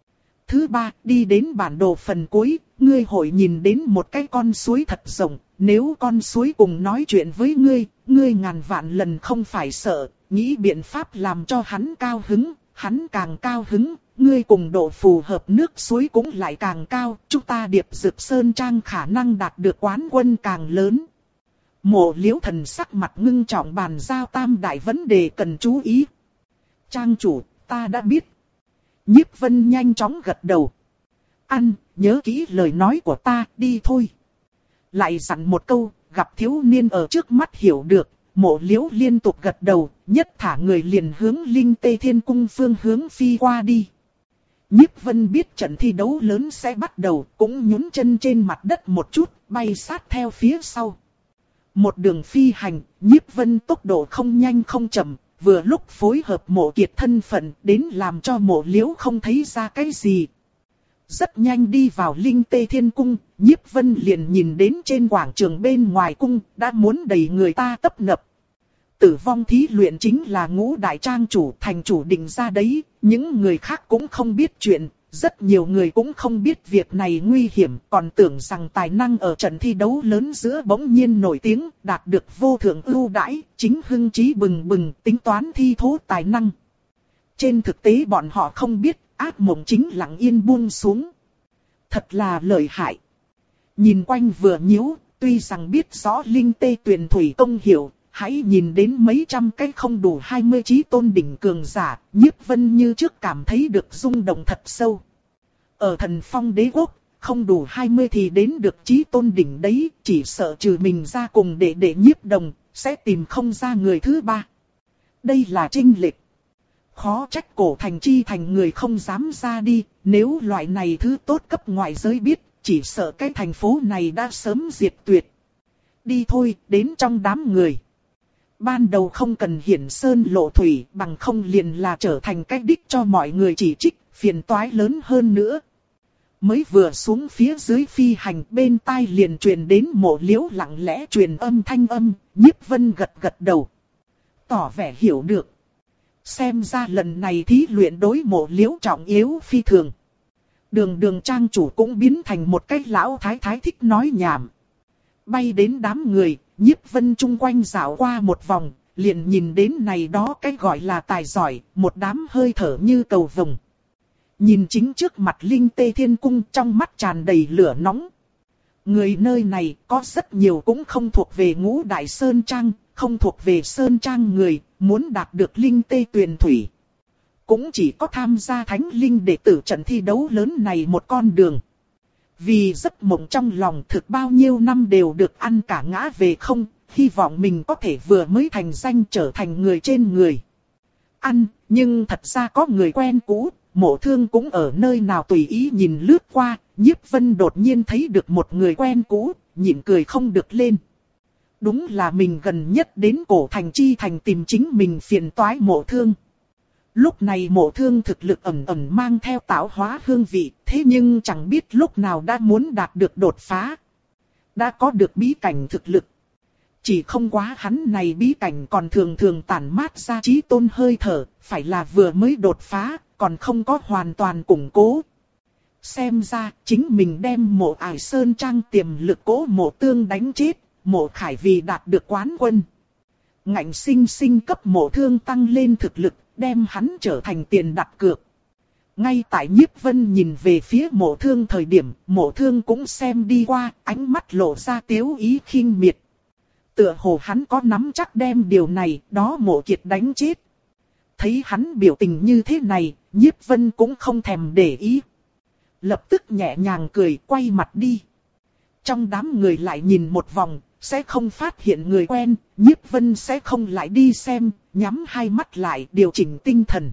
Thứ ba, đi đến bản đồ phần cuối, ngươi hội nhìn đến một cái con suối thật rộng, nếu con suối cùng nói chuyện với ngươi, ngươi ngàn vạn lần không phải sợ, nghĩ biện pháp làm cho hắn cao hứng, hắn càng cao hứng, ngươi cùng độ phù hợp nước suối cũng lại càng cao, chúng ta Điệp Dực Sơn Trang khả năng đạt được quán quân càng lớn. Mộ Liễu thần sắc mặt ngưng trọng bàn giao tam đại vấn đề cần chú ý. Trang chủ, ta đã biết. Nhiếp Vân nhanh chóng gật đầu. Ăn, nhớ kỹ lời nói của ta, đi thôi. Lại dặn một câu, gặp thiếu niên ở trước mắt hiểu được, Mộ Liễu liên tục gật đầu, nhất thả người liền hướng Linh Tê Thiên Cung phương hướng phi qua đi. Nhiếp Vân biết trận thi đấu lớn sẽ bắt đầu, cũng nhún chân trên mặt đất một chút, bay sát theo phía sau. Một đường phi hành, Nhiếp Vân tốc độ không nhanh không chậm, vừa lúc phối hợp Mộ Kiệt thân phận đến làm cho Mộ Liễu không thấy ra cái gì. Rất nhanh đi vào Linh Tê Thiên Cung, Nhiếp Vân liền nhìn đến trên quảng trường bên ngoài cung, đã muốn đẩy người ta tấp nập. Tử vong thí luyện chính là Ngũ Đại Trang chủ thành chủ định ra đấy, những người khác cũng không biết chuyện, rất nhiều người cũng không biết việc này nguy hiểm, còn tưởng rằng tài năng ở trận thi đấu lớn giữa bỗng nhiên nổi tiếng, đạt được vô thượng ưu đãi, chính hưng trí bừng bừng, tính toán thi thố tài năng. Trên thực tế bọn họ không biết, ác mộng chính lặng yên buông xuống. Thật là lợi hại. Nhìn quanh vừa nhíu, tuy rằng biết rõ Linh Tê Tuyền Thủy công hiệu, hãy nhìn đến mấy trăm cái không đủ hai mươi chí tôn đỉnh cường giả, Nhiếp Vân như trước cảm thấy được rung động thật sâu. Ở Thần Phong Đế Quốc, không đủ hai mươi thì đến được chí tôn đỉnh đấy, chỉ sợ trừ mình ra cùng để để Nhiếp Đồng, sẽ tìm không ra người thứ ba. Đây là chênh lệch. Khó trách cổ thành chi thành người không dám ra đi, nếu loại này thứ tốt cấp ngoại giới biết, chỉ sợ cái thành phố này đã sớm diệt tuyệt. Đi thôi, đến trong đám người. Ban đầu không cần hiển sơn lộ thủy, bằng không liền là trở thành cách đích cho mọi người chỉ trích, phiền toái lớn hơn nữa. Mới vừa xuống phía dưới phi hành, bên tai liền truyền đến Mộ Liễu lặng lẽ truyền âm thanh âm, Nhiếp Vân gật gật đầu. Tỏ vẻ hiểu được. Xem ra lần này thí luyện đối Mộ Liễu trọng yếu phi thường. Đường đường trang chủ cũng biến thành một cái lão thái thái thích nói nhảm. Bay đến đám người, Nhiếp Vân chung quanh dạo qua một vòng, liền nhìn đến này đó cái gọi là tài giỏi, một đám hơi thở như cầu vồng. Nhìn chính trước mặt Linh Tê Thiên Cung, trong mắt tràn đầy lửa nóng. Người nơi này có rất nhiều cũng không thuộc về Ngũ Đại Sơn Trang, không thuộc về Sơn Trang người, muốn đạt được Linh Tê Tuyền Thủy. Cũng chỉ có tham gia Thánh Linh đệ tử trận thi đấu lớn này một con đường. Vì giấc mộng trong lòng thực bao nhiêu năm đều được ăn cả ngã về không, hy vọng mình có thể vừa mới thành danh trở thành người trên người. Ăn, nhưng thật ra có người quen cũ, Mộ Thương cũng ở nơi nào tùy ý nhìn lướt qua, Nhiếp Vân đột nhiên thấy được một người quen cũ, nhịn cười không được lên. Đúng là mình gần nhất đến cổ thành chi thành tìm chính mình phiền toái Mộ Thương. Lúc này Mộ Thương thực lực ẩn ẩn mang theo tạo hóa hương vị, thế nhưng chẳng biết lúc nào đã muốn đạt được đột phá. Đã có được bí cảnh thực lực. Chỉ không quá hắn này bí cảnh còn thường thường tản mát ra chí tôn hơi thở, phải là vừa mới đột phá, còn không có hoàn toàn củng cố. Xem ra, chính mình đem Mộ Ải Sơn Trang tiềm lực cố Mộ Tương đánh chết, Mộ Khải vì đạt được quán quân. Ngạnh sinh sinh cấp Mộ Thương tăng lên thực lực, đem hắn trở thành tiền đặt cược. Ngay tại Nhiếp Vân nhìn về phía Mộ Thương thời điểm, Mộ Thương cũng xem đi qua, ánh mắt lộ ra tiếu ý khinh miệt. Tựa hồ hắn có nắm chắc đem điều này, đó Mộ Kiệt đánh chết. Thấy hắn biểu tình như thế này, Nhiếp Vân cũng không thèm để ý. Lập tức nhẹ nhàng cười, quay mặt đi. Trong đám người lại nhìn một vòng, sẽ không phát hiện người quen, Nhiếp Vân sẽ không lại đi xem, nhắm hai mắt lại điều chỉnh tinh thần.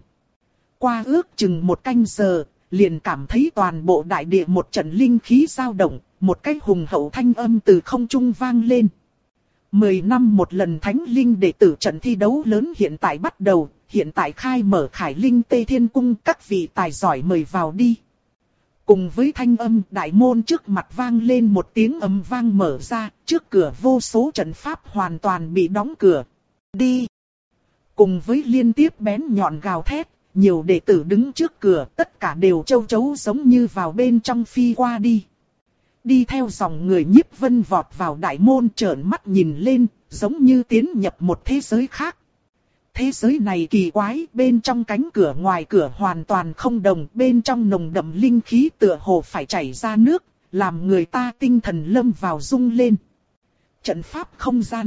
Qua ước chừng một canh giờ, liền cảm thấy toàn bộ đại địa một trận linh khí dao động, một cái hùng hậu thanh âm từ không trung vang lên. Mười năm một lần Thánh Linh đệ tử trận thi đấu lớn hiện tại bắt đầu, hiện tại khai mở Khải Linh Tê Thiên Cung, các vị tài giỏi mời vào đi. Cùng với thanh âm, đại môn trước mặt vang lên một tiếng ầm vang mở ra, trước cửa vô số trận pháp hoàn toàn bị đóng cửa. Đi! Cùng với liên tiếp bén nhọn gào thét, nhiều đệ tử đứng trước cửa, tất cả đều châu chấu giống như vào bên trong phi qua đi. Đi theo dòng người Nhiếp Vân vọt vào đại môn, trợn mắt nhìn lên, giống như tiến nhập một thế giới khác. Thế giới này kỳ quái, bên trong cánh cửa ngoài cửa hoàn toàn không đồng, bên trong nồng đậm linh khí tựa hồ phải chảy ra nước, làm người ta tinh thần lâm vào rung lên. Trận pháp không gian.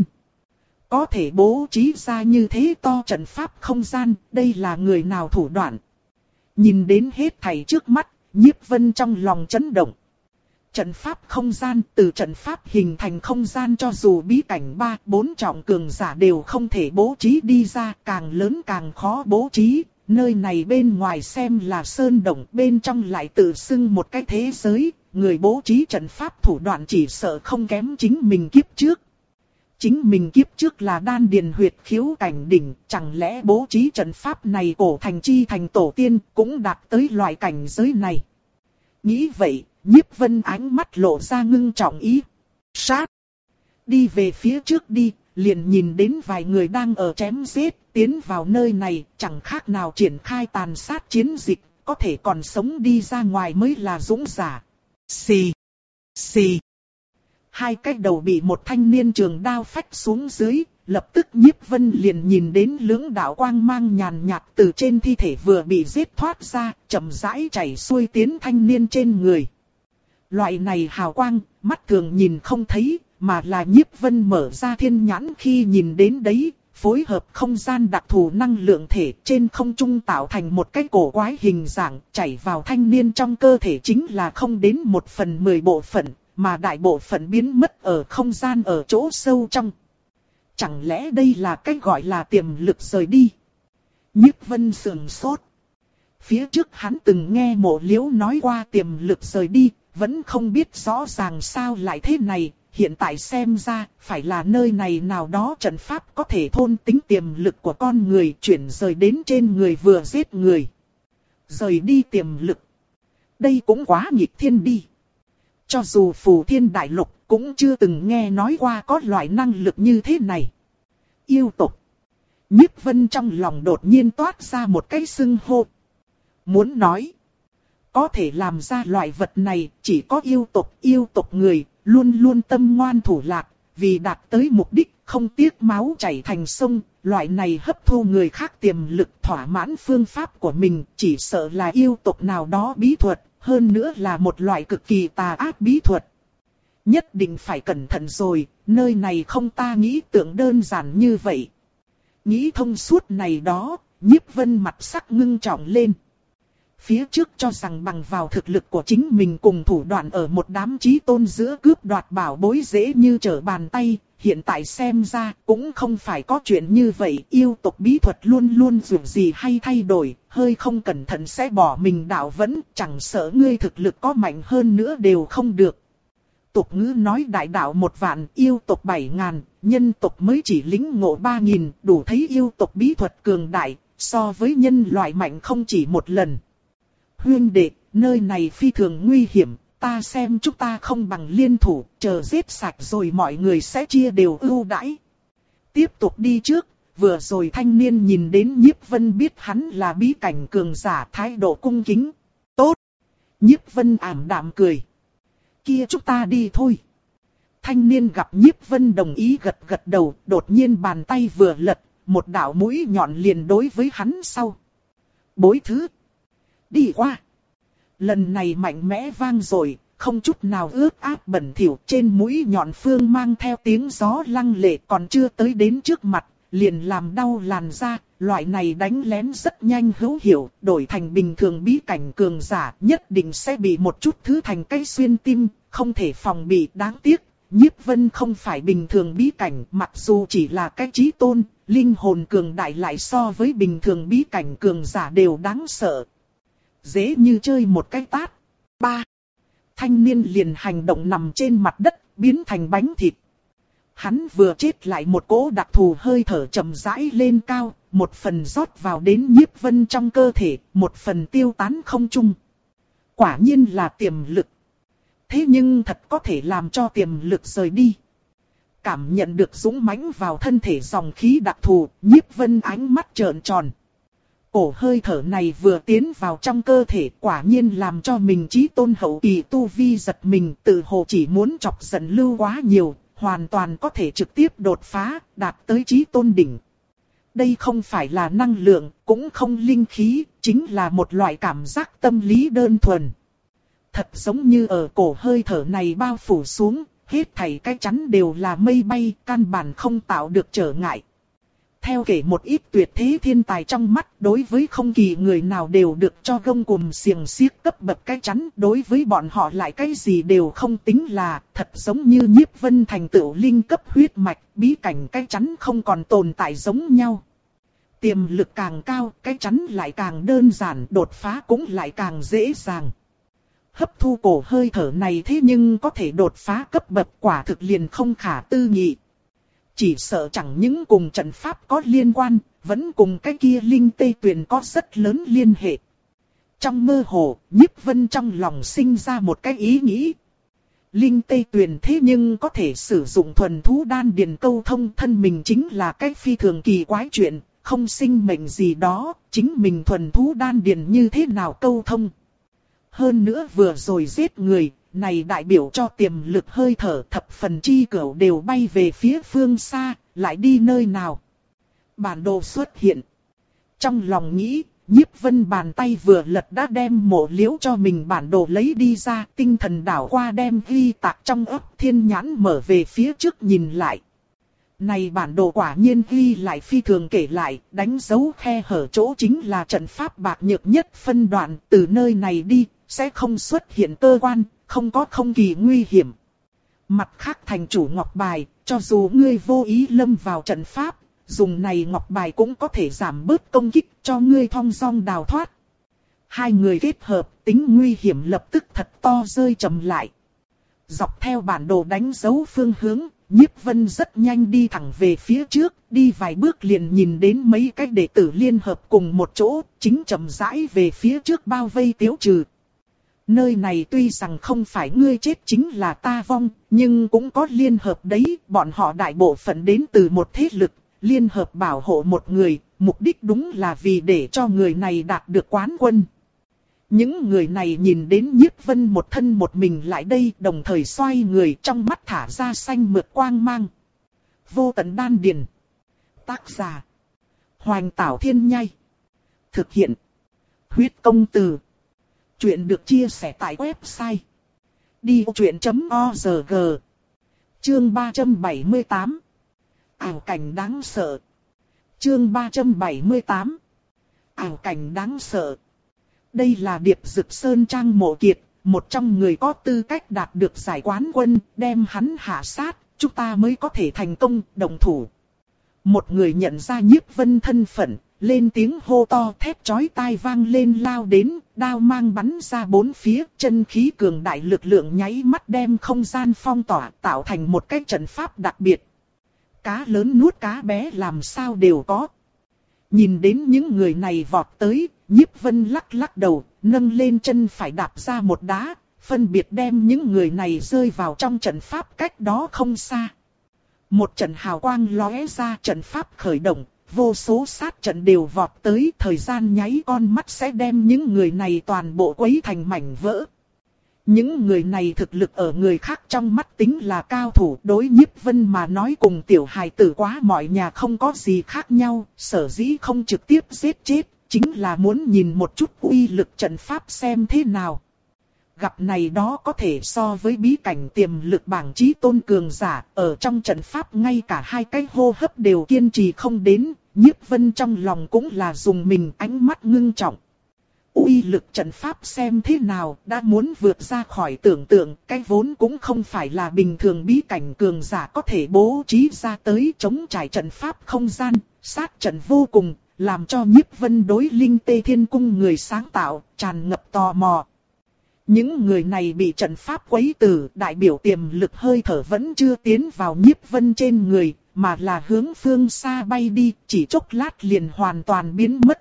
Có thể bố trí ra như thế to trận pháp không gian, đây là người nào thủ đoạn. Nhìn đến hết thảy trước mắt, Nhiếp Vân trong lòng chấn động. Trận pháp không gian, từ trận pháp hình thành không gian cho dù bí cảnh ba, bốn trọng cường giả đều không thể bố trí đi ra, càng lớn càng khó bố trí. Nơi này bên ngoài xem là sơn động, bên trong lại tự xưng một cái thế giới, người bố trí trận pháp thủ đoạn chỉ sợ không kém chính mình kiếp trước. Chính mình kiếp trước là đan điền huyệt khiếu cảnh đỉnh, chẳng lẽ bố trí trận pháp này cổ thành chi thành tổ tiên cũng đạt tới loại cảnh giới này. Nghĩ vậy, Nhiếp Vân ánh mắt lộ ra ngưng trọng ý. Sát! Đi về phía trước đi, liền nhìn đến vài người đang ở chém giết, tiến vào nơi này, chẳng khác nào triển khai tàn sát chiến dịch, có thể còn sống đi ra ngoài mới là dũng giả. Xì! Xì! Hai cái đầu bị một thanh niên trường đao phách xuống dưới, lập tức Nhiếp Vân liền nhìn đến lưỡng đạo quang mang nhàn nhạt từ trên thi thể vừa bị giết thoát ra, chậm rãi chảy xuôi tiến thanh niên trên người. Loại này hào quang, mắt thường nhìn không thấy, mà là Nhiếp Vân mở ra thiên nhãn khi nhìn đến đấy, phối hợp không gian đặc thù năng lượng thể trên không trung tạo thành một cái cổ quái hình dạng, chảy vào thanh niên trong cơ thể chính là không đến một phần mười bộ phận, mà đại bộ phận biến mất ở không gian ở chỗ sâu trong. Chẳng lẽ đây là cái gọi là tiềm lực rời đi? Nhiếp Vân sườn sốt. Phía trước hắn từng nghe Mộ Liễu nói qua tiềm lực rời đi, vẫn không biết rõ ràng sao lại thế này. Hiện tại xem ra, phải là nơi này nào đó trận pháp có thể thôn tính tiềm lực của con người chuyển rời đến trên người vừa giết người. Rời đi tiềm lực. Đây cũng quá nghịch thiên đi. Cho dù Phù Thiên Đại Lục cũng chưa từng nghe nói qua có loại năng lực như thế này. Yêu tộc. Nhiếp Vân trong lòng đột nhiên toát ra một cái xưng hô. Muốn nói. Có thể làm ra loại vật này chỉ có yêu tộc. Yêu tộc người luôn luôn tâm ngoan thủ lạc. Vì đạt tới mục đích không tiếc máu chảy thành sông. Loại này hấp thu người khác tiềm lực thỏa mãn phương pháp của mình. Chỉ sợ là yêu tộc nào đó bí thuật. Hơn nữa là một loại cực kỳ tà ác bí thuật. Nhất định phải cẩn thận rồi, nơi này không ta nghĩ tưởng đơn giản như vậy. Nghĩ thông suốt này đó, Nhiếp Vân mặt sắc ngưng trọng lên. Phía trước cho rằng bằng vào thực lực của chính mình cùng thủ đoạn ở một đám chí tôn giữa cướp đoạt bảo bối dễ như trở bàn tay. Hiện tại xem ra cũng không phải có chuyện như vậy. Yêu tộc bí thuật luôn luôn dù gì hay thay đổi, hơi không cẩn thận sẽ bỏ mình đạo vẫn. Chẳng sợ ngươi thực lực có mạnh hơn nữa đều không được. Tục ngữ nói đại đạo một vạn, yêu tộc bảy ngàn, nhân tộc mới chỉ lĩnh ngộ ba nghìn, đủ thấy yêu tộc bí thuật cường đại, so với nhân loại mạnh không chỉ một lần. Huyên đệ, nơi này phi thường nguy hiểm, ta xem chúng ta không bằng liên thủ, chờ giết sạch rồi mọi người sẽ chia đều ưu đãi. Tiếp tục đi trước, vừa rồi thanh niên nhìn đến Nhiếp Vân biết hắn là bí cảnh cường giả, thái độ cung kính. Tốt! Nhiếp Vân ảm đạm cười. Kia chúng ta đi thôi. Thanh niên gặp Nhiếp Vân đồng ý gật gật đầu, đột nhiên bàn tay vừa lật, một đạo mũi nhọn liền đối với hắn sau. Bối thứ. Đi qua. Lần này mạnh mẽ vang rồi, không chút nào ướt át bẩn thỉu, trên mũi nhọn phương mang theo tiếng gió lăng lệ còn chưa tới đến trước mặt, liền làm đau làn da. Loại này đánh lén rất nhanh hữu hiệu, đổi thành bình thường bí cảnh cường giả nhất định sẽ bị một chút thứ thành cây xuyên tim, không thể phòng bị. Đáng tiếc, Nhiếp Vân không phải bình thường bí cảnh, mặc dù chỉ là cái chí tôn, linh hồn cường đại lại so với bình thường bí cảnh cường giả đều đáng sợ. Dễ như chơi một cái tát. Ba. Thanh niên liền hành động nằm trên mặt đất, biến thành bánh thịt. Hắn vừa chết lại một cỗ đặc thù hơi thở chậm rãi lên cao, một phần rót vào đến Nhiếp Vân trong cơ thể, một phần tiêu tán không trung. Quả nhiên là tiềm lực. Thế nhưng thật có thể làm cho tiềm lực rời đi. Cảm nhận được dũng mãnh vào thân thể dòng khí đặc thù, Nhiếp Vân ánh mắt trợn tròn. Cổ hơi thở này vừa tiến vào trong cơ thể quả nhiên làm cho mình chí tôn hậu kỳ tu vi giật mình, tự hồ chỉ muốn chọc giận lưu quá nhiều. Hoàn toàn có thể trực tiếp đột phá, đạt tới chí tôn đỉnh. Đây không phải là năng lượng, cũng không linh khí, chính là một loại cảm giác tâm lý đơn thuần. Thật giống như ở cổ hơi thở này bao phủ xuống, hết thảy cái chắn đều là mây bay, căn bản không tạo được trở ngại. Theo kể một ít tuyệt thế thiên tài trong mắt, đối với không kỳ người nào đều được cho gông cùm xiềng xiếc cấp bậc cái chắn, đối với bọn họ lại cái gì đều không tính là, thật giống như Nhiếp Vân thành tựu linh cấp huyết mạch, bí cảnh cái chắn không còn tồn tại giống nhau. Tiềm lực càng cao, cái chắn lại càng đơn giản, đột phá cũng lại càng dễ dàng. Hấp thu cổ hơi thở này thế nhưng có thể đột phá cấp bậc, quả thực liền không khả tư nghị. Chỉ sợ chẳng những cùng trận pháp có liên quan, vẫn cùng cái kia linh tây tuyền có rất lớn liên hệ. Trong mơ hồ, Nhiếp Vân trong lòng sinh ra một cái ý nghĩ. Linh Tê Tuyền thế nhưng có thể sử dụng thuần thú đan điền câu thông, thân mình chính là cái phi thường kỳ quái chuyện, không sinh mệnh gì đó, chính mình thuần thú đan điền như thế nào câu thông. Hơn nữa vừa rồi giết người, này đại biểu cho tiềm lực hơi thở thập phần chi cửu đều bay về phía phương xa, lại đi nơi nào. Bản đồ xuất hiện. Trong lòng nghĩ, Nhiếp Vân bàn tay vừa lật đã đem mộ liễu cho mình bản đồ lấy đi ra, tinh thần đảo qua đem ghi tạc trong ấp thiên nhãn mở về phía trước nhìn lại. Này bản đồ quả nhiên ghi lại phi thường kể lại, đánh dấu khe hở chỗ chính là trận pháp bạc nhược nhất phân đoạn, từ nơi này đi, sẽ không xuất hiện cơ quan, không có không kỳ nguy hiểm. Mặt khác thành chủ ngọc bài, cho dù ngươi vô ý lâm vào trận pháp, dùng này ngọc bài cũng có thể giảm bớt công kích cho ngươi thong dong đào thoát. Hai người kết hợp, tính nguy hiểm lập tức thật to rơi chậm lại. Dọc theo bản đồ đánh dấu phương hướng, Nhiếp Vân rất nhanh đi thẳng về phía trước, đi vài bước liền nhìn đến mấy cái đệ tử liên hợp cùng một chỗ, chính chậm rãi về phía trước bao vây tiêu trừ. Nơi này tuy rằng không phải ngươi chết chính là ta vong, nhưng cũng có liên hợp đấy, bọn họ đại bộ phận đến từ một thế lực, liên hợp bảo hộ một người, mục đích đúng là vì để cho người này đạt được quán quân. Những người này nhìn đến Nhiếp Vân một thân một mình lại đây, đồng thời xoay người, trong mắt thả ra xanh mượt quang mang. Vô tận đan điền. Tác giả: Hoành Tảo Thiên Nhai. Thực hiện: Huyết Công Từ. Chuyện được chia sẻ tại website đi vô chuyện chấm org. Chương ba trăm bảy mươi tám. Ảo cảnh đáng sợ. Chương ba trăm bảy mươi tám. Ảo cảnh đáng sợ. Đây là Điệp Dực Sơn Trang Mộ Kiệt, một trong người có tư cách đạt được giải quán quân, đem hắn hạ sát, chúng ta mới có thể thành công, đồng thủ. Một người nhận ra Nhiếp Vân thân phận, lên tiếng hô to, thét chói tai vang lên lao đến, đao mang bắn ra bốn phía, chân khí cường đại lực lượng nháy mắt đem không gian phong tỏa, tạo thành một cái trận pháp đặc biệt. Cá lớn nuốt cá bé làm sao đều có. Nhìn đến những người này vọt tới, Nhiếp Vân lắc lắc đầu, nâng lên chân phải đạp ra một đá, phân biệt đem những người này rơi vào trong trận pháp cách đó không xa. Một trận hào quang lóe ra, trận pháp khởi động, vô số sát trận đều vọt tới, thời gian nháy con mắt sẽ đem những người này toàn bộ quấy thành mảnh vỡ. Những người này thực lực ở người khác trong mắt tính là cao thủ, đối Nhiếp Vân mà nói cùng tiểu hài tử quá mọi nhà không có gì khác nhau, sở dĩ không trực tiếp giết chết, chính là muốn nhìn một chút uy lực trận pháp xem thế nào. Gặp này đó có thể so với bí cảnh tiềm lực bảng chí tôn cường giả, ở trong trận pháp ngay cả hai cái hô hấp đều kiên trì không đến, Nhiếp Vân trong lòng cũng là dùng mình, ánh mắt ngưng trọng. Uy lực trận pháp xem thế nào, đã muốn vượt ra khỏi tưởng tượng, cái vốn cũng không phải là bình thường bí cảnh cường giả có thể bố trí ra tới, chống trải trận pháp không gian, sát trận vô cùng, làm cho Nhiếp Vân đối Linh Tê Thiên Cung người sáng tạo, tràn ngập tò mò. Những người này bị trận pháp quấy tử, đại biểu tiềm lực hơi thở vẫn chưa tiến vào Nhiếp Vân trên người, mà là hướng phương xa bay đi, chỉ chốc lát liền hoàn toàn biến mất.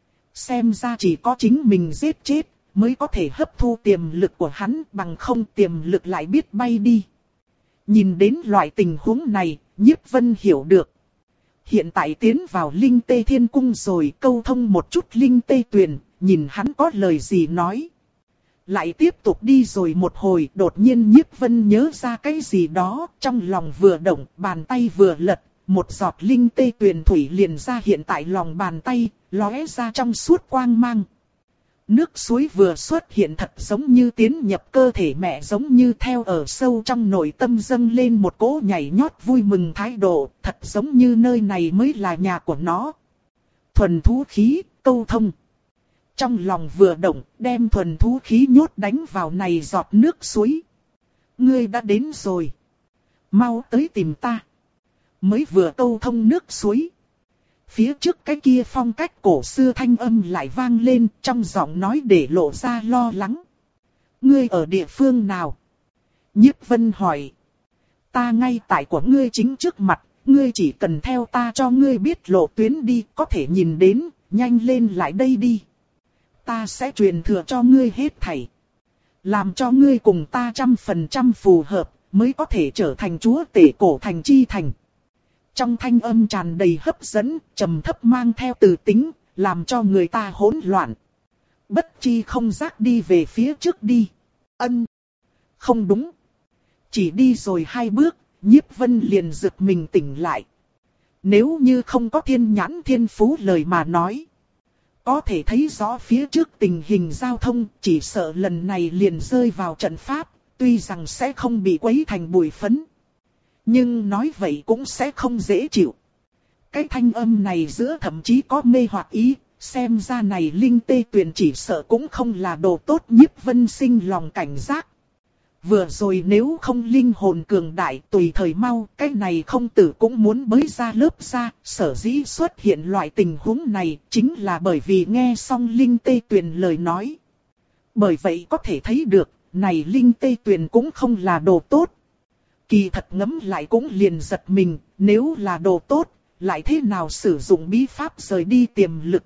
Xem ra chỉ có chính mình giết chết, mới có thể hấp thu tiềm lực của hắn, bằng không tiềm lực lại biết bay đi. Nhìn đến loại tình huống này, Nhiếp Vân hiểu được. Hiện tại tiến vào Linh Tê Thiên Cung rồi, câu thông một chút Linh Tê Tuyền, nhìn hắn có lời gì nói. Lại tiếp tục đi rồi một hồi, đột nhiên Nhiếp Vân nhớ ra cái gì đó, trong lòng vừa động, bàn tay vừa lật, một giọt Linh Tê Tuyền thủy liền ra hiện tại lòng bàn tay, lóe ra trong suốt quang mang. Nước suối vừa xuất hiện thật giống như tiến nhập cơ thể mẹ, giống như theo ở sâu trong nội tâm dâng lên một cỗ nhảy nhót vui mừng thái độ, thật giống như nơi này mới là nhà của nó. Thuần thú khí, câu thông. Trong lòng vừa động, đem thuần thú khí nhốt đánh vào này giọt nước suối. Ngươi đã đến rồi. Mau tới tìm ta. Mới vừa câu thông nước suối. Phía trước cái kia phong cách cổ xưa thanh âm lại vang lên, trong giọng nói để lộ ra lo lắng. Ngươi ở địa phương nào? Nhiếp Vân hỏi. Ta ngay tại của ngươi chính trước mặt, ngươi chỉ cần theo ta cho ngươi biết lộ tuyến đi, có thể nhìn đến, nhanh lên lại đây đi. Ta sẽ truyền thừa cho ngươi hết thảy. Làm cho ngươi cùng ta trăm phần trăm phù hợp, mới có thể trở thành chúa tể cổ thành chi thành. Trong thanh âm tràn đầy hấp dẫn, trầm thấp mang theo từ tính, làm cho người ta hỗn loạn. Bất chi không giác đi về phía trước đi. Ân. Không đúng. Chỉ đi rồi hai bước, Nhiếp Vân liền giật mình tỉnh lại. Nếu như không có thiên nhãn thiên phú lời mà nói, có thể thấy rõ phía trước tình hình giao thông, chỉ sợ lần này liền rơi vào trận pháp, tuy rằng sẽ không bị quấy thành bụi phấn. Nhưng nói vậy cũng sẽ không dễ chịu. Cái thanh âm này giữa thậm chí có mê hoặc ý, xem ra này linh tê tuyền chỉ sợ cũng không là đồ tốt. Nhiếp Vân sinh lòng cảnh giác. Vừa rồi nếu không linh hồn cường đại tùy thời mau, cái này không tử cũng muốn bới ra lớp ra, sở dĩ xuất hiện loại tình huống này chính là bởi vì nghe xong linh tê tuyền lời nói. Bởi vậy có thể thấy được, này linh tê tuyền cũng không là đồ tốt. Kỳ thật ngẫm lại cũng liền giật mình, nếu là đồ tốt, lại thế nào sử dụng bí pháp rời đi tiềm lực.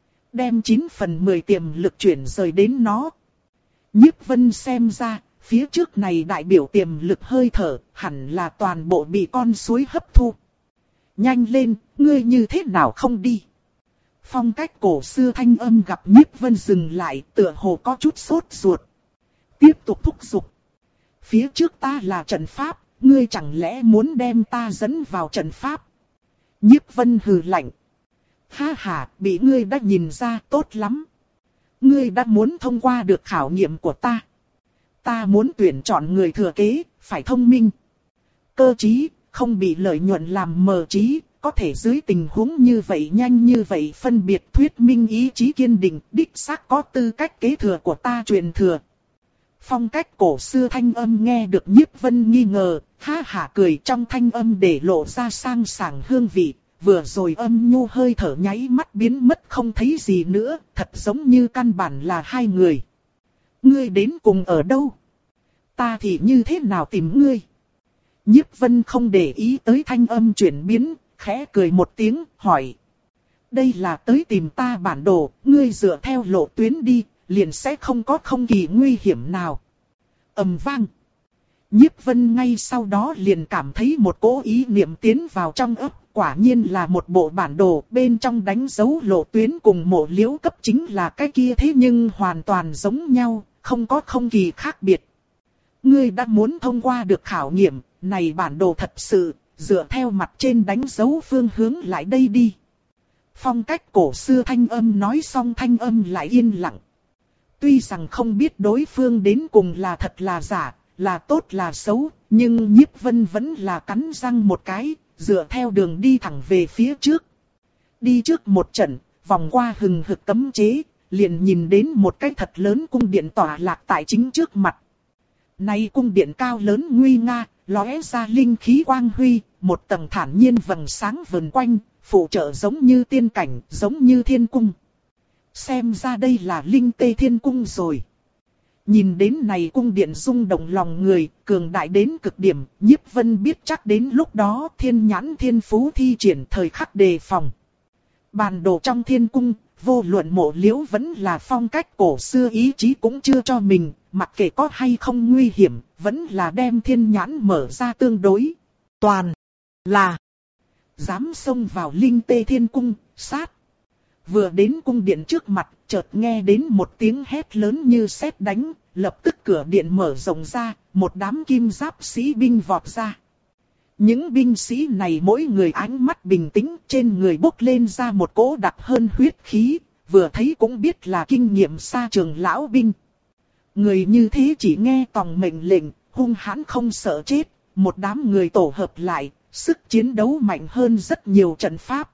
Đem chín phần mười tiềm lực chuyển rời đến nó. Nhiếp Vân xem ra, phía trước này đại biểu tiềm lực hơi thở, hẳn là toàn bộ bị con suối hấp thu. Nhanh lên, ngươi như thế nào không đi? Phong cách cổ xưa thanh âm gặp Nhiếp Vân dừng lại, tựa hồ có chút sốt ruột. Tiếp tục thúc giục. Phía trước ta là trận pháp, ngươi chẳng lẽ muốn đem ta dẫn vào trận pháp? Nhiếp Vân hừ lạnh. Ha ha, bị ngươi đã nhìn ra tốt lắm. Ngươi đã muốn thông qua được khảo nghiệm của ta. Ta muốn tuyển chọn người thừa kế, phải thông minh. Cơ trí, không bị lợi nhuận làm mờ trí, có thể dưới tình huống như vậy nhanh như vậy phân biệt thuyết minh ý chí kiên định, đích xác có tư cách kế thừa của ta truyền thừa. Phong cách cổ xưa thanh âm nghe được Nhiếp Vân nghi ngờ, ha hả cười trong thanh âm để lộ ra sang sảng hương vị, vừa rồi âm nhu hơi thở nháy mắt biến mất không thấy gì nữa, thật giống như căn bản là hai người. Ngươi đến cùng ở đâu? Ta thì như thế nào tìm ngươi? Nhiếp Vân không để ý tới thanh âm chuyển biến, khẽ cười một tiếng, hỏi. Đây là tới tìm ta bản đồ, ngươi dựa theo lộ tuyến đi, liền sẽ không có không kỳ nguy hiểm nào. Ầm vang. Nhiếp Vân ngay sau đó liền cảm thấy một cỗ ý niệm tiến vào trong ấp, quả nhiên là một bộ bản đồ, bên trong đánh dấu lộ tuyến cùng mộ liễu cấp chính là cái kia thế nhưng hoàn toàn giống nhau, không có không kỳ khác biệt. Ngươi đã muốn thông qua được khảo nghiệm, này bản đồ thật sự, dựa theo mặt trên đánh dấu phương hướng lại đây đi. Phong cách cổ xưa thanh âm nói xong thanh âm lại yên lặng. Tuy rằng không biết đối phương đến cùng là thật là giả, là tốt là xấu, nhưng Nhiếp Vân vẫn là cắn răng một cái, dựa theo đường đi thẳng về phía trước. Đi trước một trận, vòng qua hừng hực cấm chế, liền nhìn đến một cái thật lớn cung điện tỏa lạc tại chính trước mặt. Này cung điện cao lớn nguy nga, lóe ra linh khí quang huy, một tầng thản nhiên vầng sáng vần quanh, phụ trợ giống như tiên cảnh, giống như thiên cung. Xem ra đây là linh tê thiên cung rồi. Nhìn đến này cung điện rung động lòng người, cường đại đến cực điểm, Nhiếp Vân biết chắc đến lúc đó thiên nhãn thiên phú thi triển thời khắc đề phòng. Bản đồ trong thiên cung, vô luận mộ liễu vẫn là phong cách cổ xưa ý chí cũng chưa cho mình, mặc kệ có hay không nguy hiểm, vẫn là đem thiên nhãn mở ra tương đối. Toàn là dám xông vào linh tê thiên cung, sát. Vừa đến cung điện trước mặt, chợt nghe đến một tiếng hét lớn như sét đánh, lập tức cửa điện mở rộng ra, một đám kim giáp sĩ binh vọt ra. Những binh sĩ này mỗi người ánh mắt bình tĩnh, trên người bốc lên ra một cỗ đặc hơn huyết khí, vừa thấy cũng biết là kinh nghiệm xa trường lão binh. Người như thế chỉ nghe tòng mệnh lệnh, hung hãn không sợ chết, một đám người tổ hợp lại, sức chiến đấu mạnh hơn rất nhiều trận pháp.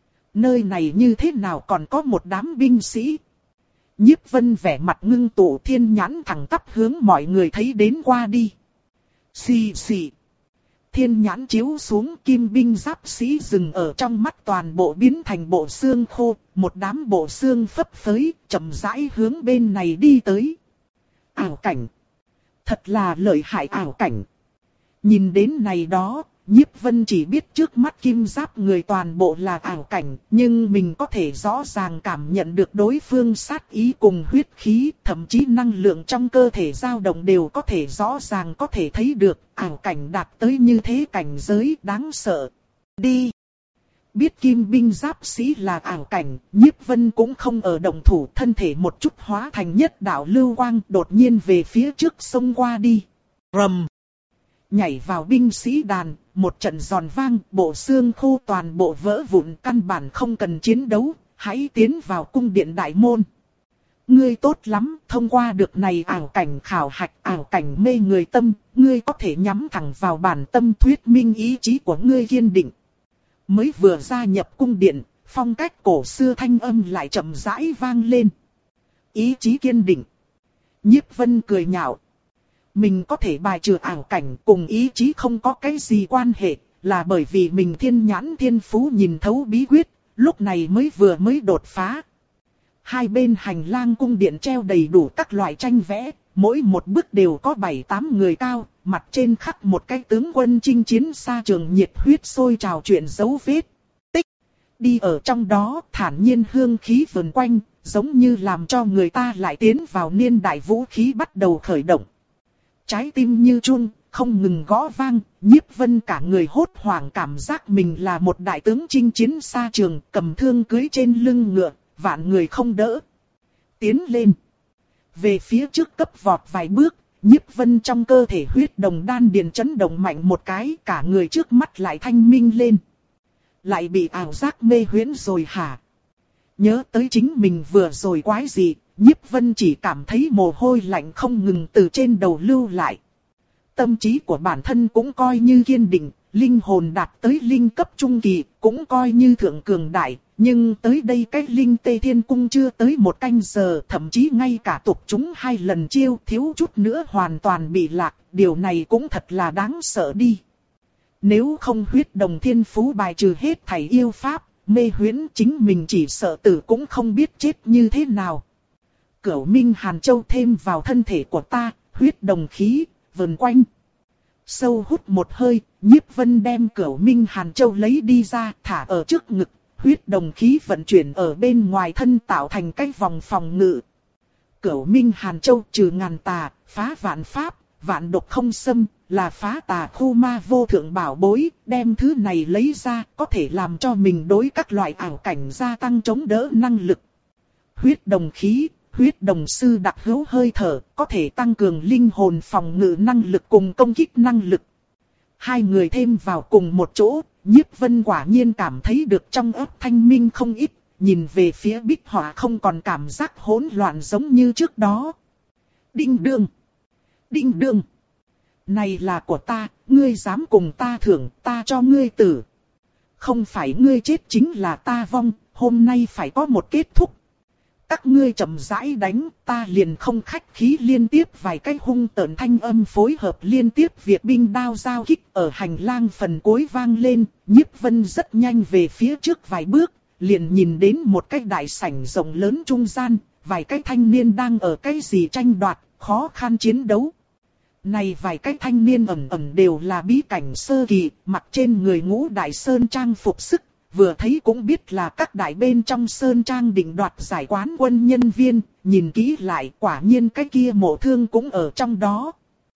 Nơi này như thế nào còn có một đám binh sĩ? Nhiếp Vân vẻ mặt ngưng tụ thiên nhãn thẳng tắp hướng mọi người thấy đến qua đi. Xì xì. Thiên nhãn chiếu xuống kim binh giáp sĩ dừng ở trong mắt toàn bộ biến thành bộ xương khô, một đám bộ xương phấp phới, chậm rãi hướng bên này đi tới. Ảo cảnh. Thật là lợi hại ảo cảnh. Nhìn đến này đó, Nhiếp Vân chỉ biết trước mắt kim giáp người toàn bộ là ảo cảnh, nhưng mình có thể rõ ràng cảm nhận được đối phương sát ý cùng huyết khí, thậm chí năng lượng trong cơ thể dao động đều có thể rõ ràng có thể thấy được, ảo cảnh đạt tới như thế cảnh giới đáng sợ. Đi! Biết kim binh giáp sĩ là ảo cảnh, Nhiếp Vân cũng không ở động thủ, thân thể một chút hóa thành nhất đạo lưu quang đột nhiên về phía trước xông qua đi. Rầm! Nhảy vào binh sĩ đàn, một trận giòn vang, bộ xương khô toàn bộ vỡ vụn, căn bản không cần chiến đấu, hãy tiến vào cung điện đại môn. Ngươi tốt lắm, thông qua được này ảo cảnh khảo hạch, ảo cảnh mê người tâm, ngươi có thể nhắm thẳng vào bản tâm, thuyết minh ý chí của ngươi kiên định. Mới vừa gia nhập cung điện, phong cách cổ xưa thanh âm lại chậm rãi vang lên. Ý chí kiên định. Nhiếp Vân cười nhạo. Mình có thể bài trừ ảo cảnh cùng ý chí không có cái gì quan hệ, là bởi vì mình thiên nhãn thiên phú nhìn thấu bí quyết, lúc này mới vừa mới đột phá. Hai bên hành lang cung điện treo đầy đủ các loại tranh vẽ, mỗi một bức đều có bảy tám người cao, mặt trên khắc một cái tướng quân chinh chiến xa trường nhiệt huyết sôi trào chuyện dấu vết. Tích! Đi ở trong đó thản nhiên hương khí vần quanh, giống như làm cho người ta lại tiến vào niên đại vũ khí bắt đầu khởi động. Trái tim như chuông, không ngừng gõ vang, Nhiếp Vân cả người hốt hoảng cảm giác mình là một đại tướng chinh chiến xa trường, cầm thương cưỡi trên lưng ngựa, vạn người không đỡ. Tiến lên. Về phía trước cấp vọt vài bước, Nhiếp Vân trong cơ thể huyết đồng đan điền chấn động mạnh một cái, cả người trước mắt lại thanh minh lên. Lại bị ảo giác mê huyễn rồi hả? Nhớ tới chính mình vừa rồi quái gì, Nhiếp Vân chỉ cảm thấy mồ hôi lạnh không ngừng từ trên đầu lưu lại. Tâm trí của bản thân cũng coi như kiên định, linh hồn đạt tới linh cấp trung kỳ, cũng coi như thượng cường đại, nhưng tới đây cái linh tê thiên cung chưa tới một canh giờ, thậm chí ngay cả tục chúng hai lần chiêu thiếu chút nữa hoàn toàn bị lạc, điều này cũng thật là đáng sợ đi. Nếu không huyết đồng thiên phú bài trừ hết thảy yêu pháp, mê huyễn chính mình chỉ sợ tử cũng không biết chết như thế nào. Cửu Minh Hàn Châu thêm vào thân thể của ta, huyết đồng khí, vần quanh. Sâu hút một hơi, Nhiếp Vân đem Cửu Minh Hàn Châu lấy đi ra, thả ở trước ngực, huyết đồng khí vận chuyển ở bên ngoài thân tạo thành cái vòng phòng ngự. Cửu Minh Hàn Châu trừ ngàn tà, phá vạn pháp, vạn độc không xâm, là phá tà khu ma vô thượng bảo bối, đem thứ này lấy ra, có thể làm cho mình đối các loại ảo cảnh gia tăng chống đỡ năng lực. Huyết đồng khí, huyết đồng sư đặc hữu hơi thở, có thể tăng cường linh hồn phòng ngự năng lực cùng công kích năng lực. Hai người thêm vào cùng một chỗ, Nhiếp Vân quả nhiên cảm thấy được trong óc thanh minh không ít, nhìn về phía bích họa không còn cảm giác hỗn loạn giống như trước đó. Đinh đương! Đinh đương! Này là của ta, ngươi dám cùng ta thưởng, ta cho ngươi tử. Không phải ngươi chết chính là ta vong, hôm nay phải có một kết thúc. Các ngươi chậm rãi đánh, ta liền không khách khí liên tiếp vài cái hung tợn thanh âm phối hợp liên tiếp việc binh đao giao kích ở hành lang phần cuối vang lên, Nhiếp Vân rất nhanh về phía trước vài bước, liền nhìn đến một cái đại sảnh rộng lớn trung gian, vài cái thanh niên đang ở cái gì tranh đoạt, khó khăn chiến đấu. Này vài cái thanh niên ẩn ẩn đều là bí cảnh sơ kỳ, mặc trên người ngũ đại sơn trang phục sức. Vừa thấy cũng biết là các đại bên trong sơn trang định đoạt giải quán quân nhân viên, nhìn kỹ lại quả nhiên cái kia Mộ Thương cũng ở trong đó.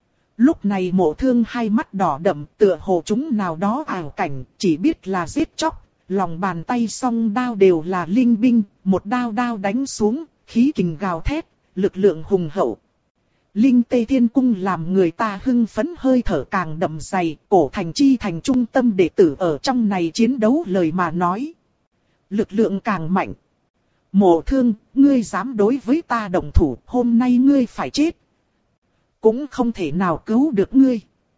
Lúc này Mộ Thương hai mắt đỏ đậm tựa hồ chúng nào đó ảo cảnh, chỉ biết là giết chóc, lòng bàn tay song đao đều là linh binh, một đao đao đánh xuống, khí kình gào thét, lực lượng hùng hậu. Linh Tê Thiên Cung làm người ta hưng phấn hơi thở càng đậm dày, cổ thành chi thành trung tâm đệ tử ở trong này chiến đấu lời mà nói. Lực lượng càng mạnh. Mộ Thương, ngươi dám đối với ta động thủ, hôm nay ngươi phải chết. Cũng không thể nào cứu được ngươi.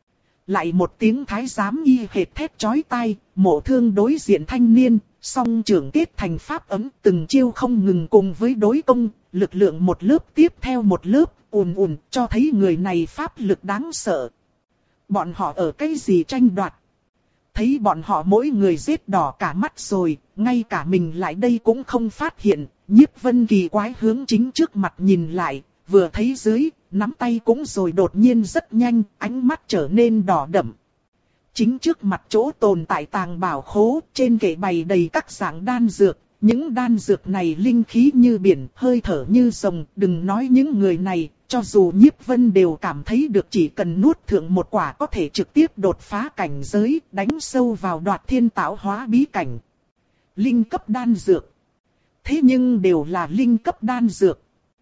Lại một tiếng thái giám y hệt thét chói tai, Mộ Thương đối diện thanh niên, song trưởng kết thành pháp ấm từng chiêu không ngừng cùng với đối công, lực lượng một lớp tiếp theo một lớp. Ùn ùn, cho thấy người này pháp lực đáng sợ. Bọn họ ở cái gì tranh đoạt? Thấy bọn họ mỗi người giết đỏ cả mắt rồi, ngay cả mình lại đây cũng không phát hiện. Nhiếp Vân kỳ quái hướng chính trước mặt nhìn lại, vừa thấy dưới, nắm tay cũng rồi đột nhiên rất nhanh, ánh mắt trở nên đỏ đậm. Chính trước mặt chỗ tồn tại tàng bảo khố, trên kệ bày đầy các dạng đan dược. Những đan dược này linh khí như biển, hơi thở như rồng, đừng nói những người này, cho dù Nhiếp Vân đều cảm thấy được chỉ cần nuốt thượng một quả có thể trực tiếp đột phá cảnh giới, đánh sâu vào đoạt thiên tạo hóa bí cảnh. Linh cấp đan dược. Thế nhưng đều là linh cấp đan dược.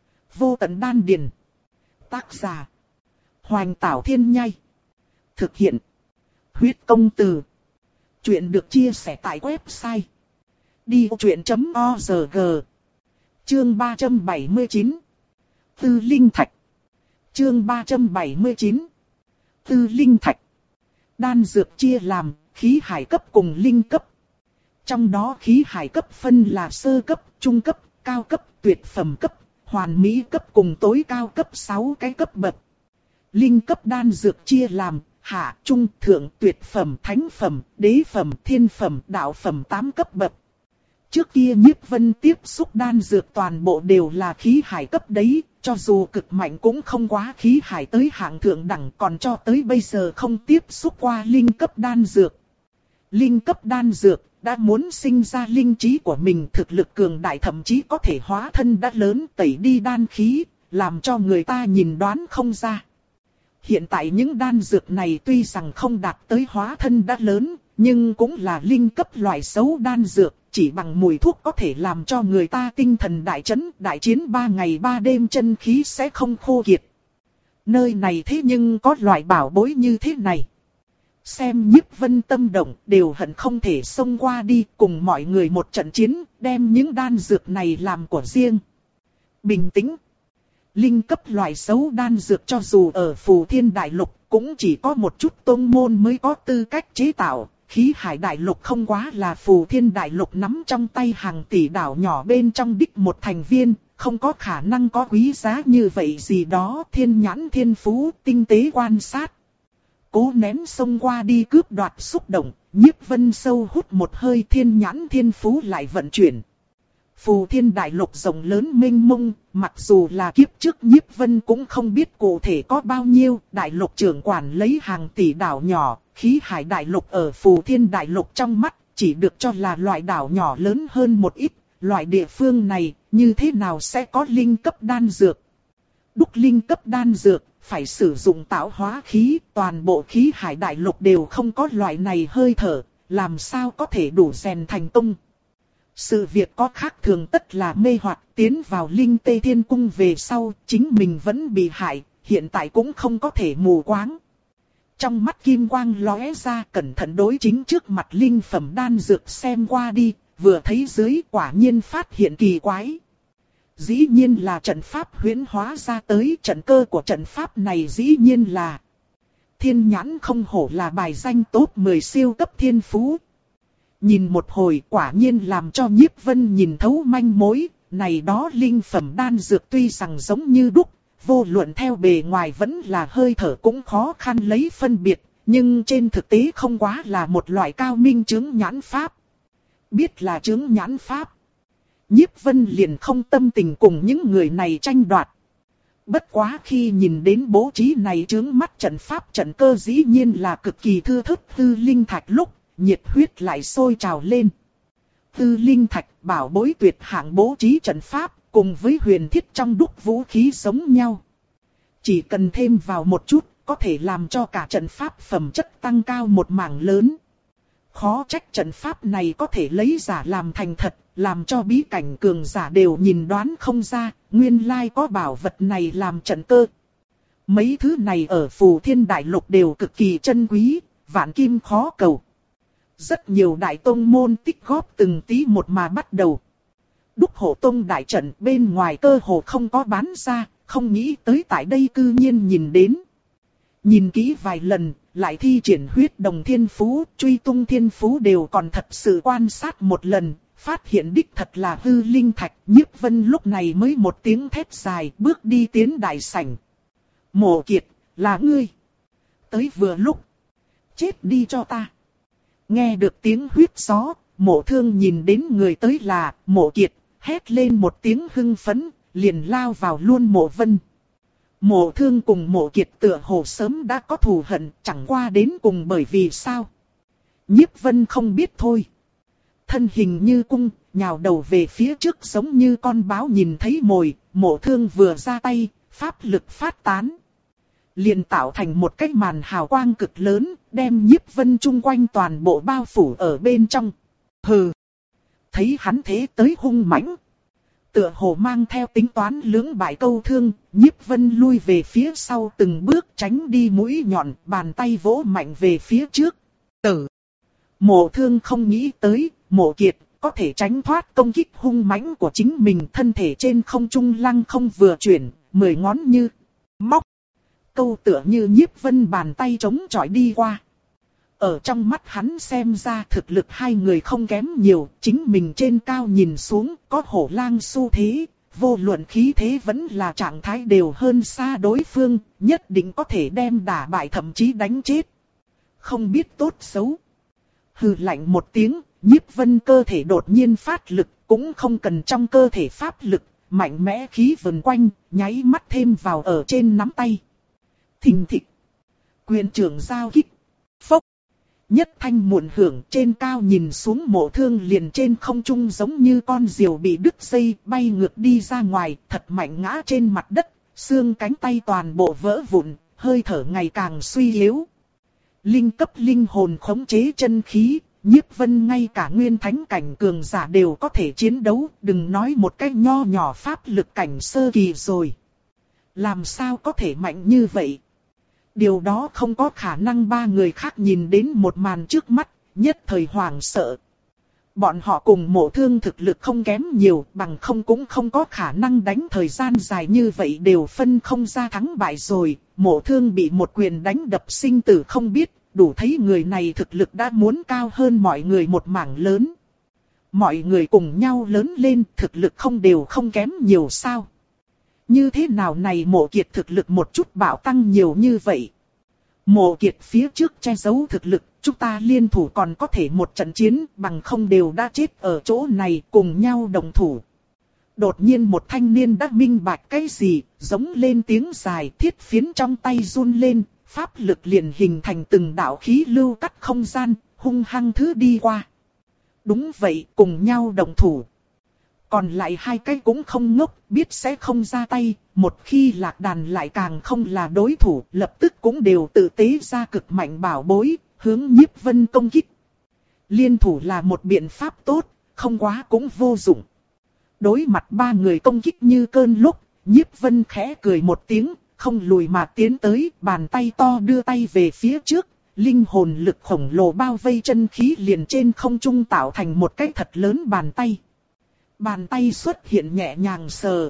Vô tận đan điền. Tác giả. Hoành Tảo Thiên Nhai. Thực hiện. Huyết Công Từ. Chuyện được chia sẻ tại website đi vô chuyện chấm org. Chương ba trăm bảy mươi chín. Tư Linh Thạch. Chương ba trăm bảy mươi chín. Tư Linh Thạch. Đan dược chia làm khí hải cấp cùng linh cấp. Trong đó khí hải cấp phân là sơ cấp, trung cấp, cao cấp, tuyệt phẩm cấp, hoàn mỹ cấp cùng tối cao cấp sáu cái cấp bậc. Linh cấp đan dược chia làm hạ, trung, thượng, tuyệt phẩm, thánh phẩm, đế phẩm, thiên phẩm, đạo phẩm tám cấp bậc. Trước kia Nhiếp Vân tiếp xúc đan dược toàn bộ đều là khí hải cấp đấy, cho dù cực mạnh cũng không quá khí hải tới hạng thượng đẳng, còn cho tới bây giờ không tiếp xúc qua linh cấp đan dược. Linh cấp đan dược đã muốn sinh ra linh trí của mình, thực lực cường đại thậm chí có thể hóa thân đã lớn tẩy đi đan khí, làm cho người ta nhìn đoán không ra. Hiện tại những đan dược này tuy rằng không đạt tới hóa thân đã lớn, nhưng cũng là linh cấp loại xấu đan dược, chỉ bằng mùi thuốc có thể làm cho người ta tinh thần đại chấn, đại chiến ba ngày ba đêm chân khí sẽ không khô kiệt. Nơi này thế nhưng có loại bảo bối như thế này. Xem Nhiếp Vân tâm động, đều hận không thể xông qua đi cùng mọi người một trận chiến, đem những đan dược này làm của riêng. Bình tĩnh. Linh cấp loại xấu đan dược cho dù ở Phù Thiên Đại Lục cũng chỉ có một chút tôn môn mới có tư cách chế tạo. Khí Hải Đại Lục không quá là Phù Thiên Đại Lục nắm trong tay hàng tỷ đảo nhỏ bên trong đích một thành viên, không có khả năng có quý giá như vậy gì đó. Thiên nhãn thiên phú, tinh tế quan sát. Cố nén xông qua đi cướp đoạt xúc động, Nhiếp Vân sâu hút một hơi, thiên nhãn thiên phú lại vận chuyển. Phù Thiên Đại Lục rộng lớn mênh mông, mặc dù là kiếp trước Nhiếp Vân cũng không biết cụ thể có bao nhiêu, Đại Lục trưởng quản lấy hàng tỷ đảo nhỏ, Khí Hải Đại Lục ở Phù Thiên Đại Lục trong mắt, chỉ được cho là loại đảo nhỏ lớn hơn một ít, loại địa phương này, như thế nào sẽ có linh cấp đan dược? Đúc linh cấp đan dược, phải sử dụng tạo hóa khí, toàn bộ Khí Hải Đại Lục đều không có loại này hơi thở, làm sao có thể đủ rèn thành công? Sự việc có khác thường tất là mê hoặc, tiến vào Linh Tê Thiên Cung về sau, chính mình vẫn bị hại, hiện tại cũng không có thể mù quáng. Trong mắt kim quang lóe ra, cẩn thận đối chính trước mặt linh phẩm đan dược xem qua đi, vừa thấy dưới quả nhiên phát hiện kỳ quái. Dĩ nhiên là trận pháp huyễn hóa ra tới, trận cơ của trận pháp này dĩ nhiên là thiên nhãn không hổ là bài danh top mười siêu cấp thiên phú. Nhìn một hồi quả nhiên làm cho Nhiếp Vân nhìn thấu manh mối, này đó linh phẩm đan dược tuy rằng giống như đúc, vô luận theo bề ngoài vẫn là hơi thở cũng khó khăn lấy phân biệt, nhưng trên thực tế không quá là một loại cao minh chứng nhãn pháp. Biết là chứng nhãn pháp, Nhiếp Vân liền không tâm tình cùng những người này tranh đoạt. Bất quá khi nhìn đến bố trí này chứng mắt trận pháp trận cơ dĩ nhiên là cực kỳ thưa thớt tư linh thạch lúc, nhiệt huyết lại sôi trào lên. Tư linh thạch bảo bối tuyệt hạng bố trí trận pháp, cùng với huyền thiết trong đúc vũ khí giống nhau. Chỉ cần thêm vào một chút, có thể làm cho cả trận pháp phẩm chất tăng cao một mảng lớn. Khó trách trận pháp này có thể lấy giả làm thành thật, làm cho bí cảnh cường giả đều nhìn đoán không ra, nguyên lai có bảo vật này làm trận cơ. Mấy thứ này ở Phù Thiên Đại Lục đều cực kỳ chân quý, vạn kim khó cầu. Rất nhiều đại tông môn tích góp từng tí một mà bắt đầu. Đúc Hộ Tông đại trận bên ngoài cơ hồ không có bán ra, không nghĩ tới tại đây cư nhiên nhìn đến. Nhìn kỹ vài lần, lại thi triển huyết đồng thiên phú, truy tung thiên phú đều còn thật sự quan sát một lần, phát hiện đích thật là hư linh thạch. Nhiếp Vân lúc này mới một tiếng thét dài, bước đi tiến đại sảnh. Mộ Kiệt, là ngươi. Tới vừa lúc. Chết đi cho ta. Nghe được tiếng huyết gió, Mộ Thương nhìn đến người tới là Mộ Kiệt, hét lên một tiếng hưng phấn, liền lao vào luôn Mộ Vân. Mộ Thương cùng Mộ Kiệt tựa hồ sớm đã có thù hận, chẳng qua đến cùng bởi vì sao. Nhiếp Vân không biết thôi. Thân hình như cung, nhào đầu về phía trước giống như con báo nhìn thấy mồi, Mộ Thương vừa ra tay, pháp lực phát tán. Liền tạo thành một cái màn hào quang cực lớn, đem Nhiếp Vân chung quanh toàn bộ bao phủ ở bên trong. Hừ! Thấy hắn thế tới hung mãnh. Tựa hồ mang theo tính toán lưỡng bại câu thương, Nhiếp Vân lui về phía sau từng bước tránh đi mũi nhọn, bàn tay vỗ mạnh về phía trước. Tử! Mộ Thương không nghĩ tới, Mộ Kiệt có thể tránh thoát công kích hung mãnh của chính mình, thân thể trên không trung lăng không vừa chuyển, mười ngón như móc. Câu tựa như Nhiếp Vân bàn tay chống chọi đi qua. Ở trong mắt hắn xem ra thực lực hai người không kém nhiều, chính mình trên cao nhìn xuống có hổ lang xu thế, vô luận khí thế vẫn là trạng thái đều hơn xa đối phương, nhất định có thể đem đả bại thậm chí đánh chết. Không biết tốt xấu. Hừ lạnh một tiếng, Nhiếp Vân cơ thể đột nhiên phát lực, cũng không cần trong cơ thể pháp lực, mạnh mẽ khí vần quanh, nháy mắt thêm vào ở trên nắm tay. Thình thịch. Quyền trưởng giao kích. Phốc. Nhất thanh muộn hưởng, trên cao nhìn xuống Mộ Thương liền trên không trung giống như con diều bị đứt dây, bay ngược đi ra ngoài, thật mạnh ngã trên mặt đất, xương cánh tay toàn bộ vỡ vụn, hơi thở ngày càng suy yếu. Linh cấp linh hồn khống chế chân khí, Nhiếp Vân ngay cả nguyên thánh cảnh cường giả đều có thể chiến đấu, đừng nói một cái nho nhỏ pháp lực cảnh sơ kỳ rồi. Làm sao có thể mạnh như vậy? Điều đó không có khả năng. Ba người khác nhìn đến một màn trước mắt, nhất thời hoảng sợ. Bọn họ cùng Mộ Thương thực lực không kém nhiều, bằng không cũng không có khả năng đánh thời gian dài như vậy đều phân không ra thắng bại rồi. Mộ Thương bị một quyền đánh đập sinh tử không biết, đủ thấy người này thực lực đã muốn cao hơn mọi người một mảng lớn. Mọi người cùng nhau lớn lên, thực lực không đều không kém nhiều sao? Như thế nào này Mộ Kiệt thực lực một chút bạo tăng nhiều như vậy? Mộ Kiệt phía trước che giấu thực lực, chúng ta liên thủ còn có thể một trận chiến, bằng không đều đã chết ở chỗ này, cùng nhau đồng thủ. Đột nhiên một thanh niên đã minh bạch cái gì, giống lên tiếng dài, thiết phiến trong tay run lên, pháp lực liền hình thành từng đạo khí lưu cắt không gian, hung hăng thứ đi qua. Đúng vậy, cùng nhau đồng thủ. Còn lại hai cái cũng không ngốc, biết sẽ không ra tay, một khi lạc đàn lại càng không là đối thủ, lập tức cũng đều tự tế ra cực mạnh bảo bối, hướng Nhiếp Vân công kích. Liên thủ là một biện pháp tốt, không quá cũng vô dụng. Đối mặt ba người công kích như cơn lốc, Nhiếp Vân khẽ cười một tiếng, không lùi mà tiến tới, bàn tay to đưa tay về phía trước, linh hồn lực khổng lồ bao vây chân khí liền trên không trung tạo thành một cái thật lớn bàn tay. Bàn tay xuất hiện nhẹ nhàng sờ.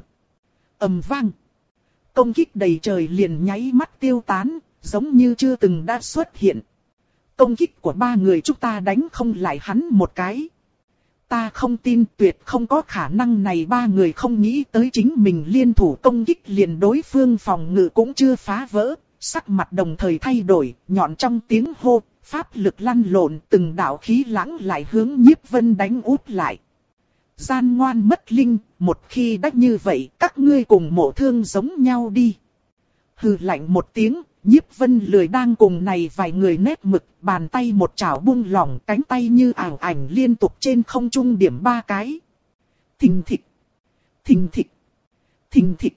Ầm vang. Công kích đầy trời liền nháy mắt tiêu tán, giống như chưa từng đã xuất hiện. Công kích của ba người chúng ta đánh không lại hắn một cái. Ta không tin, tuyệt không có khả năng này. Ba người không nghĩ tới chính mình liên thủ công kích liền đối phương phòng ngự cũng chưa phá vỡ. Sắc mặt đồng thời thay đổi, nhọn trong tiếng hô, pháp lực lăn lộn, từng đạo khí lãng lại hướng Nhiếp Vân đánh úp lại. Gian ngoan mất linh, một khi đã như vậy, các ngươi cùng Mộ Thương giống nhau đi. Hừ lạnh một tiếng, Nhiếp Vân lười đang cùng này vài người nét mực, bàn tay một chảo buông lỏng, cánh tay như ảo ảnh liên tục trên không trung điểm ba cái. Thình thịch, thình thịch, thình thịch.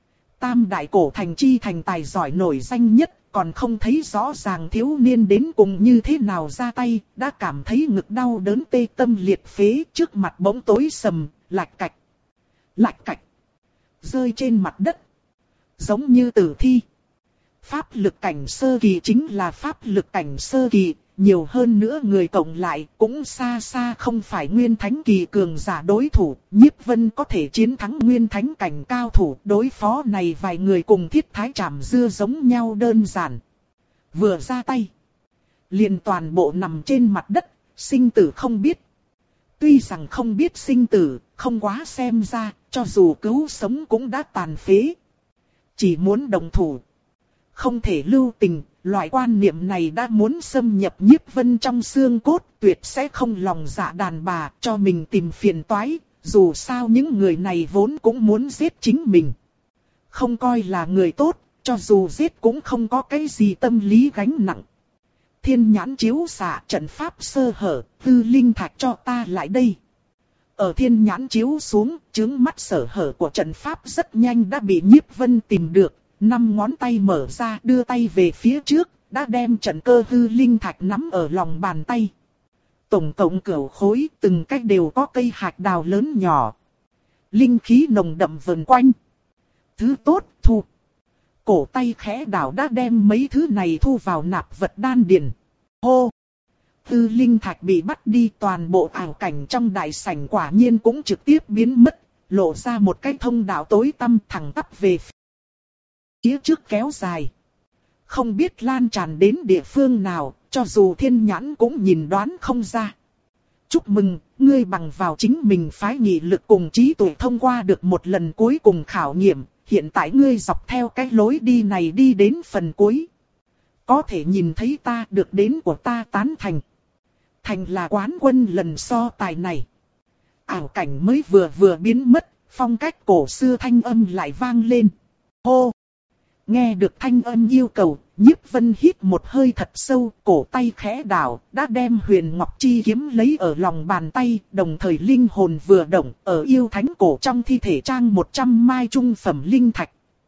Tam đại cổ thành chi thành tài giỏi nổi danh nhất, còn không thấy rõ ràng thiếu niên đến cùng như thế nào ra tay, đã cảm thấy ngực đau đớn tê tâm liệt phế, trước mặt bỗng tối sầm, lạch cạch, lạch cạch, rơi trên mặt đất, giống như tử thi. Pháp lực cảnh sơ kỳ chính là pháp lực cảnh sơ kỳ, nhiều hơn nữa người cộng lại cũng xa xa không phải nguyên thánh kỳ cường giả đối thủ. Nhiếp Vân có thể chiến thắng nguyên thánh cảnh cao thủ, đối phó này vài người cùng thiết thái trảm dưa giống nhau đơn giản. Vừa ra tay, liền toàn bộ nằm trên mặt đất, sinh tử không biết. Tuy rằng không biết sinh tử, không quá xem ra, cho dù cứu sống cũng đã tàn phế. Chỉ muốn đồng thủ, không thể lưu tình, loại quan niệm này đã muốn xâm nhập Nhiếp Vân trong xương cốt, tuyệt sẽ không lòng dạ đàn bà cho mình tìm phiền toái, dù sao những người này vốn cũng muốn giết chính mình. Không coi là người tốt, cho dù giết cũng không có cái gì tâm lý gánh nặng. Thiên nhãn chiếu xạ, trận pháp sơ hở, hư linh thạch cho ta lại đây. Ở thiên nhãn chiếu xuống, chướng mắt sở hở của trận pháp rất nhanh đã bị Nhiếp Vân tìm được. Năm ngón tay mở ra, đưa tay về phía trước, đã đem trận cơ hư linh thạch nắm ở lòng bàn tay. Tổng cộng cửu khối, từng cách đều có cây hạt đào lớn nhỏ. Linh khí nồng đậm vần quanh. Thứ tốt, thu. Cổ tay khẽ đảo đã đem mấy thứ này thu vào nạp vật đan điền. Hô! Hư linh thạch bị bắt đi, toàn bộ ảo cảnh trong đại sảnh quả nhiên cũng trực tiếp biến mất, lộ ra một cái thông đạo tối tăm thẳng tắp về phía trước kéo dài. Không biết lan tràn đến địa phương nào, cho dù thiên nhãn cũng nhìn đoán không ra. Chúc mừng, ngươi bằng vào chính mình phái nghị lực cùng trí tuệ thông qua được một lần cuối cùng khảo nghiệm, hiện tại ngươi dọc theo cái lối đi này đi đến phần cuối. Có thể nhìn thấy ta được đến của ta tán thành. Thành là quán quân lần so tài này. Ảo cảnh mới vừa vừa biến mất, phong cách cổ xưa thanh âm lại vang lên. Hô! Nghe được thanh âm yêu cầu, Nhiếp Vân hít một hơi thật sâu, cổ tay khẽ đảo, đã đem huyền ngọc chi kiếm lấy ở lòng bàn tay, đồng thời linh hồn vừa động, ở yêu thánh cổ trong thi thể trang một trăm mai trung phẩm linh thạch.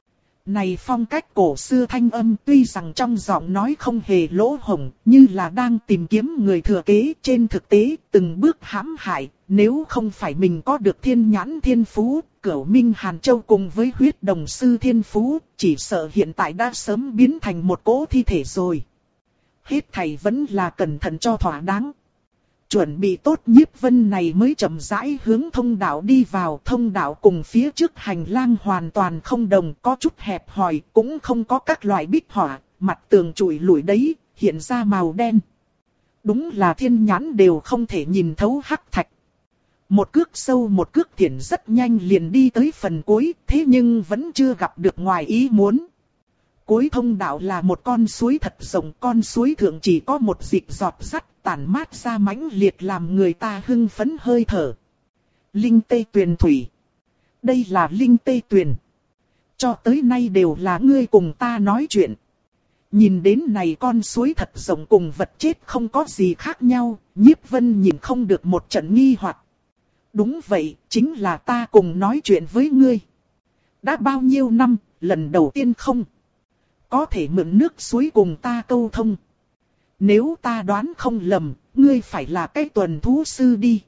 Này phong cách cổ xưa thanh âm tuy rằng trong giọng nói không hề lỗ hổng, như là đang tìm kiếm người thừa kế, trên thực tế từng bước hãm hại, nếu không phải mình có được thiên nhãn thiên phú, Cửu Minh Hàn Châu cùng với huyết đồng sư thiên phú, chỉ sợ hiện tại đã sớm biến thành một cỗ thi thể rồi. Hết thảy vẫn là cẩn thận cho thỏa đáng. Chuẩn bị tốt, Nhiếp Vân này mới chậm rãi hướng thông đạo đi vào. Thông đạo cùng phía trước hành lang hoàn toàn không đồng, có chút hẹp hòi, cũng không có các loại bích họa, mặt tường trụi lủi đấy, hiện ra màu đen. Đúng là thiên nhãn đều không thể nhìn thấu hắc thạch. Một cước sâu một cước thiển, rất nhanh liền đi tới phần cuối, thế nhưng vẫn chưa gặp được ngoài ý muốn. Cuối thông đạo là một con suối thật rộng, con suối thượng chỉ có một dịch giọt sắt tản mát ra mãnh liệt làm người ta hưng phấn hơi thở. Linh tê tuyền thủy. Đây là linh tê tuyền. Cho tới nay đều là ngươi cùng ta nói chuyện. Nhìn đến này con suối thật rộng cùng vật chết không có gì khác nhau, Nhiếp Vân nhìn không được một trận nghi hoặc. Đúng vậy, chính là ta cùng nói chuyện với ngươi. Đã bao nhiêu năm, lần đầu tiên không? Có thể mượn nước suối cùng ta câu thông. Nếu ta đoán không lầm, ngươi phải là cái tuần thú sư đi.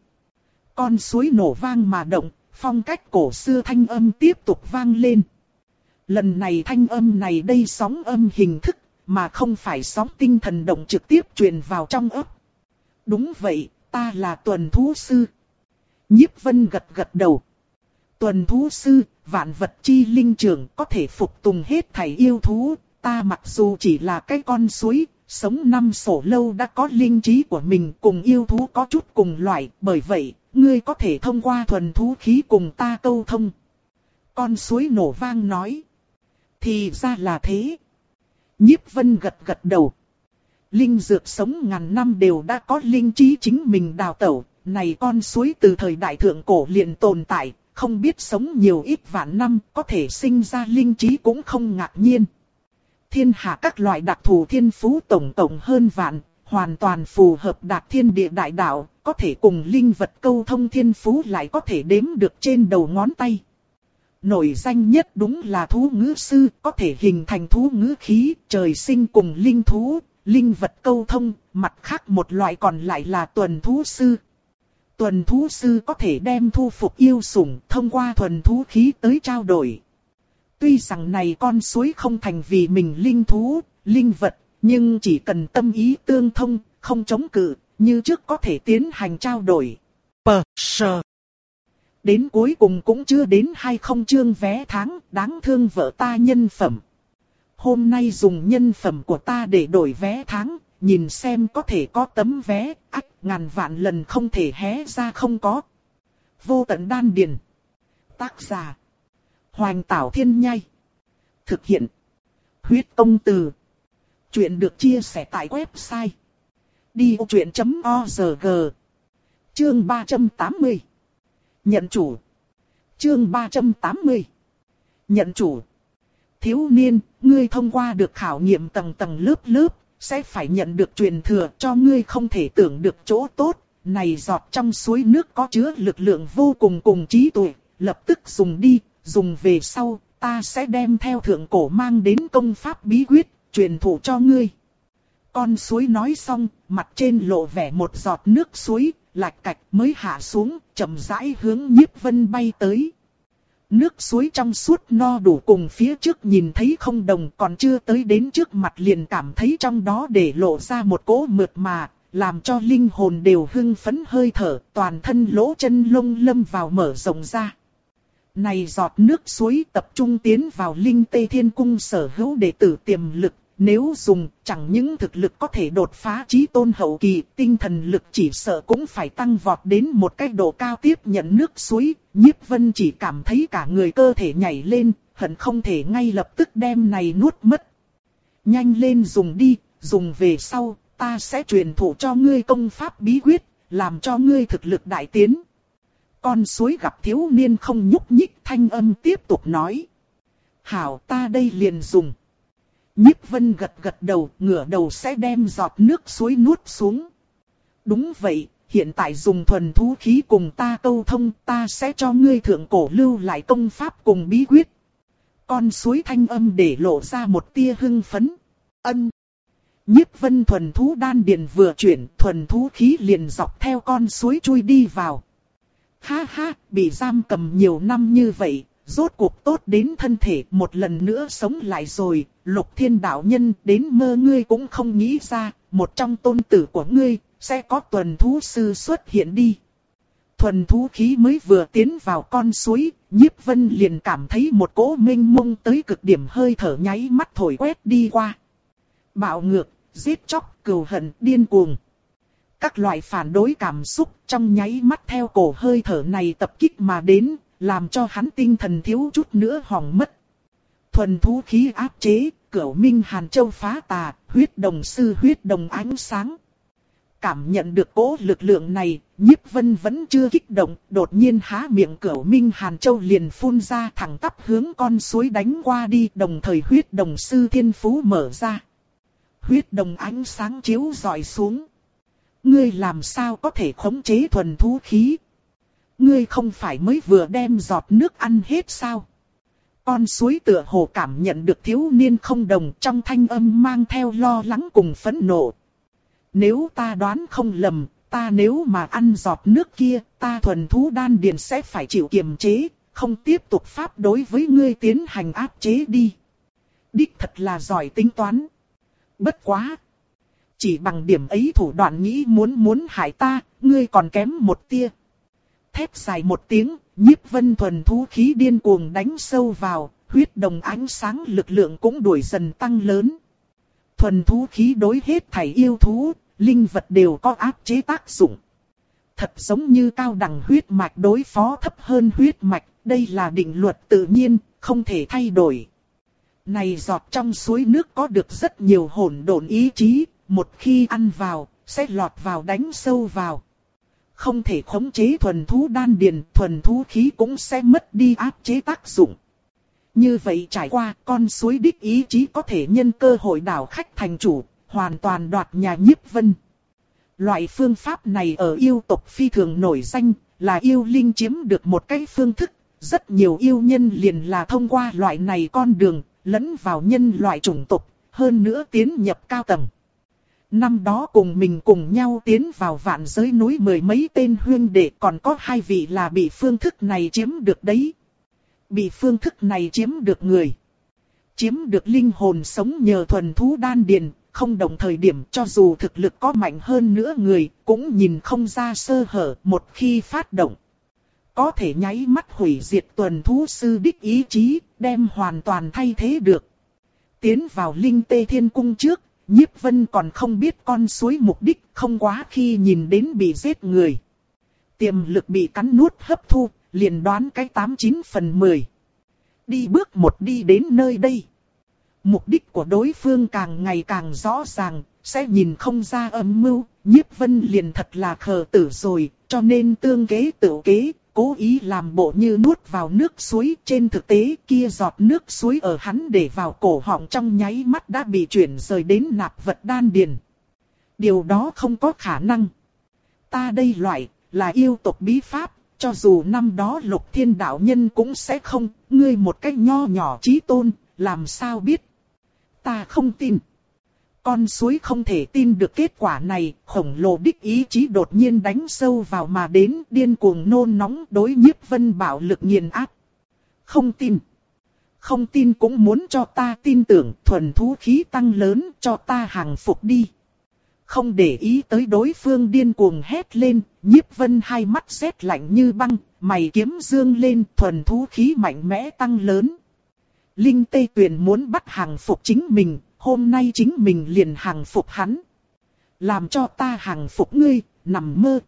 Con suối nổ vang mà động, phong cách cổ xưa thanh âm tiếp tục vang lên. Lần này thanh âm này đây sóng âm hình thức, mà không phải sóng tinh thần động trực tiếp truyền vào trong óc. Đúng vậy, ta là tuần thú sư. Nhiếp Vân gật gật đầu. Tuần thú sư, vạn vật chi linh trưởng, có thể phục tùng hết thảy yêu thú. Ta mặc dù chỉ là cái con suối, sống năm sổ lâu đã có linh trí của mình, cùng yêu thú có chút cùng loại, bởi vậy, ngươi có thể thông qua thuần thú khí cùng ta câu thông. Con suối nổ vang nói. Thì ra là thế. Nhiếp Vân gật gật đầu. Linh dược sống ngàn năm đều đã có linh trí chính mình đào tẩu, này con suối từ thời đại thượng cổ liền tồn tại, không biết sống nhiều ít vạn năm, có thể sinh ra linh trí cũng không ngạc nhiên. Thiên hạ các loại đặc thù thiên phú tổng tổng hơn vạn, hoàn toàn phù hợp đạt thiên địa đại đạo, có thể cùng linh vật câu thông thiên phú lại có thể đếm được trên đầu ngón tay. Nổi danh nhất đúng là thú ngữ sư, có thể hình thành thú ngữ khí, trời sinh cùng linh thú, linh vật câu thông, mặt khác một loại còn lại là tuần thú sư. Tuần thú sư có thể đem thu phục yêu sủng thông qua thuần thú khí tới trao đổi. Tuy rằng này con suối không thành vì mình linh thú, linh vật, nhưng chỉ cần tâm ý tương thông, không chống cự, như trước có thể tiến hành trao đổi. Pờ, sờ. Đến cuối cùng cũng chưa đến hai không chương vé tháng, đáng thương vợ ta nhân phẩm. Hôm nay dùng nhân phẩm của ta để đổi vé tháng, nhìn xem có thể có tấm vé, ách ngàn vạn lần không thể hé ra không có. Vô tận đan điền. Tác giả. Hoành Tảo Thiên Nhai. Thực hiện. Huyết Công Từ. Chuyện được chia sẻ tại website. đi ô chuyện chấm org. Chương ba trăm tám mươi. Nhận chủ. Chương ba trăm tám mươi. Nhận chủ. Thiếu niên, ngươi thông qua được khảo nghiệm tầng tầng lớp lớp, sẽ phải nhận được truyền thừa cho ngươi không thể tưởng được chỗ tốt. Này giọt trong suối nước có chứa lực lượng vô cùng cùng trí tuệ, lập tức dùng đi, dùng về sau, ta sẽ đem theo thượng cổ mang đến công pháp bí quyết, truyền thụ cho ngươi. Con suối nói xong, mặt trên lộ vẻ một giọt nước suối, lạch cạch mới hạ xuống, chậm rãi hướng Nhiếp Vân bay tới. Nước suối trong suốt no đủ cùng phía trước nhìn thấy không đồng, còn chưa tới đến trước mặt liền cảm thấy trong đó để lộ ra một cỗ mượt mà, làm cho linh hồn đều hưng phấn hơi thở, toàn thân lỗ chân lông lâm vào mở rộng ra. Này giọt nước suối tập trung tiến vào Linh Tê Thiên Cung sở hữu đệ tử tiềm lực, nếu dùng chẳng những thực lực có thể đột phá chí tôn hậu kỳ, tinh thần lực chỉ sợ cũng phải tăng vọt đến một cái độ cao tiếp nhận nước suối. Nhiếp Vân chỉ cảm thấy cả người cơ thể nhảy lên, hận không thể ngay lập tức đem này nuốt mất. Nhanh lên dùng đi, dùng về sau, ta sẽ truyền thụ cho ngươi công pháp bí quyết, làm cho ngươi thực lực đại tiến. Con suối gặp thiếu niên không nhúc nhích, thanh âm tiếp tục nói. Hảo, ta đây liền dùng. Nhiếp Vân gật gật đầu, ngửa đầu sẽ đem giọt nước suối nuốt xuống. Đúng vậy, hiện tại dùng thuần thú khí cùng ta câu thông, ta sẽ cho ngươi thượng cổ lưu lại công pháp cùng bí quyết. Con suối thanh âm để lộ ra một tia hưng phấn. Ân. Nhiếp Vân thuần thú đan điền vừa chuyển, thuần thú khí liền dọc theo con suối chui đi vào. Ha ha, bị giam cầm nhiều năm như vậy, rốt cuộc tốt đến thân thể một lần nữa sống lại rồi. Lục Thiên đạo nhân, đến mơ ngươi cũng không nghĩ ra, một trong tôn tử của ngươi sẽ có thuần thú sư xuất hiện đi. Thuần thú khí mới vừa tiến vào con suối, Nhiếp Vân liền cảm thấy một cỗ mênh mông tới cực điểm hơi thở nháy mắt thổi quét đi qua. Bạo ngược, giết chóc, cừu hận, điên cuồng. Các loại phản đối cảm xúc trong nháy mắt theo cổ hơi thở này tập kích mà đến, làm cho hắn tinh thần thiếu chút nữa hỏng mất. Thuần thú khí áp chế, Cửu Minh Hàn Châu phá tà, huyết đồng sư huyết đồng ánh sáng. Cảm nhận được cỗ lực lượng này, Nhiếp Vân vẫn chưa kích động, đột nhiên há miệng Cửu Minh Hàn Châu liền phun ra thẳng tắp hướng con suối đánh qua đi, đồng thời huyết đồng sư thiên phú mở ra. Huyết đồng ánh sáng chiếu rọi xuống. Ngươi làm sao có thể khống chế thuần thú khí? Ngươi không phải mới vừa đem giọt nước ăn hết sao? Con suối tựa hồ cảm nhận được thiếu niên không đồng, trong thanh âm mang theo lo lắng cùng phẫn nộ. Nếu ta đoán không lầm, ta nếu mà ăn giọt nước kia, ta thuần thú đan điền sẽ phải chịu kiềm chế, không tiếp tục pháp đối với ngươi tiến hành áp chế đi. Đích thật là giỏi tính toán. Bất quá. Chỉ bằng điểm ấy thủ đoạn nghĩ muốn muốn hại ta, ngươi còn kém một tia. Thét dài một tiếng, Nhiếp Vân thuần thú khí điên cuồng đánh sâu vào, huyết đồng ánh sáng lực lượng cũng đuổi dần tăng lớn. Thuần thú khí đối hết thảy yêu thú, linh vật đều có áp chế tác dụng. Thật giống như cao đẳng huyết mạch đối phó thấp hơn huyết mạch, đây là định luật tự nhiên, không thể thay đổi. Này giọt trong suối nước có được rất nhiều hỗn độn ý chí, một khi ăn vào, sẽ lọt vào đánh sâu vào. Không thể khống chế thuần thú đan điền, thuần thú khí cũng sẽ mất đi áp chế tác dụng. Như vậy trải qua, con suối đích ý chí có thể nhân cơ hội đảo khách thành chủ, hoàn toàn đoạt nhà Nhiếp Vân. Loại phương pháp này ở yêu tộc phi thường nổi danh, là yêu linh chiếm được một cái phương thức. Rất nhiều yêu nhân liền là thông qua loại này con đường, lẫn vào nhân loại chủng tộc, hơn nữa tiến nhập cao tầng. Năm đó cùng mình cùng nhau tiến vào vạn giới núi mười mấy tên huyên đệ, còn có hai vị là bị phương thức này chiếm được đấy. Bị phương thức này chiếm được người. Chiếm được linh hồn sống nhờ thuần thú đan điền, không đồng thời điểm cho dù thực lực có mạnh hơn nữa người, cũng nhìn không ra sơ hở một khi phát động. Có thể nháy mắt hủy diệt thuần thú sư đích ý chí, đem hoàn toàn thay thế được. Tiến vào Linh Tê Thiên Cung trước, Nhiếp Vân còn không biết con suối mục đích, không quá khi nhìn đến bị giết người. Tiềm lực bị cắn nuốt hấp thu, liền đoán cái tám chín phần mười. Đi bước một đi đến nơi đây. Mục đích của đối phương càng ngày càng rõ ràng, sẽ nhìn không ra âm mưu, Nhiếp Vân liền thật là khờ tử rồi, cho nên tương kế tự kế, cố ý làm bộ như nuốt vào nước suối. Trên thực tế kia giọt nước suối ở hắn để vào cổ họng trong nháy mắt đã bị chuyển rời đến nạp vật đan điền. Điều đó không có khả năng. Ta đây loại, là yêu tộc bí pháp, cho dù năm đó Lục Thiên đạo nhân cũng sẽ không, ngươi một cách nho nhỏ chí tôn, làm sao biết. Ta không tin. Con suối không thể tin được kết quả này, khổng lồ đích ý chí đột nhiên đánh sâu vào mà đến, điên cuồng nôn nóng đối Nhiếp Vân bạo lực nghiền áp. Không tin. Không tin cũng muốn cho ta tin tưởng, thuần thú khí tăng lớn, cho ta hàng phục đi. Không để ý tới đối phương điên cuồng hét lên, Nhiếp Vân hai mắt sét lạnh như băng, mày kiếm dương lên, thuần thú khí mạnh mẽ tăng lớn. Linh Tê Tuyền muốn bắt hàng phục chính mình, hôm nay chính mình liền hàng phục hắn. Làm cho ta hàng phục ngươi, nằm mơ.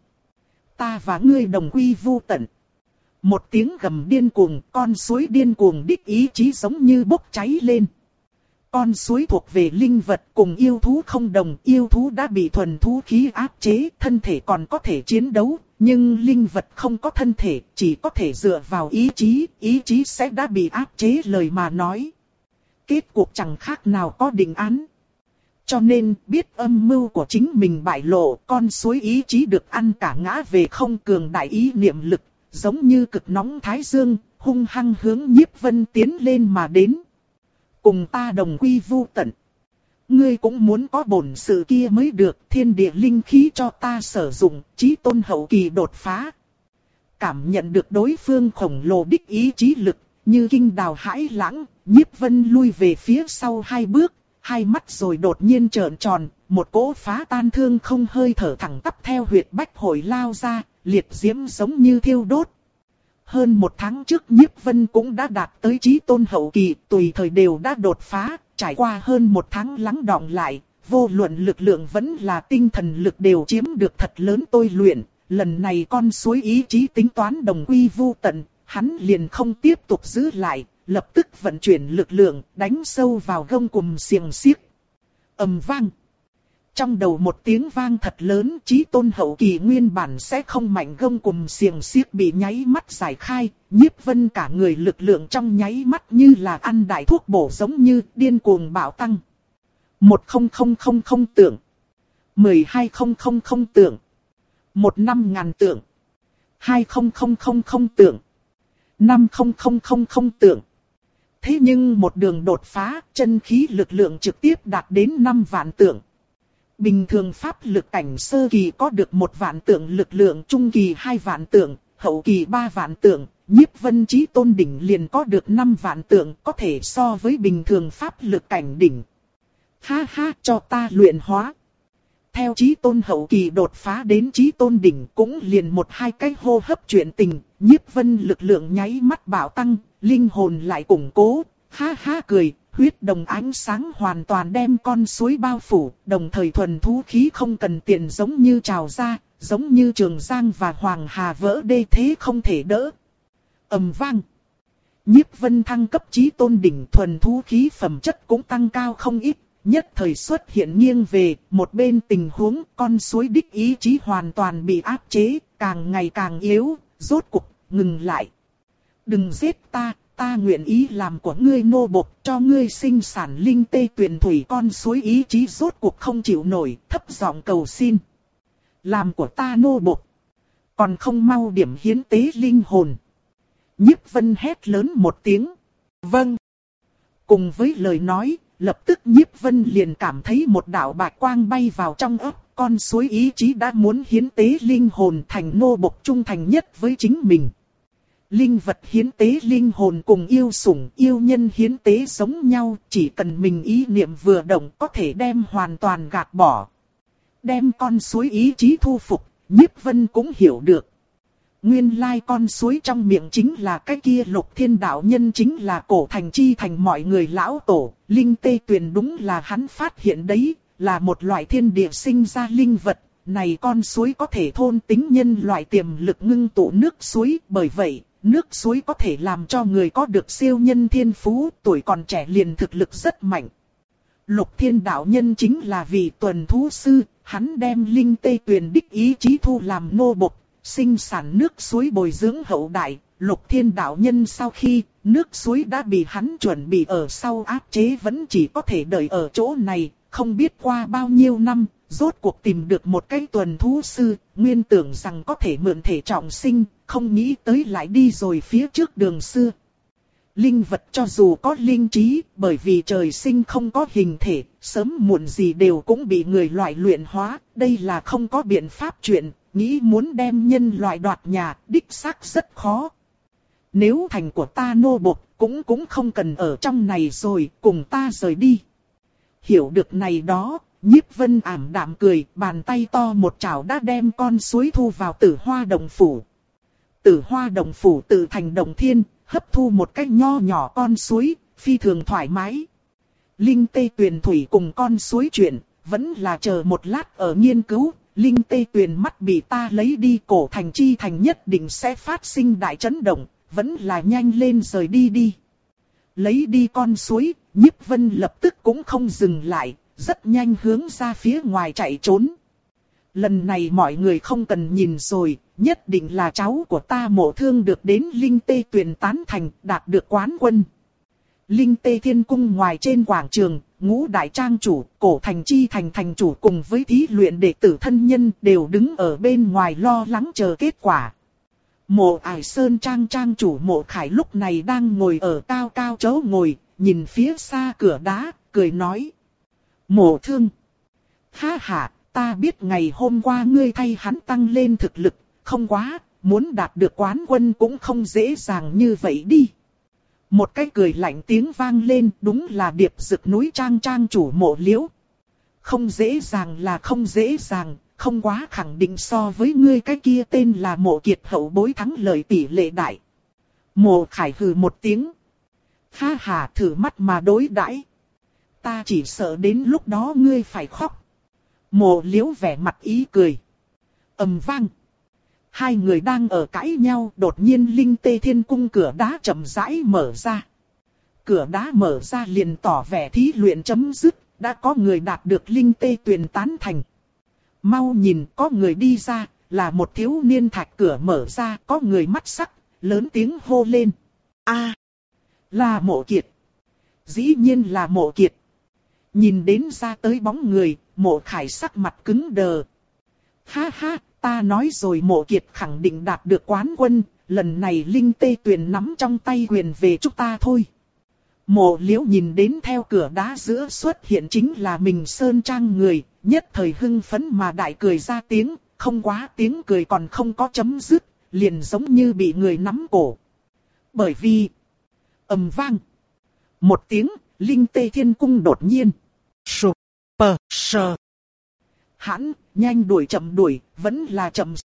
Ta và ngươi đồng quy vu tận. Một tiếng gầm điên cuồng, con suối điên cuồng đích ý chí giống như bốc cháy lên. Con suối thuộc về linh vật cùng yêu thú không đồng, yêu thú đã bị thuần thú khí áp chế, thân thể còn có thể chiến đấu, nhưng linh vật không có thân thể, chỉ có thể dựa vào ý chí, ý chí sẽ đã bị áp chế lời mà nói. Kết cuộc chẳng khác nào có định án. Cho nên biết âm mưu của chính mình bại lộ, con suối ý chí được ăn cả ngã về không, cường đại ý niệm lực, giống như cực nóng thái dương, hung hăng hướng Nhiếp Vân tiến lên mà đến. Cùng ta đồng quy vu tận. Ngươi cũng muốn có bổn sự kia mới được, thiên địa linh khí cho ta sử dụng, chí tôn hậu kỳ đột phá. Cảm nhận được đối phương khổng lồ đích ý chí lực, như kinh đào hãi lãng, Nhiếp Vân lui về phía sau hai bước, hai mắt rồi đột nhiên trợn tròn, một cỗ phá tan thương không hơi thở thẳng tắp theo huyệt bách hội lao ra, liệt diễm giống như thiêu đốt. Hơn một tháng trước Nhiếp Vân cũng đã đạt tới chí tôn hậu kỳ, tùy thời đều đã đột phá, trải qua hơn một tháng lắng đọng lại, vô luận lực lượng vẫn là tinh thần lực đều chiếm được thật lớn tôi luyện, lần này con suối ý chí tính toán đồng quy vu tận, hắn liền không tiếp tục giữ lại, lập tức vận chuyển lực lượng, đánh sâu vào gông cùm xiềng xiếc. Ầm vang. Trong đầu một tiếng vang thật lớn, chí tôn hậu kỳ nguyên bản sẽ không mạnh gông cùm xiềng xiếc bị nháy mắt giải khai, Nhiếp Vân cả người lực lượng trong nháy mắt như là ăn đại thuốc bổ giống như điên cuồng bạo tăng. Một không không không không tượng. Mười hai không không không tượng. Một năm ngàn tượng. Hai không không không không tượng. Năm không không không không tượng. Thế nhưng một đường đột phá, chân khí lực lượng trực tiếp đạt đến năm vạn tượng. Bình thường pháp lực cảnh sơ kỳ có được một vạn tượng lực lượng, trung kỳ hai vạn tượng, hậu kỳ ba vạn tượng, Nhiếp Vân chí tôn đỉnh liền có được năm vạn tượng, có thể so với bình thường pháp lực cảnh đỉnh. Ha ha, cho ta luyện hóa. Theo chí tôn hậu kỳ đột phá đến chí tôn đỉnh cũng liền một hai cái hô hấp chuyện tình, Nhiếp Vân lực lượng nháy mắt bạo tăng, linh hồn lại củng cố, ha ha cười. Huyết đồng ánh sáng hoàn toàn đem con suối bao phủ, đồng thời thuần thú khí không cần tiền giống như trào ra, giống như Trường Giang và Hoàng Hà vỡ đê thế không thể đỡ. Ầm vang. Nhiếp Vân thăng cấp chí tôn đỉnh, thuần thú khí phẩm chất cũng tăng cao không ít, nhất thời xuất hiện nghiêng về, một bên tình huống con suối đích ý chí hoàn toàn bị áp chế, càng ngày càng yếu, rốt cục, ngừng lại. Đừng giết ta. Ta nguyện ý làm của ngươi nô bộc, cho ngươi sinh sản linh tê tuyền thủy, con suối ý chí rốt cuộc không chịu nổi, thấp giọng cầu xin. Làm của ta nô bộc, còn không mau điểm hiến tế linh hồn. Nhiếp Vân hét lớn một tiếng. Vâng. Cùng với lời nói, lập tức Nhiếp Vân liền cảm thấy một đạo bạch quang bay vào trong ấp, con suối ý chí đã muốn hiến tế linh hồn thành nô bộc trung thành nhất với chính mình. Linh vật hiến tế linh hồn cùng yêu sủng, yêu nhân hiến tế giống nhau, chỉ cần mình ý niệm vừa động có thể đem hoàn toàn gạt bỏ. Đem con suối ý chí thu phục, Nhiếp Vân cũng hiểu được. Nguyên lai con suối trong miệng chính là cái kia Lục Thiên đạo nhân, chính là cổ thành chi thành mọi người lão tổ, linh tê tuyền đúng là hắn phát hiện đấy, là một loại thiên địa sinh ra linh vật. Này con suối có thể thôn tính nhân loại tiềm lực ngưng tụ nước suối, bởi vậy nước suối có thể làm cho người có được siêu nhân thiên phú, tuổi còn trẻ liền thực lực rất mạnh. Lục Thiên đạo nhân chính là vị tuần thú sư, hắn đem linh tê tuyền đích ý chí thu làm nô bộc, sinh sản nước suối bồi dưỡng hậu đại, Lục Thiên đạo nhân sau khi nước suối đã bị hắn chuẩn bị ở sau áp chế vẫn chỉ có thể đợi ở chỗ này, không biết qua bao nhiêu năm, rốt cuộc tìm được một cái tuần thú sư, nguyên tưởng rằng có thể mượn thể trọng sinh, không nghĩ tới lại đi rồi phía trước đường xưa. Linh vật cho dù có linh trí, bởi vì trời sinh không có hình thể, sớm muộn gì đều cũng bị người loại luyện hóa, đây là không có biện pháp chuyện, nghĩ muốn đem nhân loại đoạt nhà, đích xác rất khó. Nếu thành của ta nô bộc, cũng cũng không cần ở trong này rồi, cùng ta rời đi. Hiểu được này đó, Nhiếp Vân ảm đạm cười, bàn tay to một chảo đã đem con suối thu vào Tử Hoa Đồng Phủ. Tử Hoa Đồng Phủ tự thành đồng thiên, hấp thu một cách nho nhỏ con suối, phi thường thoải mái. Linh tê tuyền thủy cùng con suối chuyện, vẫn là chờ một lát ở nghiên cứu. Linh tê tuyền mắt bị ta lấy đi, cổ thành chi thành nhất định sẽ phát sinh đại chấn động, vẫn là nhanh lên rời đi đi. Lấy đi con suối, Nhiếp Vân lập tức cũng không dừng lại, rất nhanh hướng ra phía ngoài chạy trốn. Lần này mọi người không cần nhìn rồi, nhất định là cháu của ta Mộ Thương được đến Linh Tê Tuyền tán thành, đạt được quán quân. Linh Tê Thiên Cung ngoài trên quảng trường, ngũ đại trang chủ, cổ thành chi thành thành chủ cùng với thí luyện đệ tử thân nhân đều đứng ở bên ngoài lo lắng chờ kết quả. Mộ Ải Sơn trang trang chủ Mộ Khải lúc này đang ngồi ở cao cao chỗ ngồi, nhìn phía xa cửa đá, cười nói. Mộ Thương. Ha ha, ta biết ngày hôm qua ngươi thay hắn tăng lên thực lực, không quá, muốn đạt được quán quân cũng không dễ dàng như vậy đi. Một cái cười lạnh tiếng vang lên, đúng là Điệp Dực núi trang trang chủ Mộ Liễu. Không dễ dàng là không dễ dàng, không quá khẳng định so với ngươi cái kia tên là Mộ Kiệt hậu bối thắng lợi tỷ lệ đại. Mộ Khải hừ một tiếng. Ha ha, thử mắt mà đối đãi. Ta chỉ sợ đến lúc đó ngươi phải khóc. Mộ Liễu vẻ mặt ý cười. Ầm vang. Hai người đang ở cãi nhau, đột nhiên Linh Tê Thiên Cung cửa đá chậm rãi mở ra. Cửa đá mở ra liền tỏ vẻ thí luyện chấm dứt, đã có người đạt được Linh Tê Tuyền tán thành. Mau nhìn, có người đi ra, là một thiếu niên. Thạch cửa mở ra, có người mắt sắc, lớn tiếng hô lên. A, là Mộ Kiệt. Dĩ nhiên là Mộ Kiệt. Nhìn đến ra tới bóng người, Mộ Khải sắc mặt cứng đờ. Ha ha, ta nói rồi, Mộ Kiệt khẳng định đạt được quán quân, lần này Linh Tê Tuyền nắm trong tay quyền về chúng ta thôi. Mộ Liễu nhìn đến theo cửa đá giữa xuất hiện chính là mình Sơn Trang người, nhất thời hưng phấn mà đại cười ra tiếng, không quá tiếng cười còn không có chấm dứt, liền giống như bị người nắm cổ. Bởi vì, ầm vang, một tiếng, Linh Tê Thiên Cung đột nhiên, sụp, pờ, sờ. Hãn, nhanh đuổi chậm đuổi, vẫn là chậm